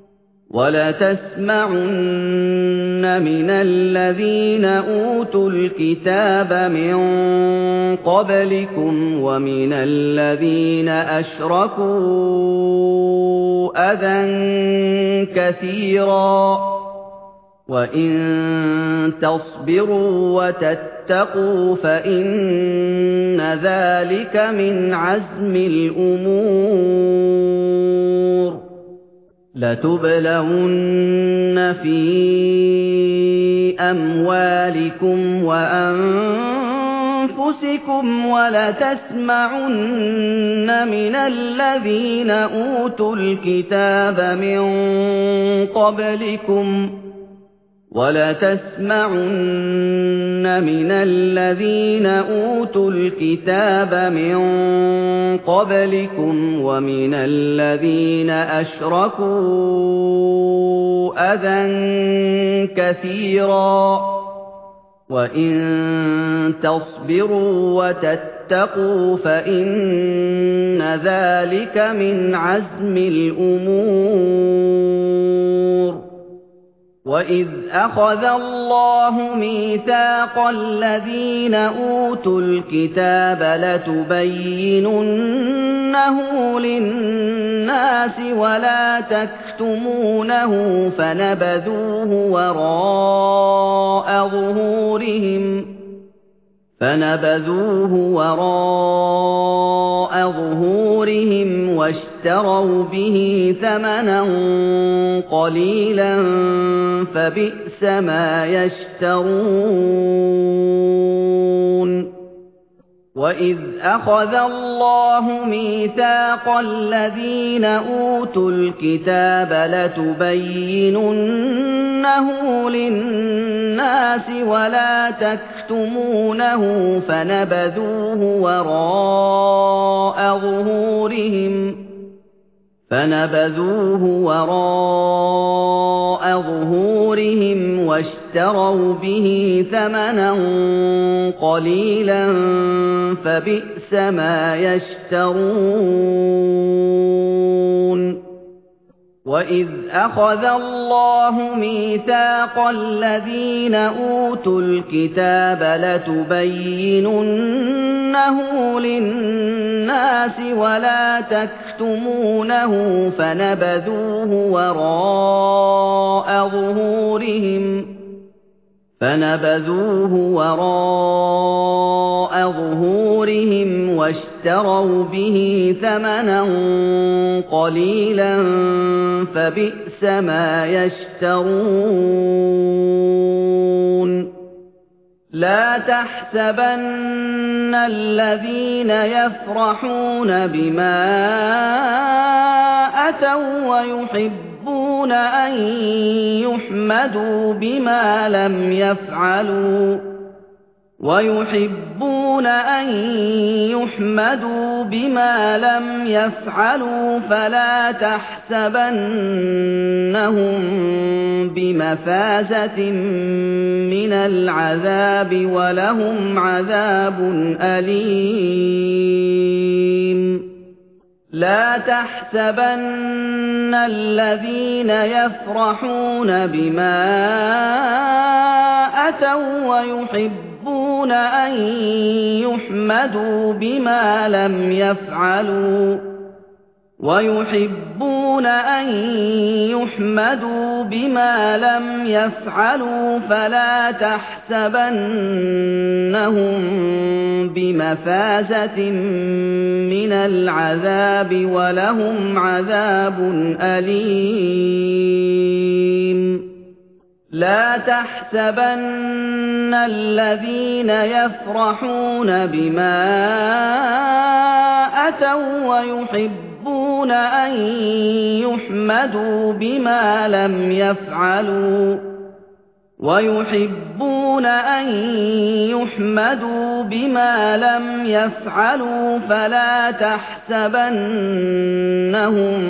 وَلَتَسْمَعُنَّ مِنَ الَّذِينَ أُوتُوا الْكِتَابَ مِن قَبْلِكُمْ وَمِنَ الَّذِينَ أَشْرَكُوا أَذًى كَثِيرًا وَإِن تَصْبِرُوا وَتَتَّقُوا فَإِنَّ ذَلِكَ مِنْ عَزْمِ الْأُمُورِ لَتُبْلَوُنَّ فِي أَمْوَالِكُمْ وَأَنفُسِكُمْ وَلَتَسْمَعُنَّ مِنَ الَّذِينَ أُوتُوا الْكِتَابَ مِن قَبْلِكُمْ وَلَتَسْمَعُنَّ مِنَ الَّذِينَ أُوتُوا الْكِتَابَ مِن قَبْلِكُمْ وَمِنَ الَّذِينَ أَشْرَكُوا أَذًى كَثِيرًا وَإِن تَصْبِرُوا وَتَتَّقُوا فَإِنَّ ذَلِكَ مِنْ عَزْمِ الْأُمُورِ وَإِذْ أَخَذَ اللَّهُ مِيثَاقَ الَّذِينَ أُوتُوا الْكِتَابَ لَتُبَيِّنُنَّهُ لِلنَّاسِ وَلَا تَكْتُمُونَهُ فَنَبَذُوهُ وَرَاءَ ظُهُورِهِمْ فَنَبَذُوهُ وَرَاءَ ظُهُورِهِمْ وَاشْتَرَوْا بِهِ ثَمَنًا قَلِيلًا فَبِئْسَ مَا يَشْتَرُونَ وَإِذْ أَخَذَ اللَّهُ مِيثَاقَ الَّذِينَ أُوتُوا الْكِتَابَ لَتُبَيِّنُنَّهُ لِلنَّاسِ وَلَا تَكْتُمُونَهُ فَنَبَذُوهُ وَرَاءَ ظُهُورِهِمْ فَنَبَذُوهُ وَرَاءَ ظُهُورِهِمْ وَاشْتَرَوْا بِهِ ثَمَنًا قَلِيلًا فَبِئْسَ مَا يَشْتَرُونَ وَإِذْ أَخَذَ اللَّهُ مِيثَاقَ الَّذِينَ أُوتُوا الْكِتَابَ لَتُبَيِّنُنَّهُ لِلنَّاسِ وَلَا تَكْتُمُونَهُ فَنَبَذُوهُ وَرَاءَ ظُهُورِهِمْ فَنَبَذُوهُ وَرَاءَ ظُهُورِهِمْ وَاشْتَرَوْا بِهِ ثَمَنًا قَلِيلًا فَبِئْسَ مَا يَشْتَرُونَ لَا تَحْسَبَنَّ الَّذِينَ يَفْرَحُونَ بِمَا أَتَوا وَيُحِبُّونَ أَن يُحْمَدُوا بِمَا لَمْ يَفْعَلُوا وَيُحِبُّونَ أَن يُحْمَدُوا بِمَا لَمْ يَفْعَلُوا فَلَا تَحْسَبَنَّهُم بِمَفَازَةٍ مِّنَ الْعَذَابِ وَلَهُمْ عَذَابٌ أَلِيمٌ لَا تَحْسَبَنَّ الَّذِينَ يَفْرَحُونَ بِمَا أَتَوا وَّيُحِبُّونَ أَن يُحْمَدُوا بِمَا لَمْ يَفْعَلُوا وَيُحِبُّونَ أَن يُحْمَدُوا بِمَا لَمْ يَفْعَلُوا فَلَا تَحْسَبَنَّهُم بِمَفَازَةٍ مِّنَ الْعَذَابِ وَلَهُمْ عَذَابٌ أَلِيمٌ لَا تَحْسَبَنَّ الَّذِينَ يَفْرَحُونَ بِمَا أَتَوا وَّيُحِبُّونَ أَن يُحْمَدُوا بِمَا لَمْ يَفْعَلُوا فَلَا تَحْسَبَنَّهُم بِمَفَازَةٍ مِّنَ الْعَذَابِ وَلَهُمْ عَذَابٌ أَلِيمٌ لَا تَحْسَبَنَّ الَّذِينَ يَفْرَحُونَ بِمَا أَتَوا وَّيُحِبُّونَ أَن يُحْمَدُوا بِمَا لَمْ يَفْعَلُوا وَيُحِبُّونَ يحبون أن يحمدوا بما لم يفعلوا فلا تحسبنهم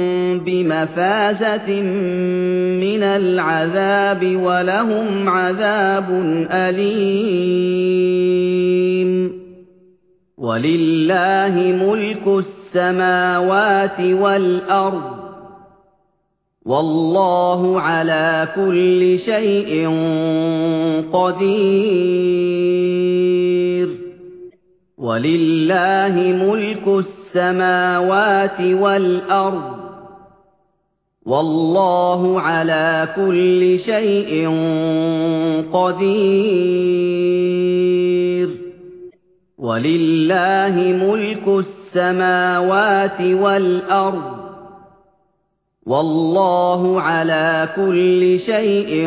بمفازة من العذاب ولهم عذاب أليم ولله ملك السماوات والأرض والله على كل شيء قدير ولله ملك السماوات والأرض والله على كل شيء قدير ولله ملك السماوات والأرض والله على كل شيء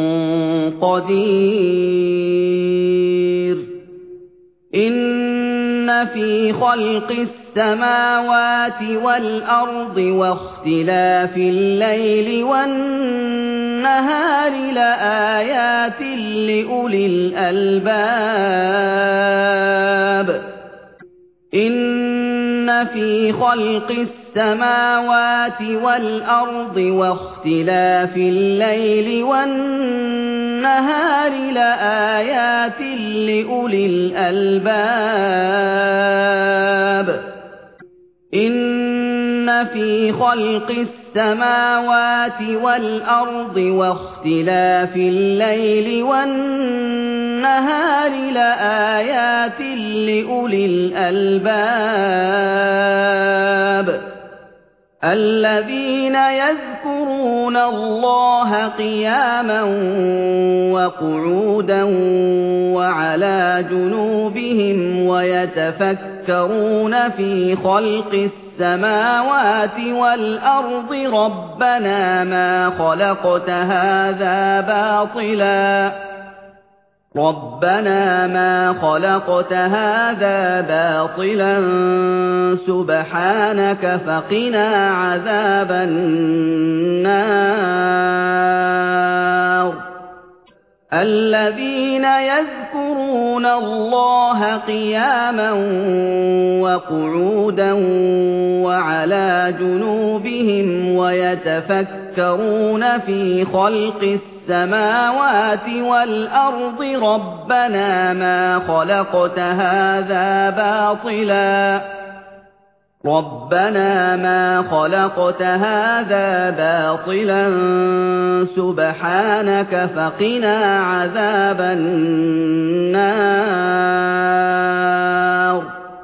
قدير إن في خلق السماوات والأرض واختلاف الليل والنهار لآيات لأولي الألباب إن في خلق السماوات والأرض واختلاف الليل والنهار لآيات لأولي الألباب إن في خلق السماوات والأرض واختلاف الليل والنهار لآيات لأولي الألباب الذين يذكرون الله قياما وقعودا وعلى جنوبهم ويتفكرون في خلق السماوات والأرض ربنا ما خلقت هذا باطلا ربنا ما خلقت هذا باطلا سبحانك فقنا عذاب النار الذين يذكرون الله قياما وقعودا وعلى جنوبهم ويتفكرون في خلق السماوات والأرض ربنا ما خلقت هذا باطلا ربنا ما خلقت هذا باطلا سبحانك فقنا عذاب النار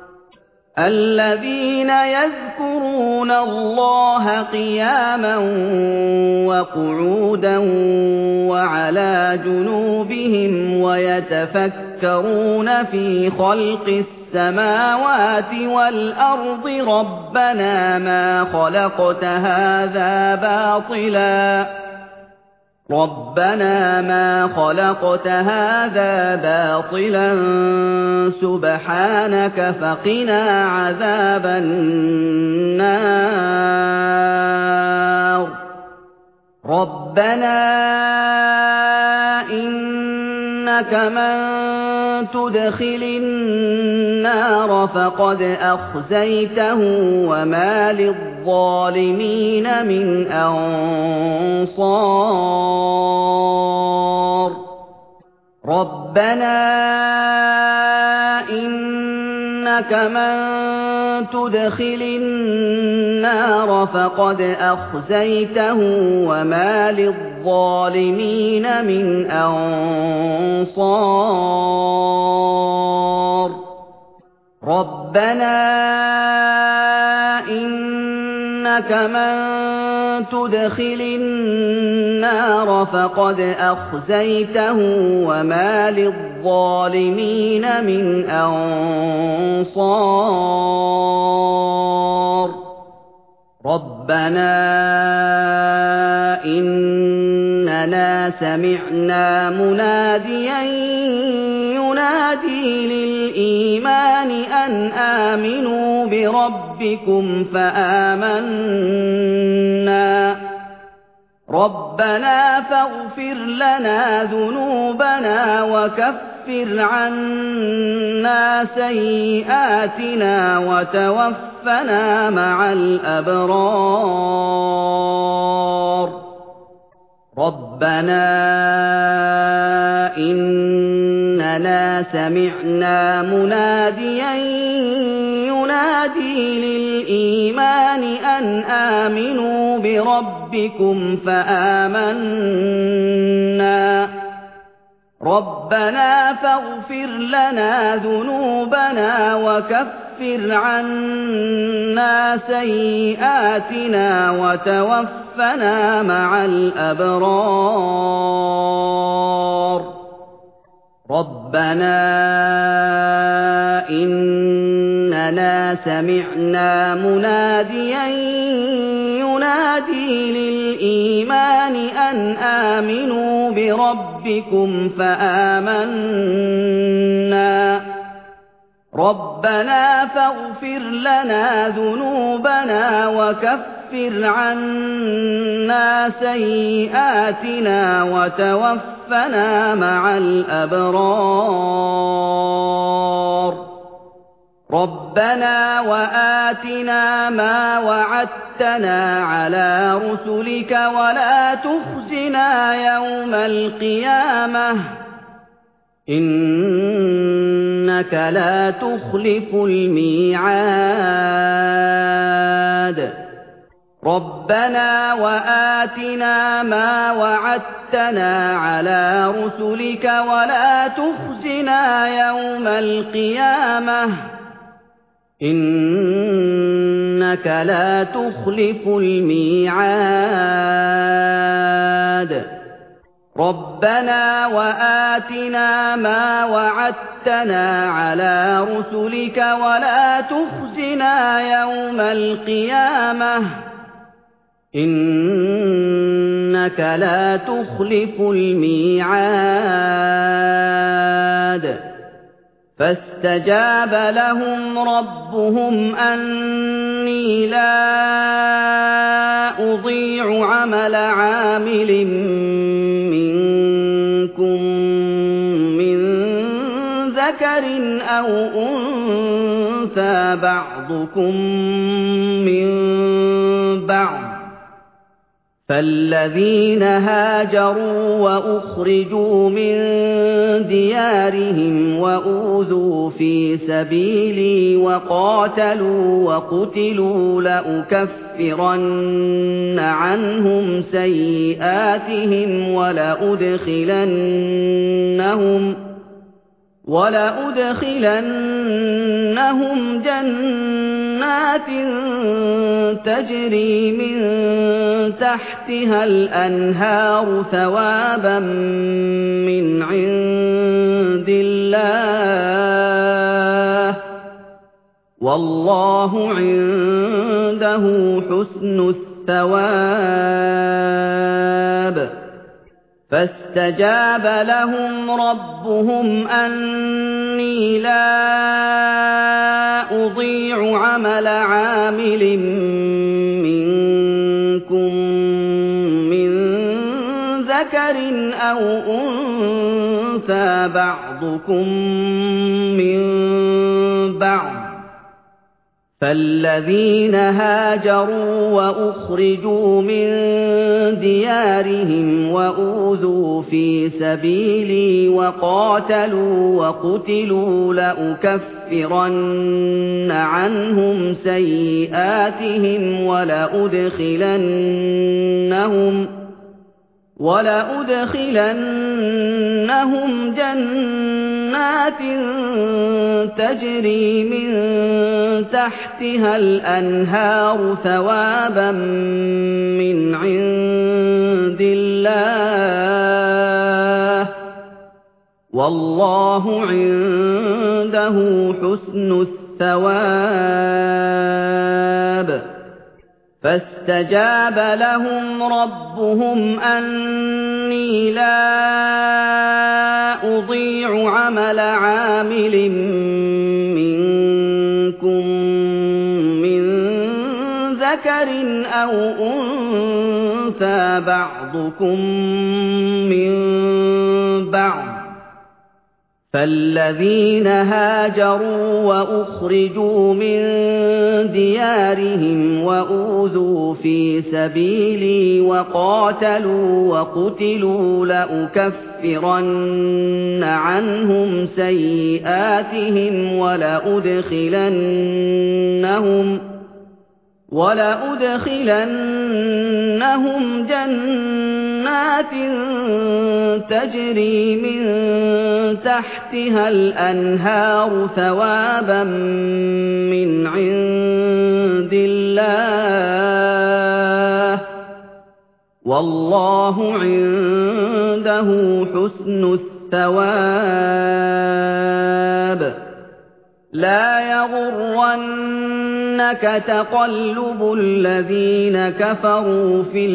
الذين يذكرون الله قياما وقعودا وعلى جنوبهم ويتفكرون في خلق السماوات والأرض ربنا ما خلقت هذا باطلا ربنا ما خلقت هذا باطلا سبحانك فقنا عذاب النار ربنا إنك من تدخل النار فقد أخزيته وما للظالمين من أنصار ربنا إنك من تدخل النار فقد أخزيته وما للظالمين من أنصار ربنا إنك من تدخل النار فقد أخزيته وما للظالمين من أنصار ربنا إننا سمعنا مناديا ينادي للإيمان أن آمنوا بربكم فآمنا رَبَّنَا فَاغْفِرْ لَنَا ذُنُوبَنَا وَكَفِّرْ عَنَّا سَيِّئَاتِنَا وَتَوَفَّنَا مَعَ الْأَبْرَارِ رَبَّنَا إِنَّنَا سَمِعْنَا مُنَادِيًا يُنَادِي لِلْإِيمَانِ أَنْ آمِنُوا بِرَبِّكُمْ فَآمَنَّا رَبَّنَا فَاغْفِرْ لَنَا ذُنُوبَنَا وَكَفِّرْ عَنَّا سَيِّئَاتِنَا وَتَوَفَّنَا مَعَ الْأَبْرَارِ رَبَّنَا إِنَّنَا سَمِعْنَا مُنَادِيًا يُنَادِي لِلْإِيمَانِ أَنْ آمِنُوا بِرَبِّكُمْ فَآمَنَّا رَبَّنَا فَاغْفِرْ لَنَا ذُنُوبَنَا وَكَفِّرْ عَنَّا سَيِّئَاتِنَا وَتَوَفَّنَا مَعَ الْأَبْرَارِ رَبَّنَا وَآتِنَا مَا وَعَدتَّنَا عَلَىٰ رُسُلِكَ وَلَا تُخْزِنَا يَوْمَ الْقِيَامَةِ إِنَّكَ لَا تُخْلِفُ الْمِيعَادَ رَبَّنَا وَآتِنَا مَا وَعَدتَّنَا عَلَىٰ رُسُلِكَ وَلَا تُخْزِنَا يَوْمَ الْقِيَامَةِ إِنَّكَ لَا تُخْلِفُ الْمِيعَادَ رَبَّنَا وَآتِنَا مَا وَعَدتَّنَا عَلَىٰ رُسُلِكَ وَلَا تُخْزِنَا يَوْمَ الْقِيَامَةِ إِنَّكَ لَا تُخْلِفُ الْمِيعَادَ فَاسْتَجَابَ لَهُمْ رَبُّهُمْ أَنِّي لَا أُضِيعُ عَمَلَ عَامِلٍ مِّنكُم مِّن ذَكَرٍ أَوْ أُنثَىٰ بَعْضُكُم مِّن بَعْضٍ ۖ فَالَّذِينَ هَاجَرُوا وَأُخْرِجُوا مِن دِيَارِهِمْ وَأُوذُوا فِي سَبِيلِي وَقَاتَلُوا وَقُتِلُوا لَأُكَفِّرَنَّ عَنْهُمْ سَيِّئَاتِهِمْ وَلَأُدْخِلَنَّهُمْ وَلَأُدْخِلَنَّهُمْ جَنَّاتٍ تَجْرِي مِن تَحْتِهَا الْأَنْهَارُ ثَوَابًا مِّنْ عِندِ اللَّهِ ۗ وَاللَّهُ عِندَهُ حُسْنُ الثَّوَابِ فَاسْتَجَابَ لَهُمْ رَبُّهُمْ أَنِّي لَا أُضِيعُ عَمَلَ عَامِلٍ مِّنكُم مِّن ذَكَرٍ أَوْ أُنثَىٰ بَعْضُكُم مِّن بَعْضٍ ۖ فَالَّذِينَ هَاجَرُوا وَأُخْرِجُوا مِن دِيَارِهِمْ وَأُوذُوا فِي سَبِيلِي وَقَاتَلُوا وَقُتِلُوا لَأُكَفِّرَنَّ عَنْهُمْ سَيِّئَاتِهِمْ وَلَأُدْخِلَنَّهُمْ وَلَأُدْخِلَنَّهُمْ جَنَّاتٍ تَجْرِي مِن تَحْتِهَا الْأَنْهَارُ ثَوَابًا مِّنْ عِندِ اللَّهِ ۗ وَاللَّهُ عِندَهُ حُسْنُ الثَّوَابِ فَاسْتَجَابَ لَهُمْ رَبُّهُمْ أَنِّي لَا أُضِيعُ عَمَلَ عَامِلٍ مِّنكُم مِّن ذَكَرٍ أَوْ أُنثَىٰ بَعْضُكُم مِّن بَعْضٍ ۖ فَالَّذِينَ هَاجَرُوا وَأُخْرِجُوا مِن دِيَارِهِمْ وَأُوذُوا فِي سَبِيلِي وَقَاتَلُوا وَقُتِلُوا لَأُكَفِّرَنَّ عَنْهُمْ سَيِّئَاتِهِمْ وَلَأُدْخِلَنَّهُمْ وَلَأُدْخِلَنَّهُمْ جَنَّاتٍ تَجْرِي مِن تَحْتِهَا الْأَنْهَارُ ثَوَابًا مِّنْ عِندِ اللَّهِ ۗ وَاللَّهُ عِندَهُ حُسْنُ الثَّوَابِ. لَا يَغُرَّنَّكَ تَقَلُّبُ الَّذِينَ كَفَرُوا فِي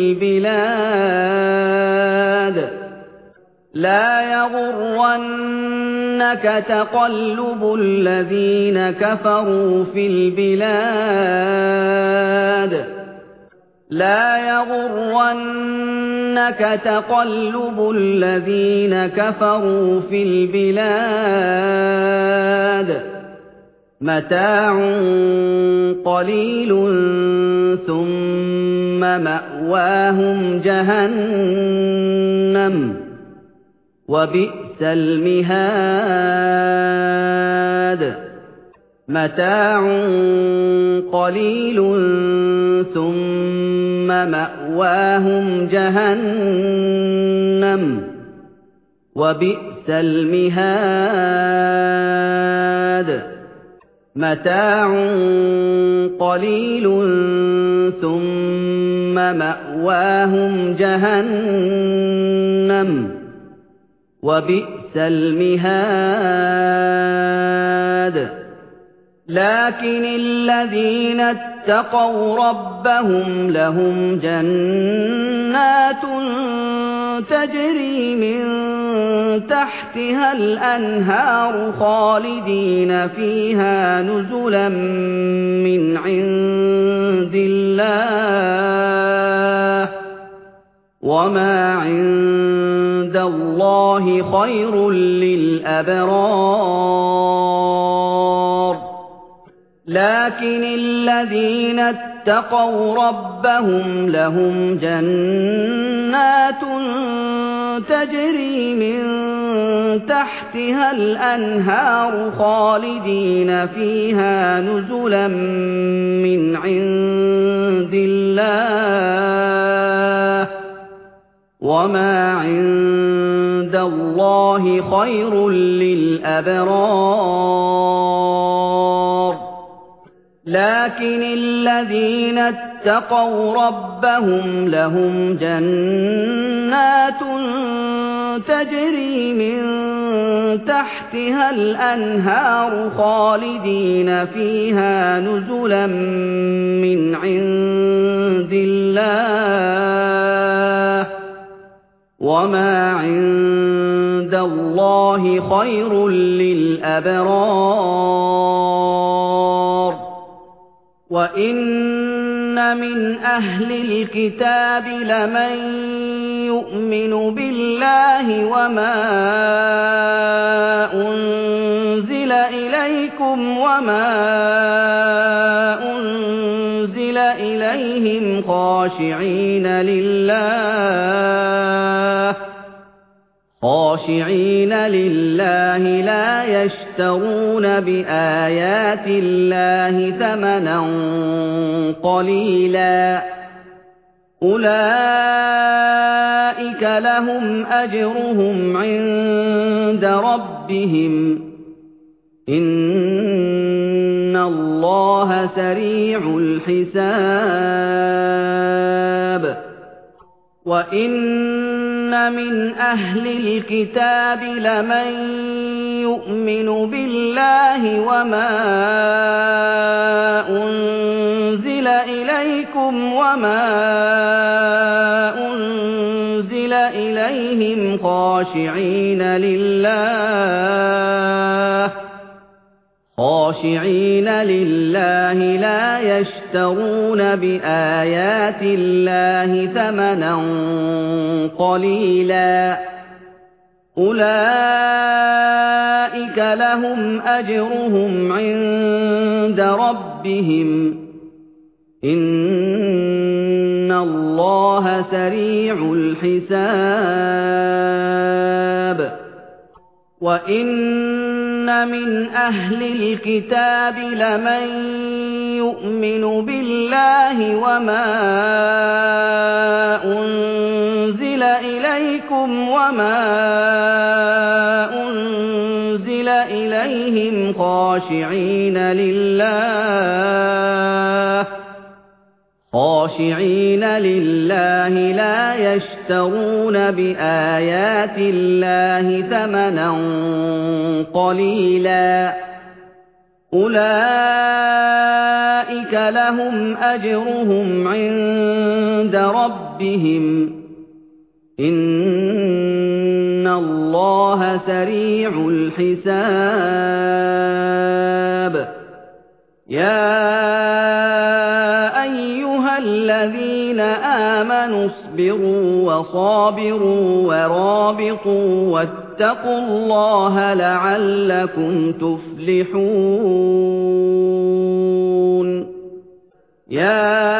الْبِلَادِ لَا يَغُرَّنَّكَ تَقَلُّبُ الَّذِينَ كَفَرُوا فِي الْبِلَادِ لَا يَغُرَّنَّكَ تَقَلُّبُ الَّذِينَ كَفَرُوا فِي الْبِلَادِ مَتَاعٌ قَلِيلٌ ثُمَّ مَأْوَاهُمْ جَهَنَّمُ ۖ وَبِئْسَ الْمِهَادُ مَتَاعٌ قَلِيلٌ ثُمَّ مَأْوَاهُمْ جَهَنَّمُ ۖ وَبِئْسَ الْمِهَادُ مَتَاعٌ قَلِيلٌ ثُمَّ مَأْوَاهُمْ جَهَنَّمُ ۖ وَبِئْسَ الْمِهَادُ لَٰكِنِ الَّذِينَ اتَّقَوْا رَبَّهُمْ لَهُمْ جَنَّاتٌ تَجْرِي مِن تَحْتِهَا الْأَنْهَارُ خَالِدِينَ فِيهَا نُزُلًا مِّنْ عِندِ اللَّهِ ۗ وَمَا عِندَ اللَّهِ خَيْرٌ لِّلْأَبْرَارِ. لَٰكِنِ الَّذِينَ اتَّقَوْا رَبَّهُمْ لَهُمْ جَنَّاتٌ تَجْرِي مِن تَحْتِهَا الْأَنْهَارُ خَالِدِينَ فِيهَا نُزُلًا مِّنْ عِندِ اللَّهِ ۗ وَمَا عِندَ اللَّهِ خَيْرٌ لِّلْأَبْرَارِ. لَٰكِنِ الَّذِينَ اتَّقَوْا رَبَّهُمْ لَهُمْ جَنَّاتٌ تَجْرِي مِن تَحْتِهَا الْأَنْهَارُ خَالِدِينَ فِيهَا نُزُلًا مِّنْ عِندِ اللَّهِ ۗ وَمَا عِندَ اللَّهِ خَيْرٌ لِّلْأَبْرَارِ. وَإِنَّ مِنْ أَهْلِ الْكِتَابِ لَمَن يُؤْمِنُ بِاللَّهِ وَمَا أُنزِلَ إِلَيْكُمْ وَمَا أُنزِلَ إِلَيْهِمْ خَاشِعِينَ لِلَّهِ خاشعين لله لا يشترون بآيات الله ثمنا قليلا أولئك لهم أجرهم عند ربهم إن الله سريع الحساب. وَإِنَّ مِنْ أَهْلِ الْكِتَابِ لَمَن يُؤْمِنُ بِاللَّهِ وَمَا أُنزِلَ إِلَيْكُمْ وَمَا أُنزِلَ إِلَيْهِمْ خَاشِعِينَ لِلَّهِ خاشعين لله لا يشترون بآيات الله ثمنا قليلا أولئك لهم أجرهم عند ربهم إن الله سريع الحساب وإن من أهل الكتاب لمن يؤمن بالله وما أنزل إليكم وما أنزل إليهم خاشعين لله خاشعين لله لا يشترون بآيات الله ثمنا قليلا أولئك لهم أجرهم عند ربهم إن الله سريع الحساب يا أيها الذين آمنوا اصبروا وصابروا ورابطوا واتقوا الله لعلكم تفلحون يا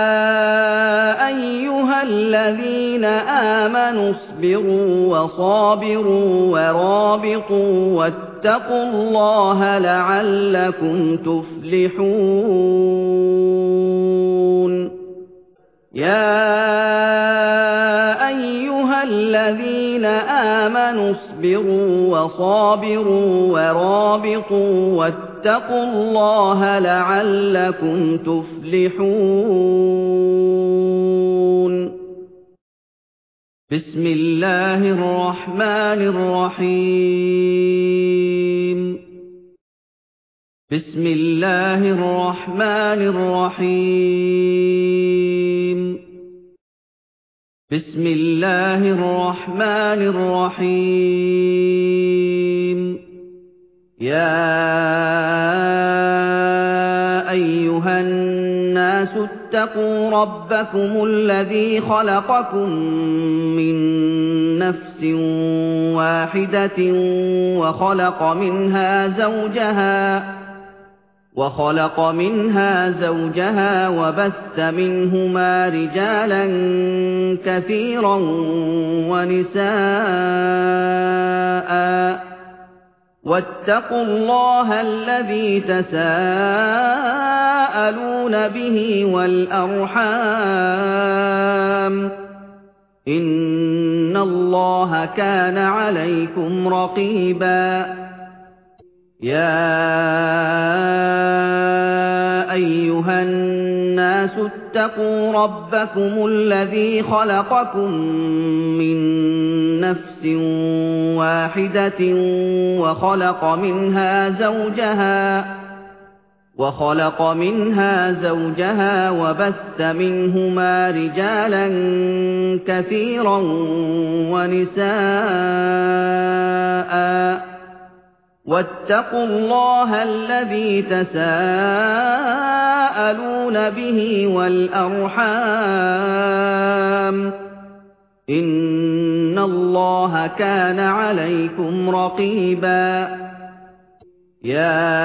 أيها الذين آمنوا اصبروا وصابروا ورابطوا واتقوا الله لعلكم تفلحون يا أيها الذين آمنوا اصبروا وصابروا ورابطوا واتقوا الله لعلكم تفلحون بسم الله الرحمن الرحيم بسم الله الرحمن الرحيم بسم الله الرحمن الرحيم يا أيها الناس اتقوا ربكم الذي خلقكم من نفس واحدة وخلق منها زوجها وخلق منها زوجها وبث منهما رجالا كثيرا ونساء واتقوا الله الذي تساءلون به والأرحام إن الله كان عليكم رقيبا يا أيها الناس اتقوا ربكم الذي خلقكم من نفس واحدة وخلق منها زوجها وخلق منها زوجها وبث منهما رجالا كثيرا ونساء واتقوا الله الذي تساءلون به والأرحام إن الله كان عليكم رقيبا يا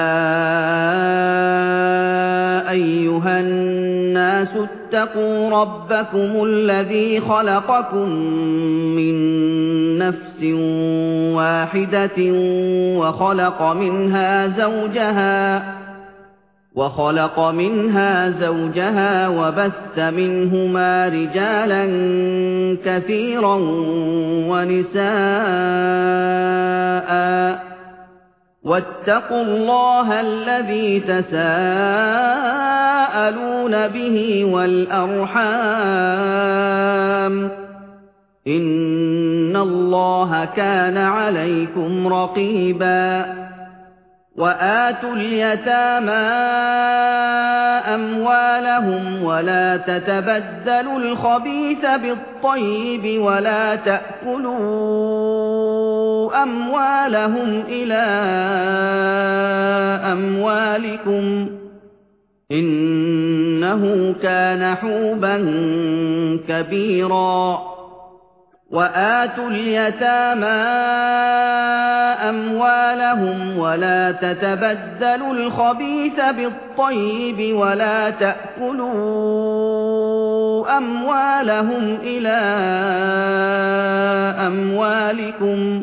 أيها الناس اتقوا ربكم الذي خلقكم من نفس واحدة وخلق منها زوجها وخلق منها زوجها وبث منهما رجالا كثيرا ونساء واتقوا الله الذي تساءلون به والأرحام إن الله كان عليكم رقيبا وآتوا اليتامى أموالهم ولا تتبدلوا الخبيث بالطيب ولا تأكلوا أموالهم إلى أموالكم إنه كان حوبا كبيرا وآتوا اليتامى أموالهم ولا تتبدلوا الخبيث بالطيب ولا تأكلوا أموالهم إلى أموالكم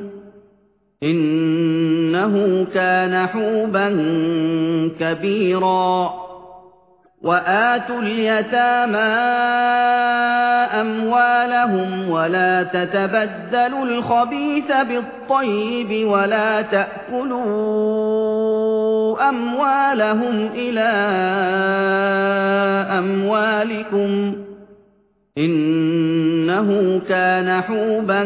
إنه كان حوبا كبيرا وآتوا اليتامى أموالهم ولا تتبدلوا الخبيث بالطيب ولا تأكلوا أموالهم إلى أموالكم إنه كان حوبا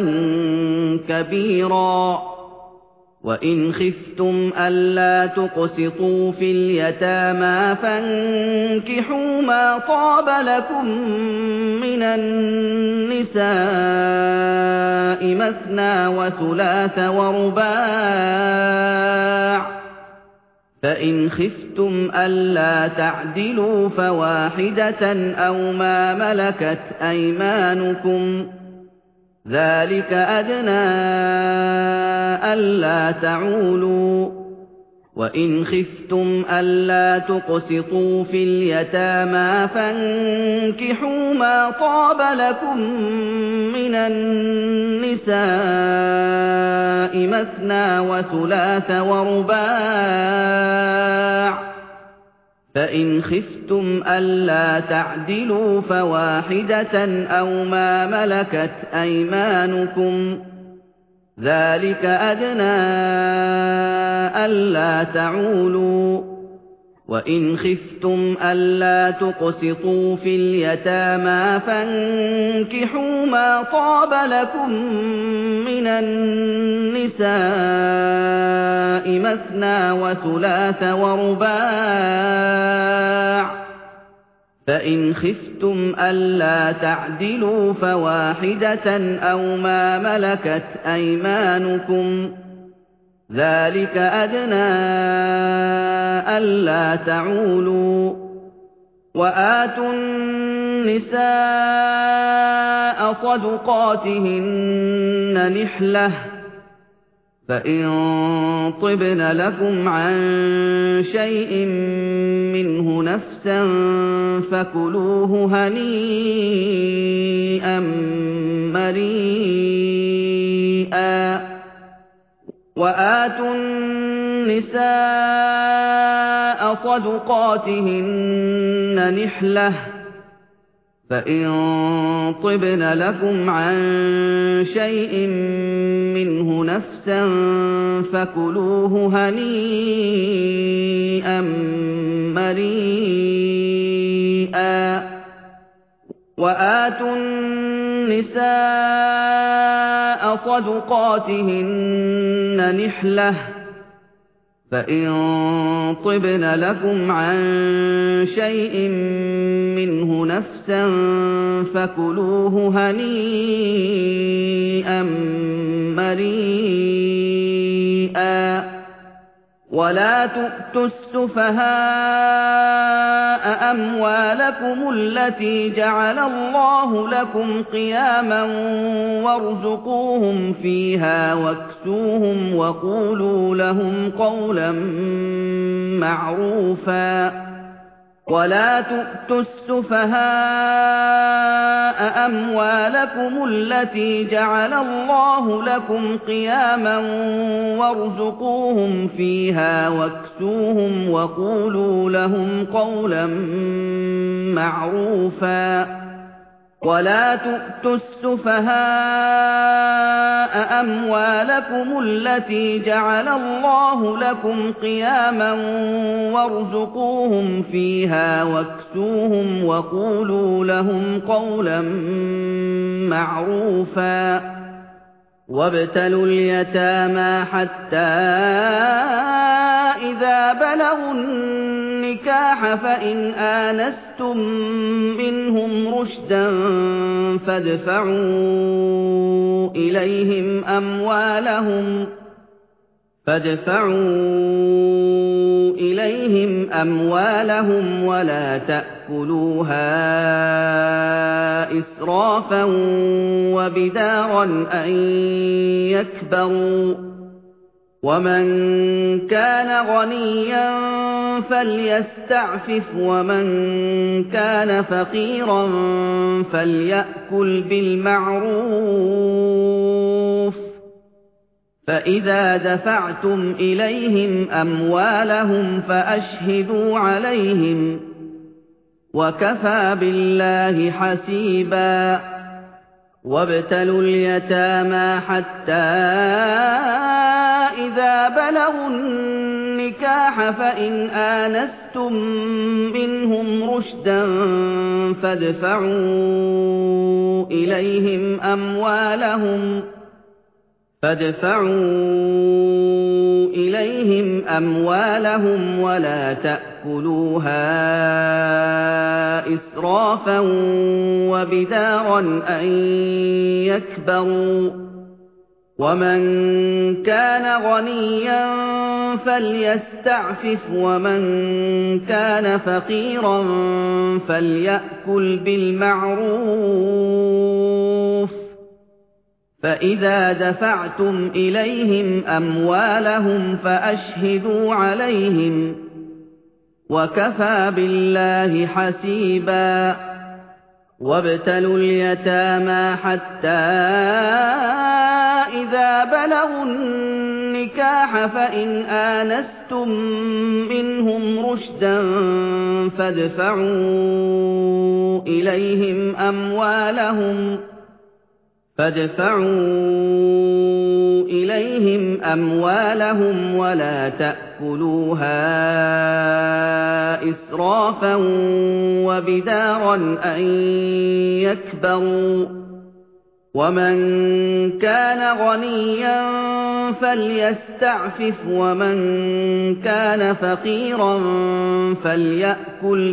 كبيرا وإن خفتم ألا تقسطوا في اليتامى فانكحوا ما طاب لكم من النساء مثنى وثلاث ورباع فإن خفتم ألا تعدلوا فواحدة أو ما ملكت أيمانكم ذلك أدنى ألا تعولوا وإن خفتم ألا تقسطوا في اليتامى فانكحوا ما طاب لكم من النساء مثنى وثلاث ورباع فإن خفتم ألا تعدلوا فواحدة أو ما ملكت أيمانكم ذلك أدنى ألا تعولوا وإن خفتم ألا تقسطوا في اليتامى فانكحوا ما طاب لكم من النساء مثنى وثلاث ورباع فإن خفتم ألا تعدلوا فواحدة أو ما ملكت أيمانكم ذلك أدنى ألا تعولوا وآتوا النساء صدقاتهن نحلة فإن طبن لكم عن شيء منه نفسا فكلوه هنيئا مريئا وآتوا النساء صدقاتهن نحلة فإن طبن لكم عن شيء منه نفسا فكلوه هنيئا مريئا وآتوا النساء صدقاتهن نحلة فإن طبن لكم عن شيء منه نفسا فكلوه هنيئا مريئا ولا تؤتوا السفهاء أموالكم التي جعل الله لكم قياما وارزقوهم فيها واكسوهم وقولوا لهم قولا معروفا ولا تؤتوا السفهاء أموالكم التي جعل الله لكم قياما وارزقوهم فيها واكسوهم وقولوا لهم قولا معروفا ولا تؤتوا السفهاء أموالكم التي جعل الله لكم قياما وارزقوهم فيها واكسوهم وقولوا لهم قولا معروفا وابتلوا اليتامى حتى إذا بلغوا النكاح فإن آنستم منهم رشدا فادفعوا إليهم أموالهم فادفعوا إليهم أموالهم ولا تأكلوها إسرافا وبدارا أن يكبروا ومن كان غنيا فليستعفف ومن كان فقيرا فليأكل بالمعروف فإذا دفعتم إليهم أموالهم فأشهدوا عليهم وكفى بالله حسيبا وابتلوا اليتامى حتى إذا بلغوا النكاح فإن آنستم منهم رشدا فادفعوا إليهم أموالهم فادفعوا إليهم أموالهم ولا تأكلوها إسرافا وبدارا أن يكبروا ومن كان غنيا فليستعفف ومن كان فقيرا فليأكل بالمعروف فإذا دفعتم إليهم أموالهم فأشهدوا عليهم وكفى بالله حسيبا وابتلوا اليتامى حتى إذا بلغوا النكاح فإن آنستم منهم رشدا فادفعوا إليهم أموالهم فادفعوا إليهم أموالهم ولا تأكلوها إسرافا وبدارا أن يكبروا ومن كان غنيا فليستعفف ومن كان فقيرا فليأكل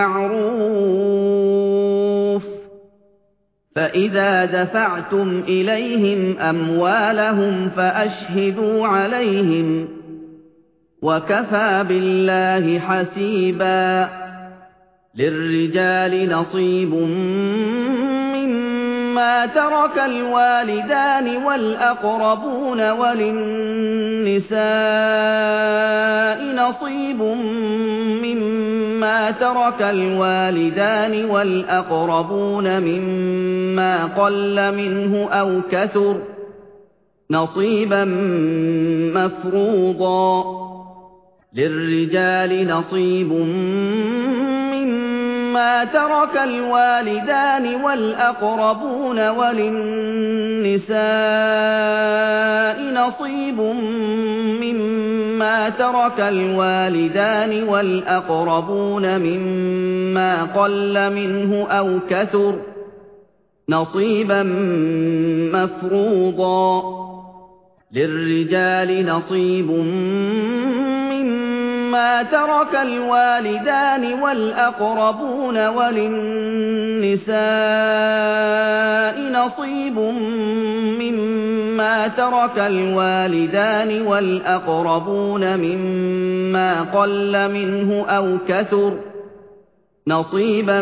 بالمعروف فإذا دفعتم إليهم أموالهم فأشهدوا عليهم وكفى بالله حسيبا للرجال نصيب مما ترك الوالدان والأقربون وللنساء نصيب مما ترك الوالدان والأقربون مما قل منه أو كثر نصيبا مفروضا للرجال نصيب مما ترك الوالدان والأقربون وللنساء نصيب مما ترك الوالدان والأقربون مما قل منه أو كثر نصيبا مفروضا للرجال نصيب مما ترك الوالدان والأقربون وللنساء نصيب مما ترك الوالدان والأقربون مما قل منه أو كثر نصيبا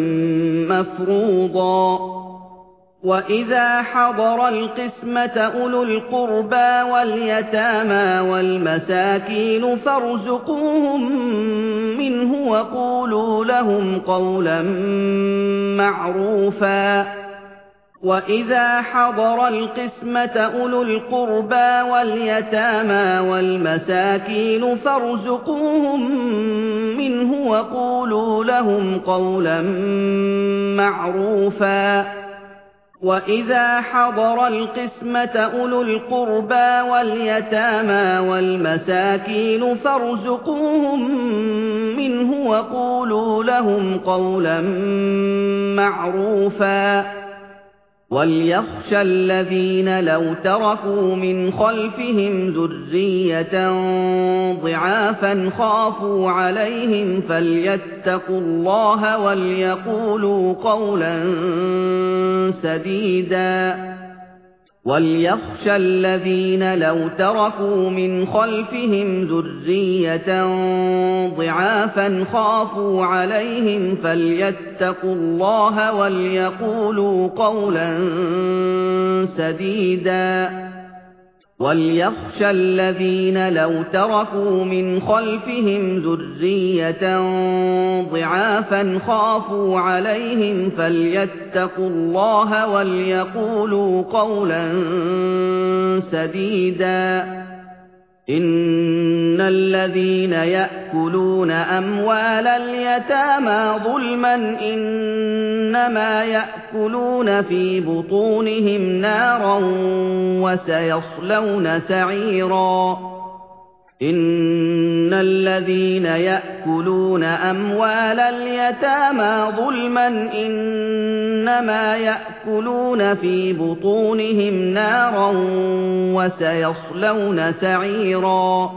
مفروضا وإذا حضر القسمة أولو القربى واليتامى والمساكين فارزقوهم منه وقولوا لهم قولا معروفا وإذا حضر القسمة أولو القربى واليتامى والمساكين فارزقوهم منه وقولوا لهم قولا معروفا وإذا حضر القسمة أولو القربى واليتامى والمساكين فارزقوهم منه وقولوا لهم قولا معروفا وَلْيَخْشَ الَّذِينَ لَوْ تَرَكُوا مِنْ خَلْفِهِمْ ذُرِّيَّةً ضِعَافًا خَافُوا عَلَيْهِمْ فَلْيَتَّقُوا اللَّهَ وَلْيَقُولُوا قَوْلًا سَدِيدًا وَلْيَخْشَ الَّذِينَ لَوْ تَرَكُوا مِنْ خَلْفِهِمْ ذُرِّيَّةً ضِعَافًا خَافُوا عَلَيْهِمْ فَلْيَتَّقُوا اللَّهَ وَلْيَقُولُوا قَوْلًا سَدِيدًا وَلْيَخْشَ الَّذِينَ لَوْ تَرَكُوا مِنْ خَلْفِهِمْ ذُرِّيَّةً ضِعَافًا خَافُوا عَلَيْهِمْ فَلْيَتَّقُوا اللَّهَ وَلْيَقُولُوا قَوْلًا سَدِيدًا إِنَّ الَّذِينَ يَأْكُلُونَ أَمْوَالَ الْيَتَامَى ظُلْمًا إِنَّمَا يَأْكُلُونَ فِي بُطُونِهِمْ نَارًا وَسَيَصْلَوْنَ سَعِيرًا إِنَّ الَّذِينَ يَأْكُلُونَ أَمْوَالَ الْيَتَامَى ظُلْمًا إِنَّمَا يَأْكُلُونَ فِي بُطُونِهِمْ نَارًا وَسَيَصْلَوْنَ سَعِيرًا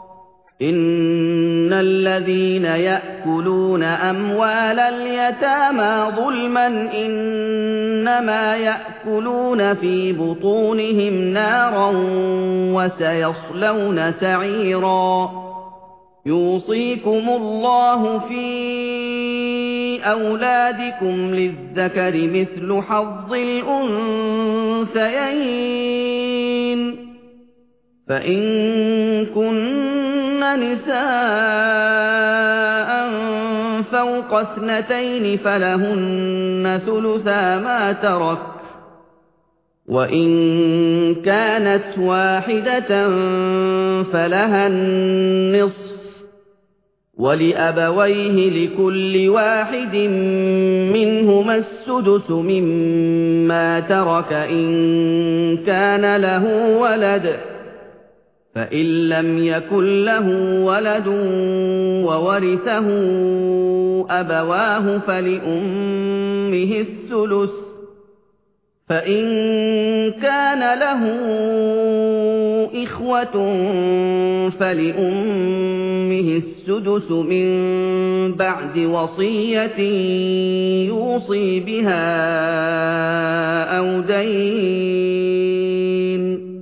إِنَّ الَّذِينَ يَأْكُلُونَ أَمْوَالَ الْيَتَامَى ظُلْمًا إِنَّمَا يَأْكُلُونَ فِي بُطُونِهِمْ نَارًا وَسَيَصْلَوْنَ سَعِيرًا يُوصِيكُمُ اللَّهُ فِي أَوْلَادِكُمْ لِلذَّكَرِ مِثْلُ حَظِّ الْأُنثَيَيْنِ فَإِن كُنَّ نِسَاءً فَوْقَ اثْنَتَيْنِ فَلَهُنَّ ثُلُثَا مَا تَرَكَ ۖ وَإِن كَانَتْ وَاحِدَةً فَلَهَا النِّصْفُ ۚ وَلِأَبَوَيْهِ لِكُلِّ وَاحِدٍ مِّنْهُمَا السُّدُسُ مِمَّا تَرَكَ إِن كَانَ لَهُ وَلَدٌ فَإِن لَّمْ يَكُن لَّهُ وَلَدٌ وَوَرِثَهُ أَبَوَاهُ فَلِأُمِّهِ الثُّلُثُ ۚ فَإِن كَانَ لَهُ إِخْوَةٌ فَلِأُمِّهِ السُّدُسُ مِن بَعْدِ وَصِيَّةٍ يُوصِي بِهَا أَوْ دَيْنٍ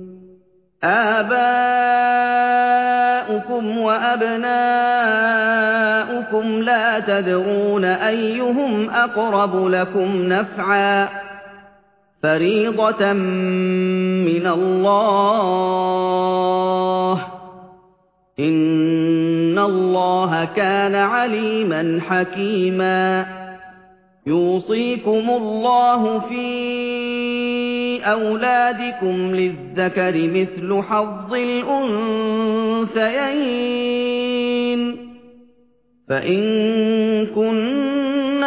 آبَاؤُكُمْ وَأَبْنَاؤُكُمْ لَا تَدْرُونَ أَيُّهُمْ أَقْرَبُ لَكُمْ نَفْعًا ۚ فَرِيضَةً مِّنَ اللَّهِ ۗ إِنَّ اللَّهَ كَانَ عَلِيمًا حَكِيمًا يُوصِيكُمُ اللَّهُ فِي أَوْلَادِكُمْ لِلذَّكَرِ مِثْلُ حَظِّ الْأُنثَيَيْنِ فَإِن كُنَّ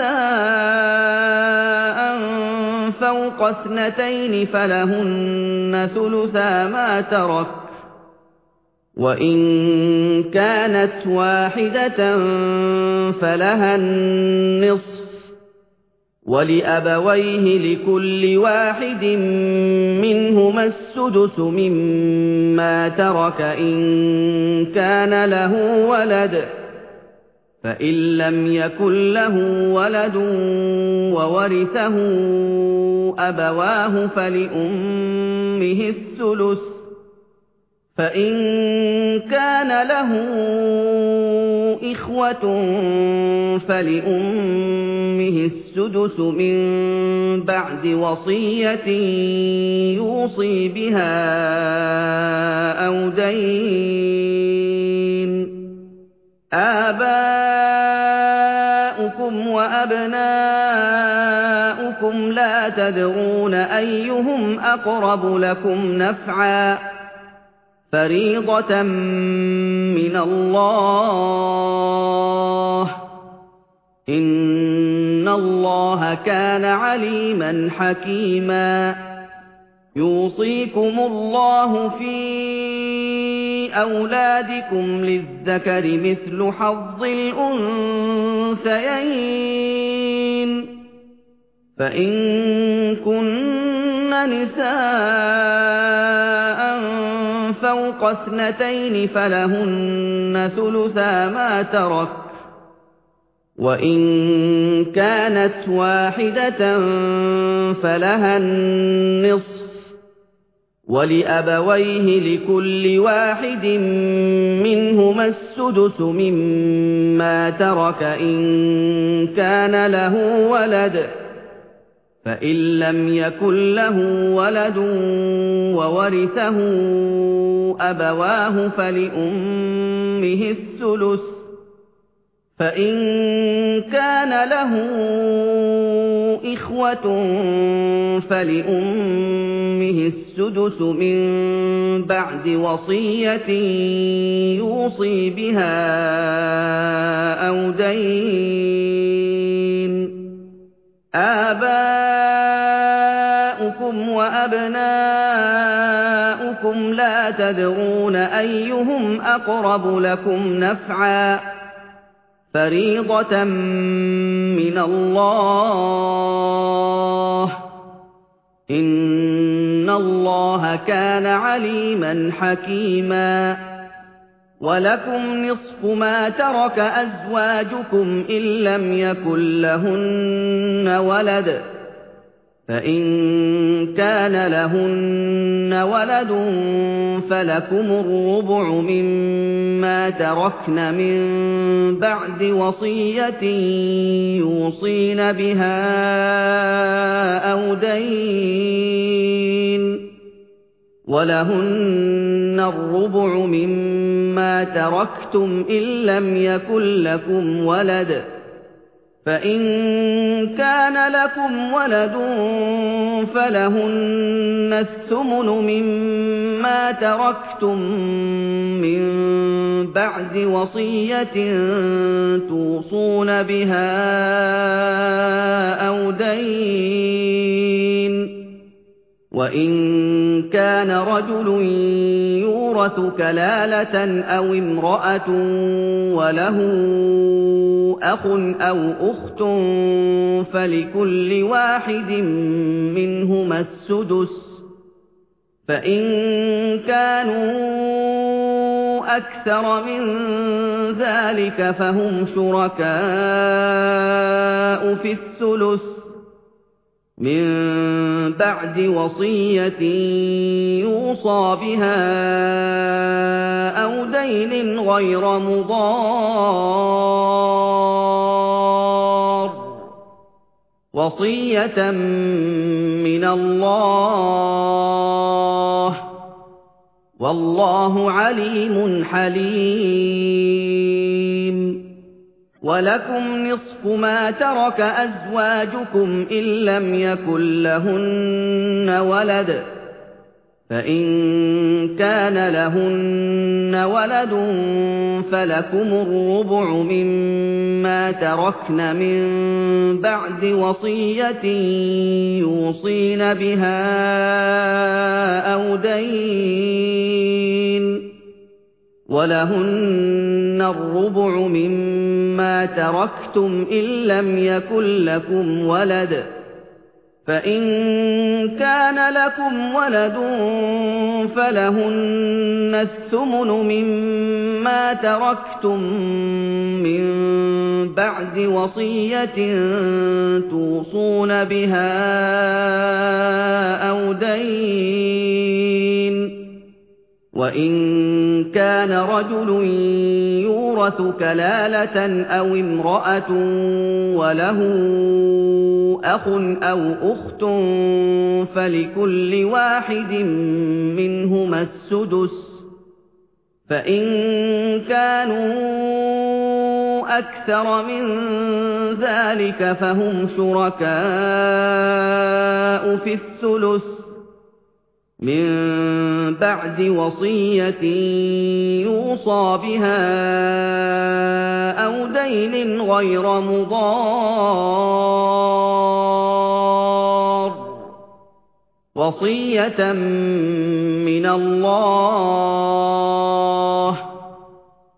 نِسَاءً فَوْقَ اثْنَتَيْنِ فَلَهُنَّ ثُلُثَا مَا تَرَكَ ۖ وَإِن كَانَتْ وَاحِدَةً فَلَهَا النِّصْفُ ۚ وَلِأَبَوَيْهِ لِكُلِّ وَاحِدٍ مِّنْهُمَا السُّدُسُ مِمَّا تَرَكَ إِن كَانَ لَهُ وَلَدٌ فَإِن لَّمْ يَكُن لَّهُ وَلَدٌ وَوَرِثَهُ أَبَوَاهُ فَلِأُمِّهِ الثُّلُثُ ۚ فَإِن كَانَ لَهُ إِخْوَةٌ فَلِأُمِّهِ السُّدُسُ مِن بَعْدِ وَصِيَّةٍ يُوصِي بِهَا أَوْ دَيْنٍ آبَاؤُكُمْ وَأَبْنَاؤُكُمْ لَا تَدْرُونَ أَيُّهُمْ أَقْرَبُ لَكُمْ نَفْعًا ۚ فَرِيضَةً مِّنَ اللَّهِ ۗ إِنَّ اللَّهَ كَانَ عَلِيمًا حَكِيمًا يُوصِيكُمُ اللَّهُ فِي أَوْلَادِكُمْ لِلذَّكَرِ مِثْلُ حَظِّ الْأُنثَيَيْنِ فإن كن نساء فوق اثنتين فلهن ثلثا ما ترك، وإن كانت واحدة فلها النصف، ولأبويه لكل واحد منهما السدس مما ترك إن كان له ولد، فإن لم يكن له ولد وورثه أبواه فلأمه الثلث، فإن كان له إخوة فلأمه السدس من بعد وصية يوصي بها أو دين. آباؤكم وأبناؤكم لا تدرون أيهم أقرب لكم نفعا، فريضة من الله، إن الله كان عليما حكيما. ولكم نصف ما ترك أزواجكم إن لم يكن لهن ولد، فإن كان لهن ولد فلكم الربع مما تركن من بعد وصية يوصين بها أو دين، ولهن الربع مما تركتم إن لم يكن لكم ولد، فإن كان لكم ولد فلهن الثمن مما تركتم من بعد وصية توصون بها أو دين. وإن كان رجل يورث كلالة أو امرأة وله أخ أو أخت فلكل واحد منهما السدس، فإن كانوا أكثر من ذلك فهم شركاء في الثلث من بعد وصية يوصى بها أو دين غير مضار، وصية من الله، والله عليم حليم. ولكم نصف ما ترك أزواجكم إن لم يكن لهن ولد، فإن كان لهن ولد فلكم الربع مما تركن من بعد وصية يوصين بها أو دين، ولهن الربع مما تركتم إن لم يكن لكم ولد، فإن كان لكم ولد فلهن الثمن مما تركتم من بعد وصية توصون بها أو دين. وإن كان رجل يورث كلالة أو امرأة وله أخ أو أخت فلكل واحد منهما السدس، فإن كانوا أكثر من ذلك فهم شركاء في الثلث من بعد وصية يوصى بها أو دين غير مضار، وصية من الله،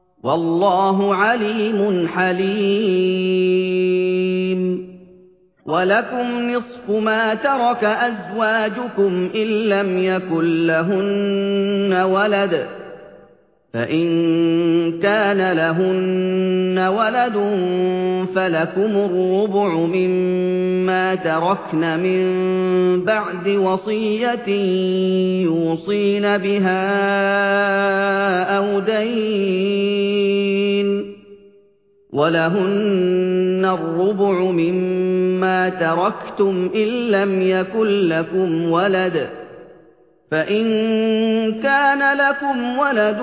والله عليم حليم. وَلَكُمْ نِصْفُ مَا تَرَكَ أَزْوَاجُكُمْ إِن لَّمْ يَكُن لَّهُنَّ وَلَدٌ فَإِن كَانَ لَهُنَّ وَلَدٌ فَلَكُمُ الرُّبُعُ مِمَّا تَرَكْنَ مِن بَعْدِ وَصِيَّةٍ يُوصِينَ بِهَا أَوْ دَيْنٍ وَلَهُنَّ الرُّبُعُ مِمَّا تَرَكْتُمْ إِن لَّمْ يَكُن لَّكُمْ وَلَدٌ فَإِن كَانَ لَكُمْ وَلَدٌ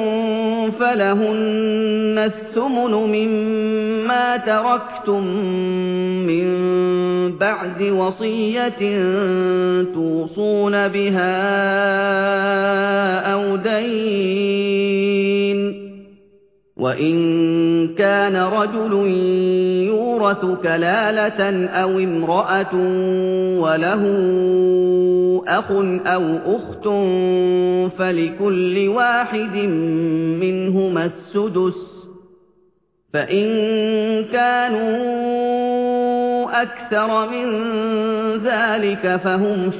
فَلَهُنَّ الثُّمُنُ مِمَّا تَرَكْتُم مِّن بَعْدِ وَصِيَّةٍ تُوصُونَ بِهَا أَوْ دَيْنٍ وَإِن كَانَ رَجُلٌ يُورَثُ كَلَالَةً أَوِ امْرَأَةٌ وَلَهُ أَخٌ أَوْ أُخْتٌ فَلِكُلِّ واحد مِّنْهُمَا السُّدُسُ فَإِن كَانُوا أَكْثَرَ مِن ذَلِكَ فَهُمْ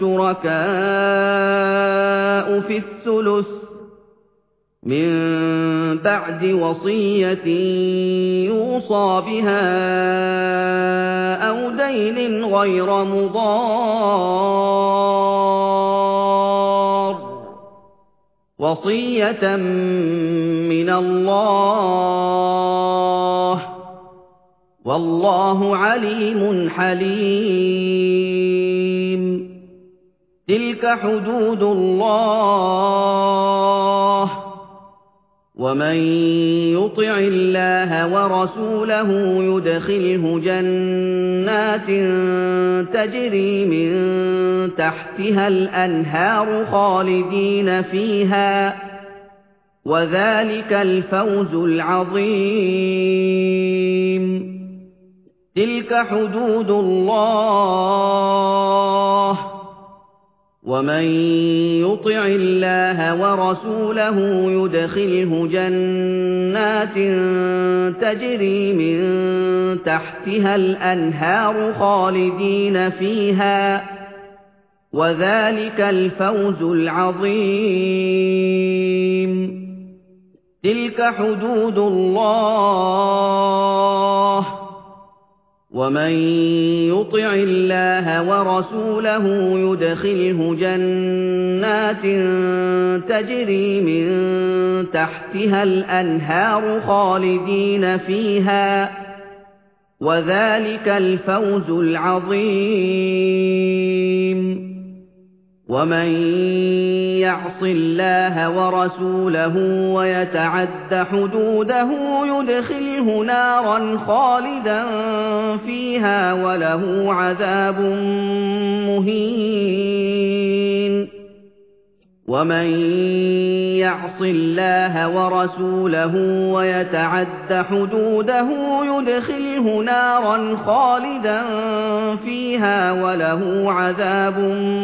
شُرَكَاءُ في الثُّلُثِ مِن بَعْدِ وَصِيَّةٍ يُوصَىٰ بِهَا أَوْ دَيْنٍ غَيْرَ مُضَارٍّ ۚ وَصِيَّةً مِّنَ اللَّهِ ۗ وَاللَّهُ عَلِيمٌ حَلِيمٌ. تِلْكَ حُدُودُ اللَّهِ ۚ وَمَن يُطِعِ اللَّهَ وَرَسُولَهُ يُدْخِلْهُ جَنَّاتٍ تَجْرِي مِن تَحْتِهَا الْأَنْهَارُ خَالِدِينَ فِيهَا ۚ وَذَٰلِكَ الْفَوْزُ الْعَظِيمُ. تِلْكَ حُدُودُ اللَّهِ ۚ وَمَن يُطِعِ اللَّهَ وَرَسُولَهُ يُدْخِلْهُ جَنَّاتٍ تَجْرِي مِن تَحْتِهَا الْأَنْهَارُ خَالِدِينَ فِيهَا ۚ وَذَٰلِكَ الْفَوْزُ الْعَظِيمُ. تِلْكَ حُدُودُ اللَّهِ ۚ وَمَن يُطِعِ اللَّهَ وَرَسُولَهُ يُدْخِلْهُ جَنَّاتٍ تَجْرِي مِن تَحْتِهَا الْأَنْهَارُ خَالِدِينَ فِيهَا ۚ وَذَٰلِكَ الْفَوْزُ الْعَظِيمُ. وَمَن يَعْصِ اللَّهَ وَرَسُولَهُ وَيَتَعَدَّ حُدُودَهُ يُدْخِلْهُ نَارًا خَالِدًا فِيهَا وَلَهُ عَذَابٌ مُّهِينٌ. وَمَن يَعْصِ اللَّهَ وَرَسُولَهُ وَيَتَعَدَّ حُدُودَهُ يُدْخِلْهُ نَارًا خَالِدًا فِيهَا وَلَهُ عَذَابٌ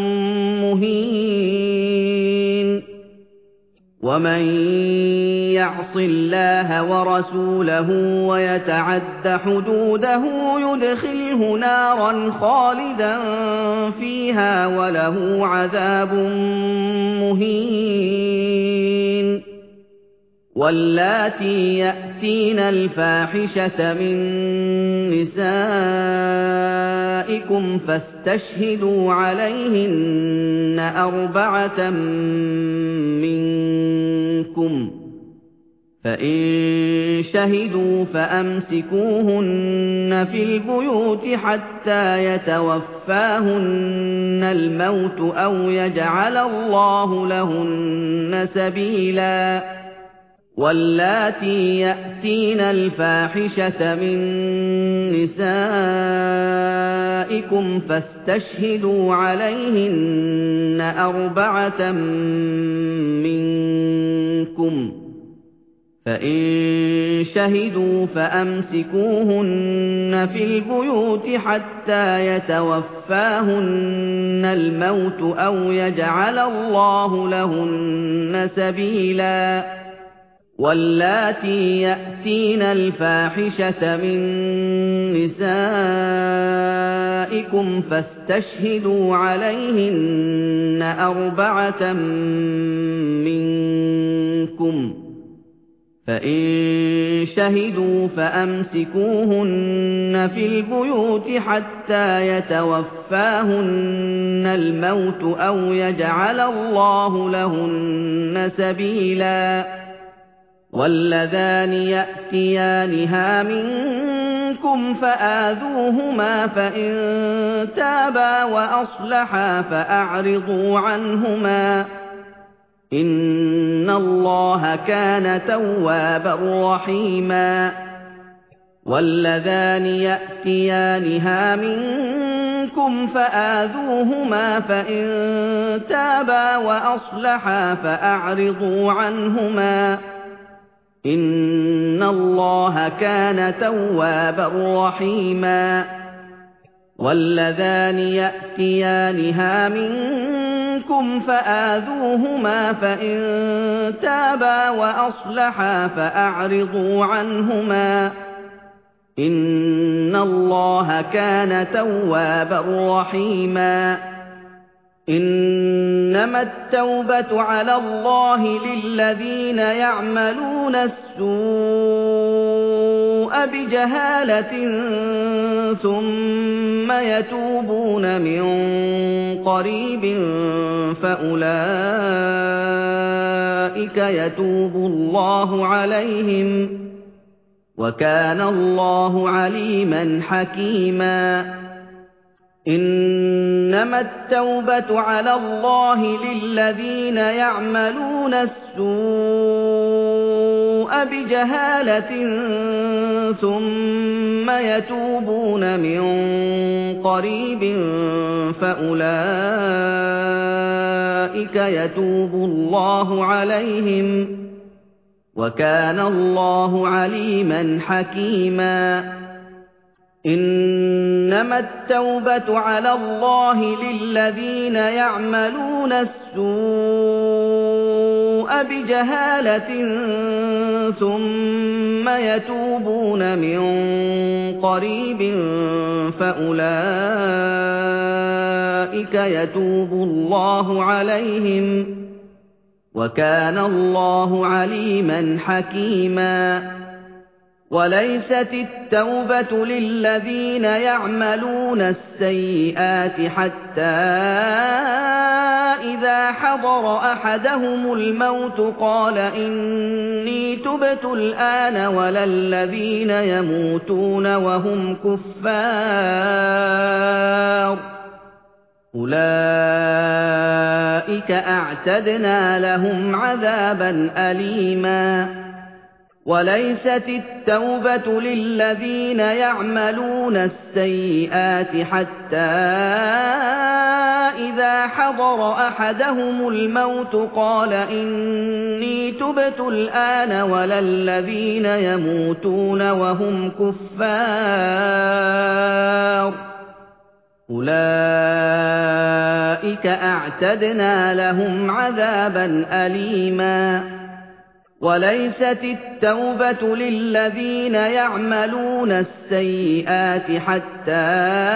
مُّهِينٌ. وَمَن يَعْصِ اللَّهَ وَرَسُولَهُ وَيَتَعَدَّ حُدُودَهُ يُدْخِلْهُ نَارًا خَالِدًا فِيهَا وَلَهُ عَذَابٌ مُّهِينٌ. وَاللَّاتِي يَأْتِينَ الْفَاحِشَةَ مِن نِّسَائِكُمْ فَاسْتَشْهِدُوا عَلَيْهِنَّ أَرْبَعَةً مِّنكُمْ ۖ فَإِن شَهِدُوا فَأَمْسِكُوهُنَّ فِي الْبُيُوتِ حَتَّىٰ يَتَوَفَّاهُنَّ الْمَوْتُ أَوْ يَجْعَلَ اللَّهُ لَهُنَّ سَبِيلًا. وَاللَّاتِي يَأْتِينَ الْفَاحِشَةَ مِن نِّسَائِكُمْ فَاسْتَشْهِدُوا عَلَيْهِنَّ أَرْبَعَةً مِّنكُمْ ۖ فَإِن شَهِدُوا فَأَمْسِكُوهُنَّ فِي الْبُيُوتِ حَتَّىٰ يَتَوَفَّاهُنَّ الْمَوْتُ أَوْ يَجْعَلَ اللَّهُ لَهُنَّ سَبِيلًا. وَاللَّاتِي يَأْتِينَ الْفَاحِشَةَ مِن نِّسَائِكُمْ أزواجكم فاستشهدوا عليهن أربعة منكم فإن شهدوا فأمسكوهن في البيوت حتى يتوفاهن الموت أو يجعل الله لهن سبيلا واللذان يأتيانها منكم فآذوهما فإن تابا وأصلحا فأعرضوا عنهما إن الله كان توابا رحيما واللذان يأتيانها منكم فآذوهما فإن تابا وأصلحا فأعرضوا عنهما إن الله كان توابا رحيما واللذان يأتيانها منكم فآذوهما فإن تابا وأصلحا فأعرضوا عنهما إن الله كان توابا رحيما إنما التوبة على الله للذين يعملون السوء بجهالة ثم يتوبون من قريب فأولئك يتوب الله عليهم وكان الله عليما حكيما إنما التوبة على الله للذين يعملون السوء بجهالة ثم يتوبون من قريب فأولئك يتوب الله عليهم وكان الله عليما حكيما إنما التوبة على الله للذين يعملون السوء بجهالة ثم يتوبون من قريب فأولئك يتوب الله عليهم وكان الله عليما حكيما وليست التوبة للذين يعملون السيئات حتى إذا حضر أحدهم الموت قال إني تبت الآن ولا الذين يموتون وهم كفار أولئك أعتدنا لهم عذابا أليما وليست التوبة للذين يعملون السيئات حتى إذا حضر أحدهم الموت قال إني تبت الآن ولا الذين يموتون وهم كفار أولئك أعتدنا لهم عذابا أليما وليست التوبة للذين يعملون السيئات حتى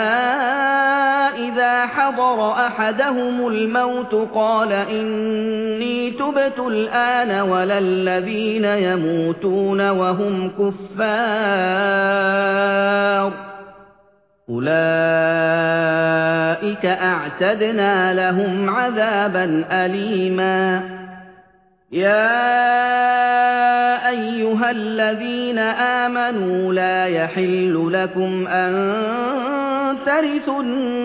إذا حضر أحدهم الموت قال إني تبت الآن ولا الذين يموتون وهم كفار أولئك أعتدنا لهم عذابا أليما يا أيها الذين آمنوا لا يحل لكم أن ترثوا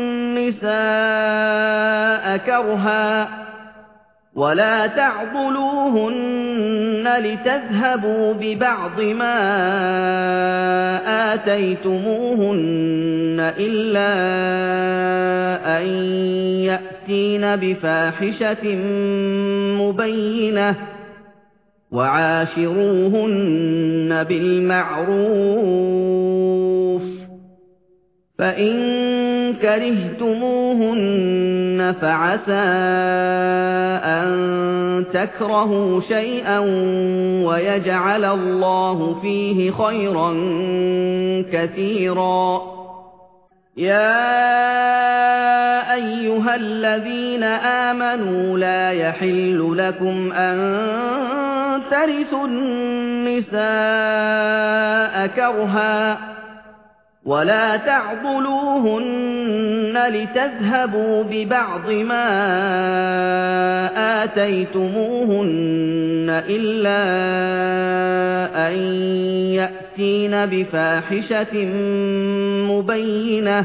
النساء كرها ولا تعضلوهن لتذهبوا ببعض ما آتيتموهن إلا أن يأتين بفاحشة مبينة وعاشروهن بالمعروف فإن كرهتموهن فعسى أن تكرهوا شيئا ويجعل الله فيه خيرا كثيرا يا أيها الذين آمنوا لا يحل لكم أن ترثوا النساء كرها ولا تعضلوهن لتذهبوا ببعض ما آتيتموهن إلا أن يأتين بفاحشة مبينة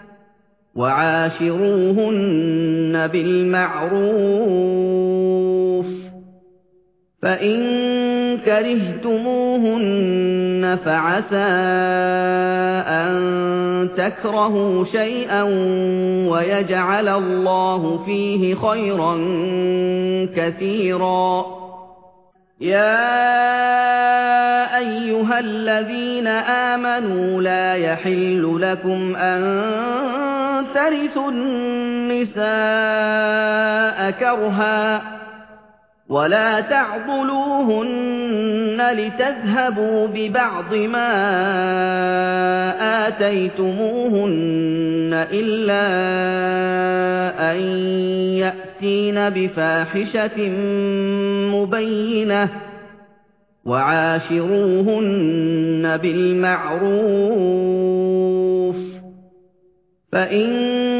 وعاشروهن بالمعروف فإن كرهتموهن فعسى أن تكرهوا شيئا ويجعل الله فيه خيرا كثيرا. يا أيها الذين آمنوا لا يحل لكم أن ترثوا النساء كرها ولا تعضلوهن لتذهبوا ببعض ما آتيتموهن إلا أن يأتين بفاحشة مبينة وعاشروهن بالمعروف فإن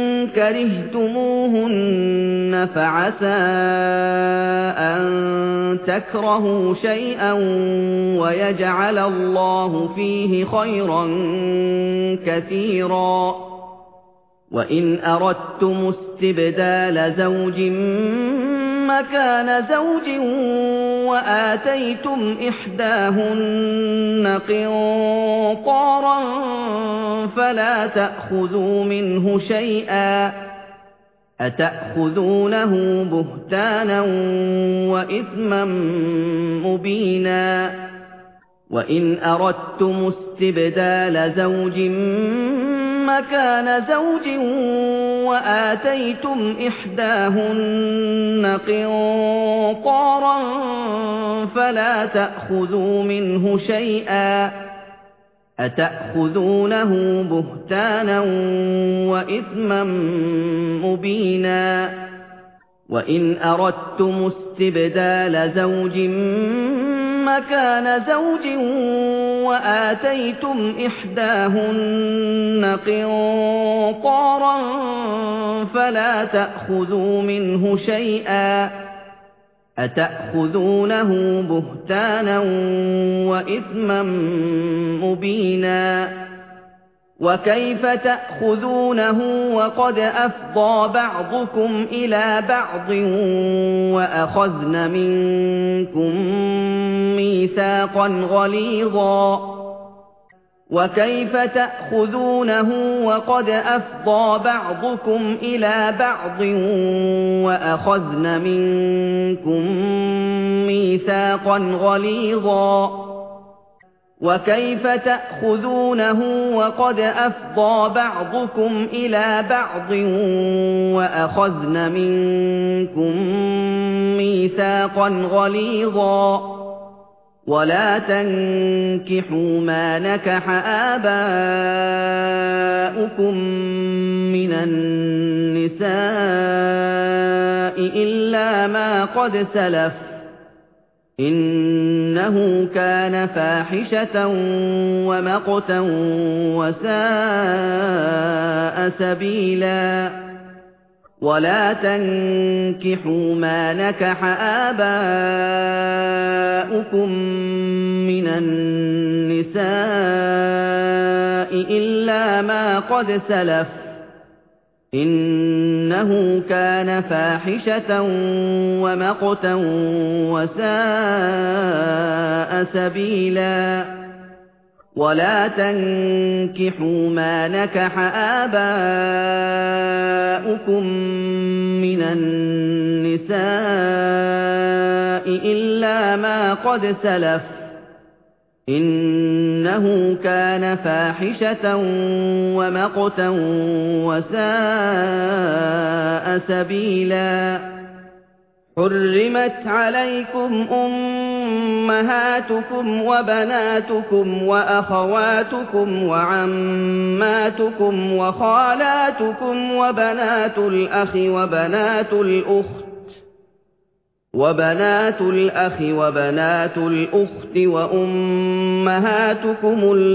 كرهتموهن فعسى أن تكرهوا شيئا ويجعل الله فيه خيرا كثيرا. وإن أردتم استبدال زوج مكان زوج وآتيتم إحداهن قنطارا فلا تأخذوا منه شيئا أتأخذونه بهتانا وإثما مبينا. وإن أردتم استبدال زوج مكان زوج وآتيتم إحداهن قنطارا فلا تأخذوا منه شيئا أتأخذونه بهتانا وإثما مبينا. وإن أردتم استبدال زوج مكان زوج وآتيتم إحداهن قنطارا فلا تأخذوا منه شيئا أتأخذونه بهتانا وإثما مبينا. وكيف تأخذونه وقد أفضى بعضكم إلى بعض وأخذن منكم ميثاقا غليظا وكيف تأخذونه وقد أفضى بعضكم إلى بعض وأخذن منكم ميثاقا غليظا وكيف تأخذونه وقد أفضى بعضكم إلى بعض وأخذن منكم ميثاقا غليظا ولا تنكحوا ما نكح آباؤكم من النساء إلا ما قد سلف إنه كان فاحشة ومقتا وساء سبيلا. ولا تنكحوا ما نكح آباؤكم من النساء إلا ما قد سلف إنه كان فاحشة ومقتا وساء سبيلا. ولا تنكحوا ما نكح آباؤكم من النساء إلا ما قد سلف إنه كان فاحشة ومقتا وساء سبيلا. حرمت عليكم أمهاتكم أمهاتكم وبناتكم وأخواتكم وعماتكم وخالاتكم وبنات الأخ وبنات الأخت وبنات الأخ وبنات الأخت وأمهاتكم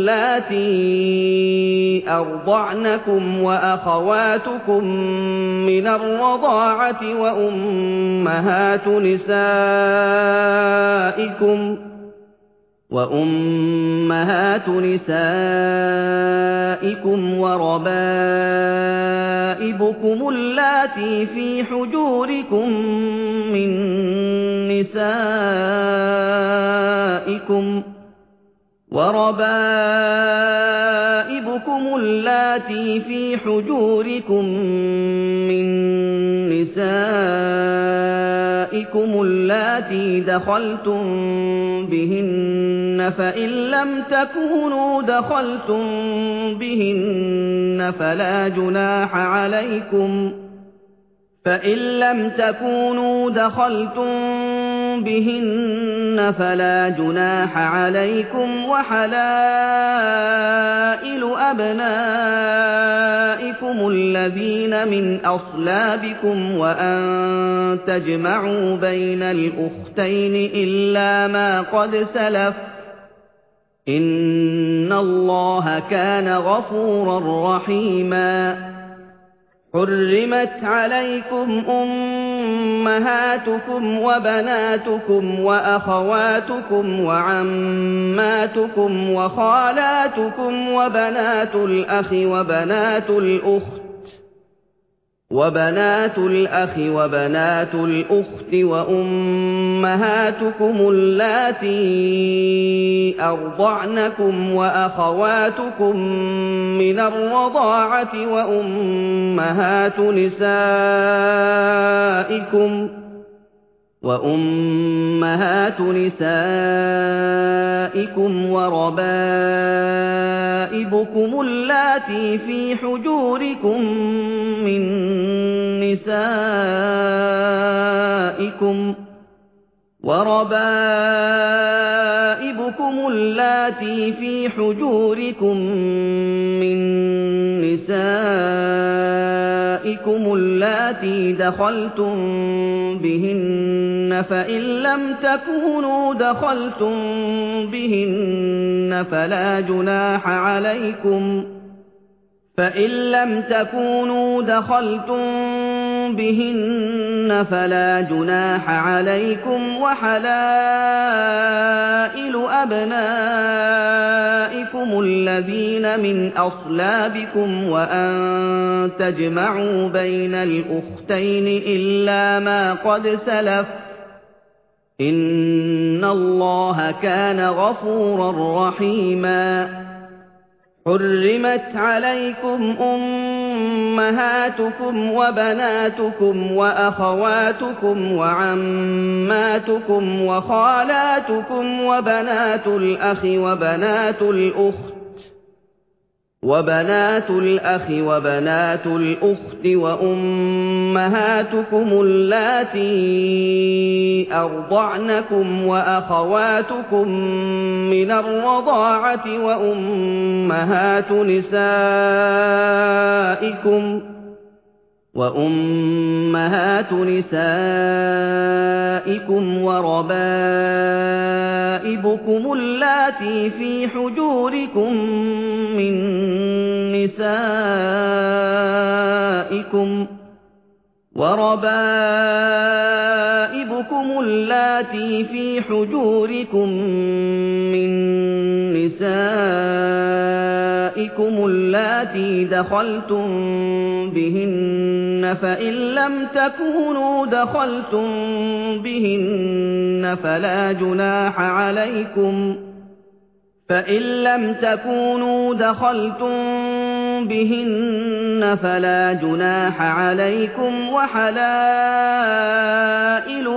اللاتي أرضعنكم وأخواتكم من الرضاعة وأمهات نسائكم وأمهات نسائكم وربائبكم اللاتي في حجوركم من نسائكم وربائبكم اللاتي في حجوركم من نسائكم اللاتي دخلتم بهن فإن لم تكونوا دخلتم بهن فلا جناح عليكم فإن لم تكونوا دخلتم بهن فلا جناح عليكم وحلائل أبنائكم الذين من أصلابكم وأن تجمعوا بين الأختين إلا ما قد سلف إن الله كان غفورا رحيما حرمت عليكم أمهاتكم وبناتكم وأخواتكم وعماتكم وخالاتكم وبنات الأخ وبنات الأخت وبنات الأخ وبنات الأخت وأمهاتكم اللاتي أرضعنكم وأخواتكم من الرضاعة وأمهات نسائكم وأمهات نسائكم وربائبكم اللاتي في حجوركم من نسائكم وربائبكم اللاتي في حجوركم من نسائكم اللاتي دخلتم بهن فإن لم تكونوا دخلتم بهن فلا جناح عليكم فإن لم تكونوا دخلتم بهن فلا جناح عليكم وحلائل أبنائكم الذين من أصلابكم وأن تجمعوا بين الأختين إلا ما قد سلف إن الله كان غفورا رحيما حرمت عليكم أمهاتكم وبناتكم وأخواتكم وعماتكم وخالاتكم وبنات الأخ وبنات الأخت وبنات الأخ وبنات الأخت وأمهاتكم اللاتي أرضعنكم وأخواتكم من الرضاعة وأمهات نسائكم وأمهات نسائكم وربائبكم اللاتي في حجوركم من نسائكم وربائبكم اللاتي في حجوركم من نسائكم اللاتي دخلتم بهن فإن لم تكونوا دخلتم بهن فلا جناح عليكم فإن لم تكونوا دخلتم بهن فلا جناح عليكم وحلائل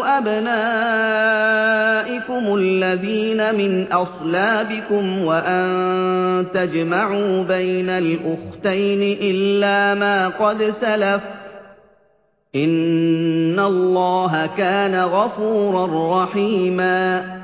أبنائكم الذين من أصلابكم وأن تجمعوا بين الأختين إلا ما قد سلف إن الله كان غفورا رحيما